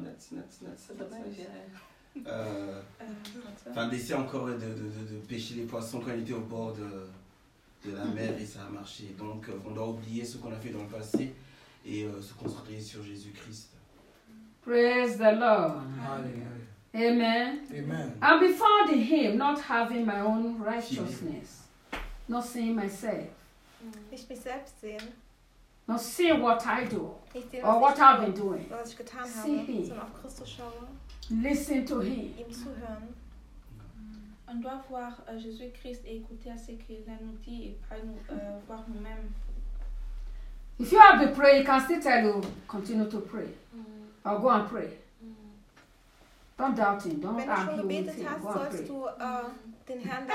d'essayer encore de pêcher les poissons quand il était au bord de la mer, et ça a marché. Donc on doit oublier ce qu'on a fait dans le passé et se concentrer sur Jésus-Christ. Praise the Lord. Hallelujah. Amen. Amen. And be found in him, not having my own righteousness, not seeing myself, Nicht mich selbst sehen, not seeing what I do nicht sehen, or what I've been doing. was ich getan See habe, him. sondern auf Christus schaue, Listen to him. ihm zuhören. on doit voir Jésus-Christ et écouter à ce qu'il nous dit et pas nous voir nous-mêmes. If you have been praying, he can still tell you, continue to pray. Or go and pray. Don't doubt him. Don't Wenn du schon argue with gebetet him. hast, Go and sollst pray. du den Herrn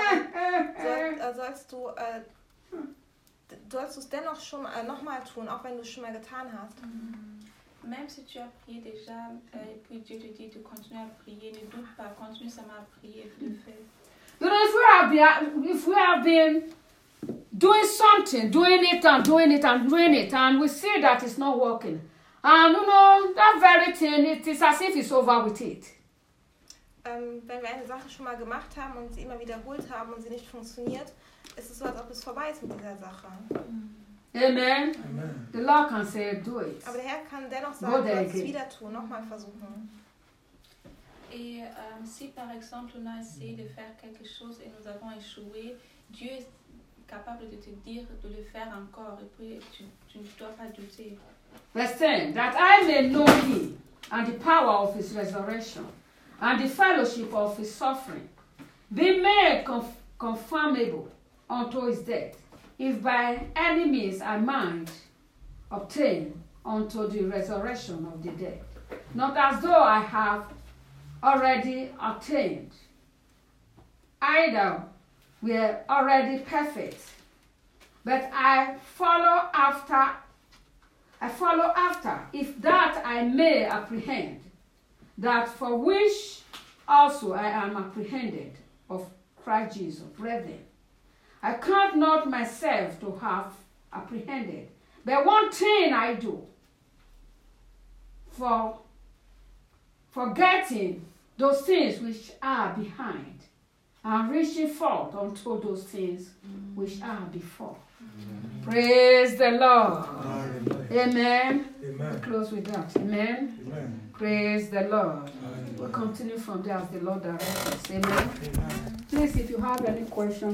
sollst du es dennoch schon nochmal tun, auch wenn du es schon mal getan hast. Même si tu as prié déjà et puis Dieu te dit de continuer à prier, ne doute pas, continue seulement à prier et puis le fais. You know, if we have been doing something, doing it, and we see that it's not working, and you know, that very thing, it is as if it's over with it. Wenn wir eine Sache schon mal gemacht haben und sie immer wiederholt haben und sie nicht funktioniert, ist es so, als ob es vorbei ist mit dieser Sache. Amen. Amen. The Lord can say, do it. Aber der Herr kann dennoch Go sagen, du there sollst es again. wieder tun, nochmal versuchen. Et si par exemple on a essayé de faire quelque chose et nous avons échoué, Dieu est capable de te dire de le faire encore et puis tu ne dois pas douter. Verse 10, that I may know him and the power of his resurrection and the fellowship of his suffering, be made conformable unto his death, if by any means I might obtain unto the resurrection of the dead. Not as though I have already attained, either were already perfect, but I follow after, if that I may apprehend, that for which also I am apprehended of Christ Jesus. Brethren, I count not myself to have apprehended, but one thing I do, forgetting those things which are behind, and reaching forth unto those things which are before. Praise the Lord. Hallelujah. Amen. Amen. Close with that. Amen. Amen. Praise the Lord. Hallelujah. We'll continue from there as the Lord directs us. Amen. Amen. Please, if you have any questions,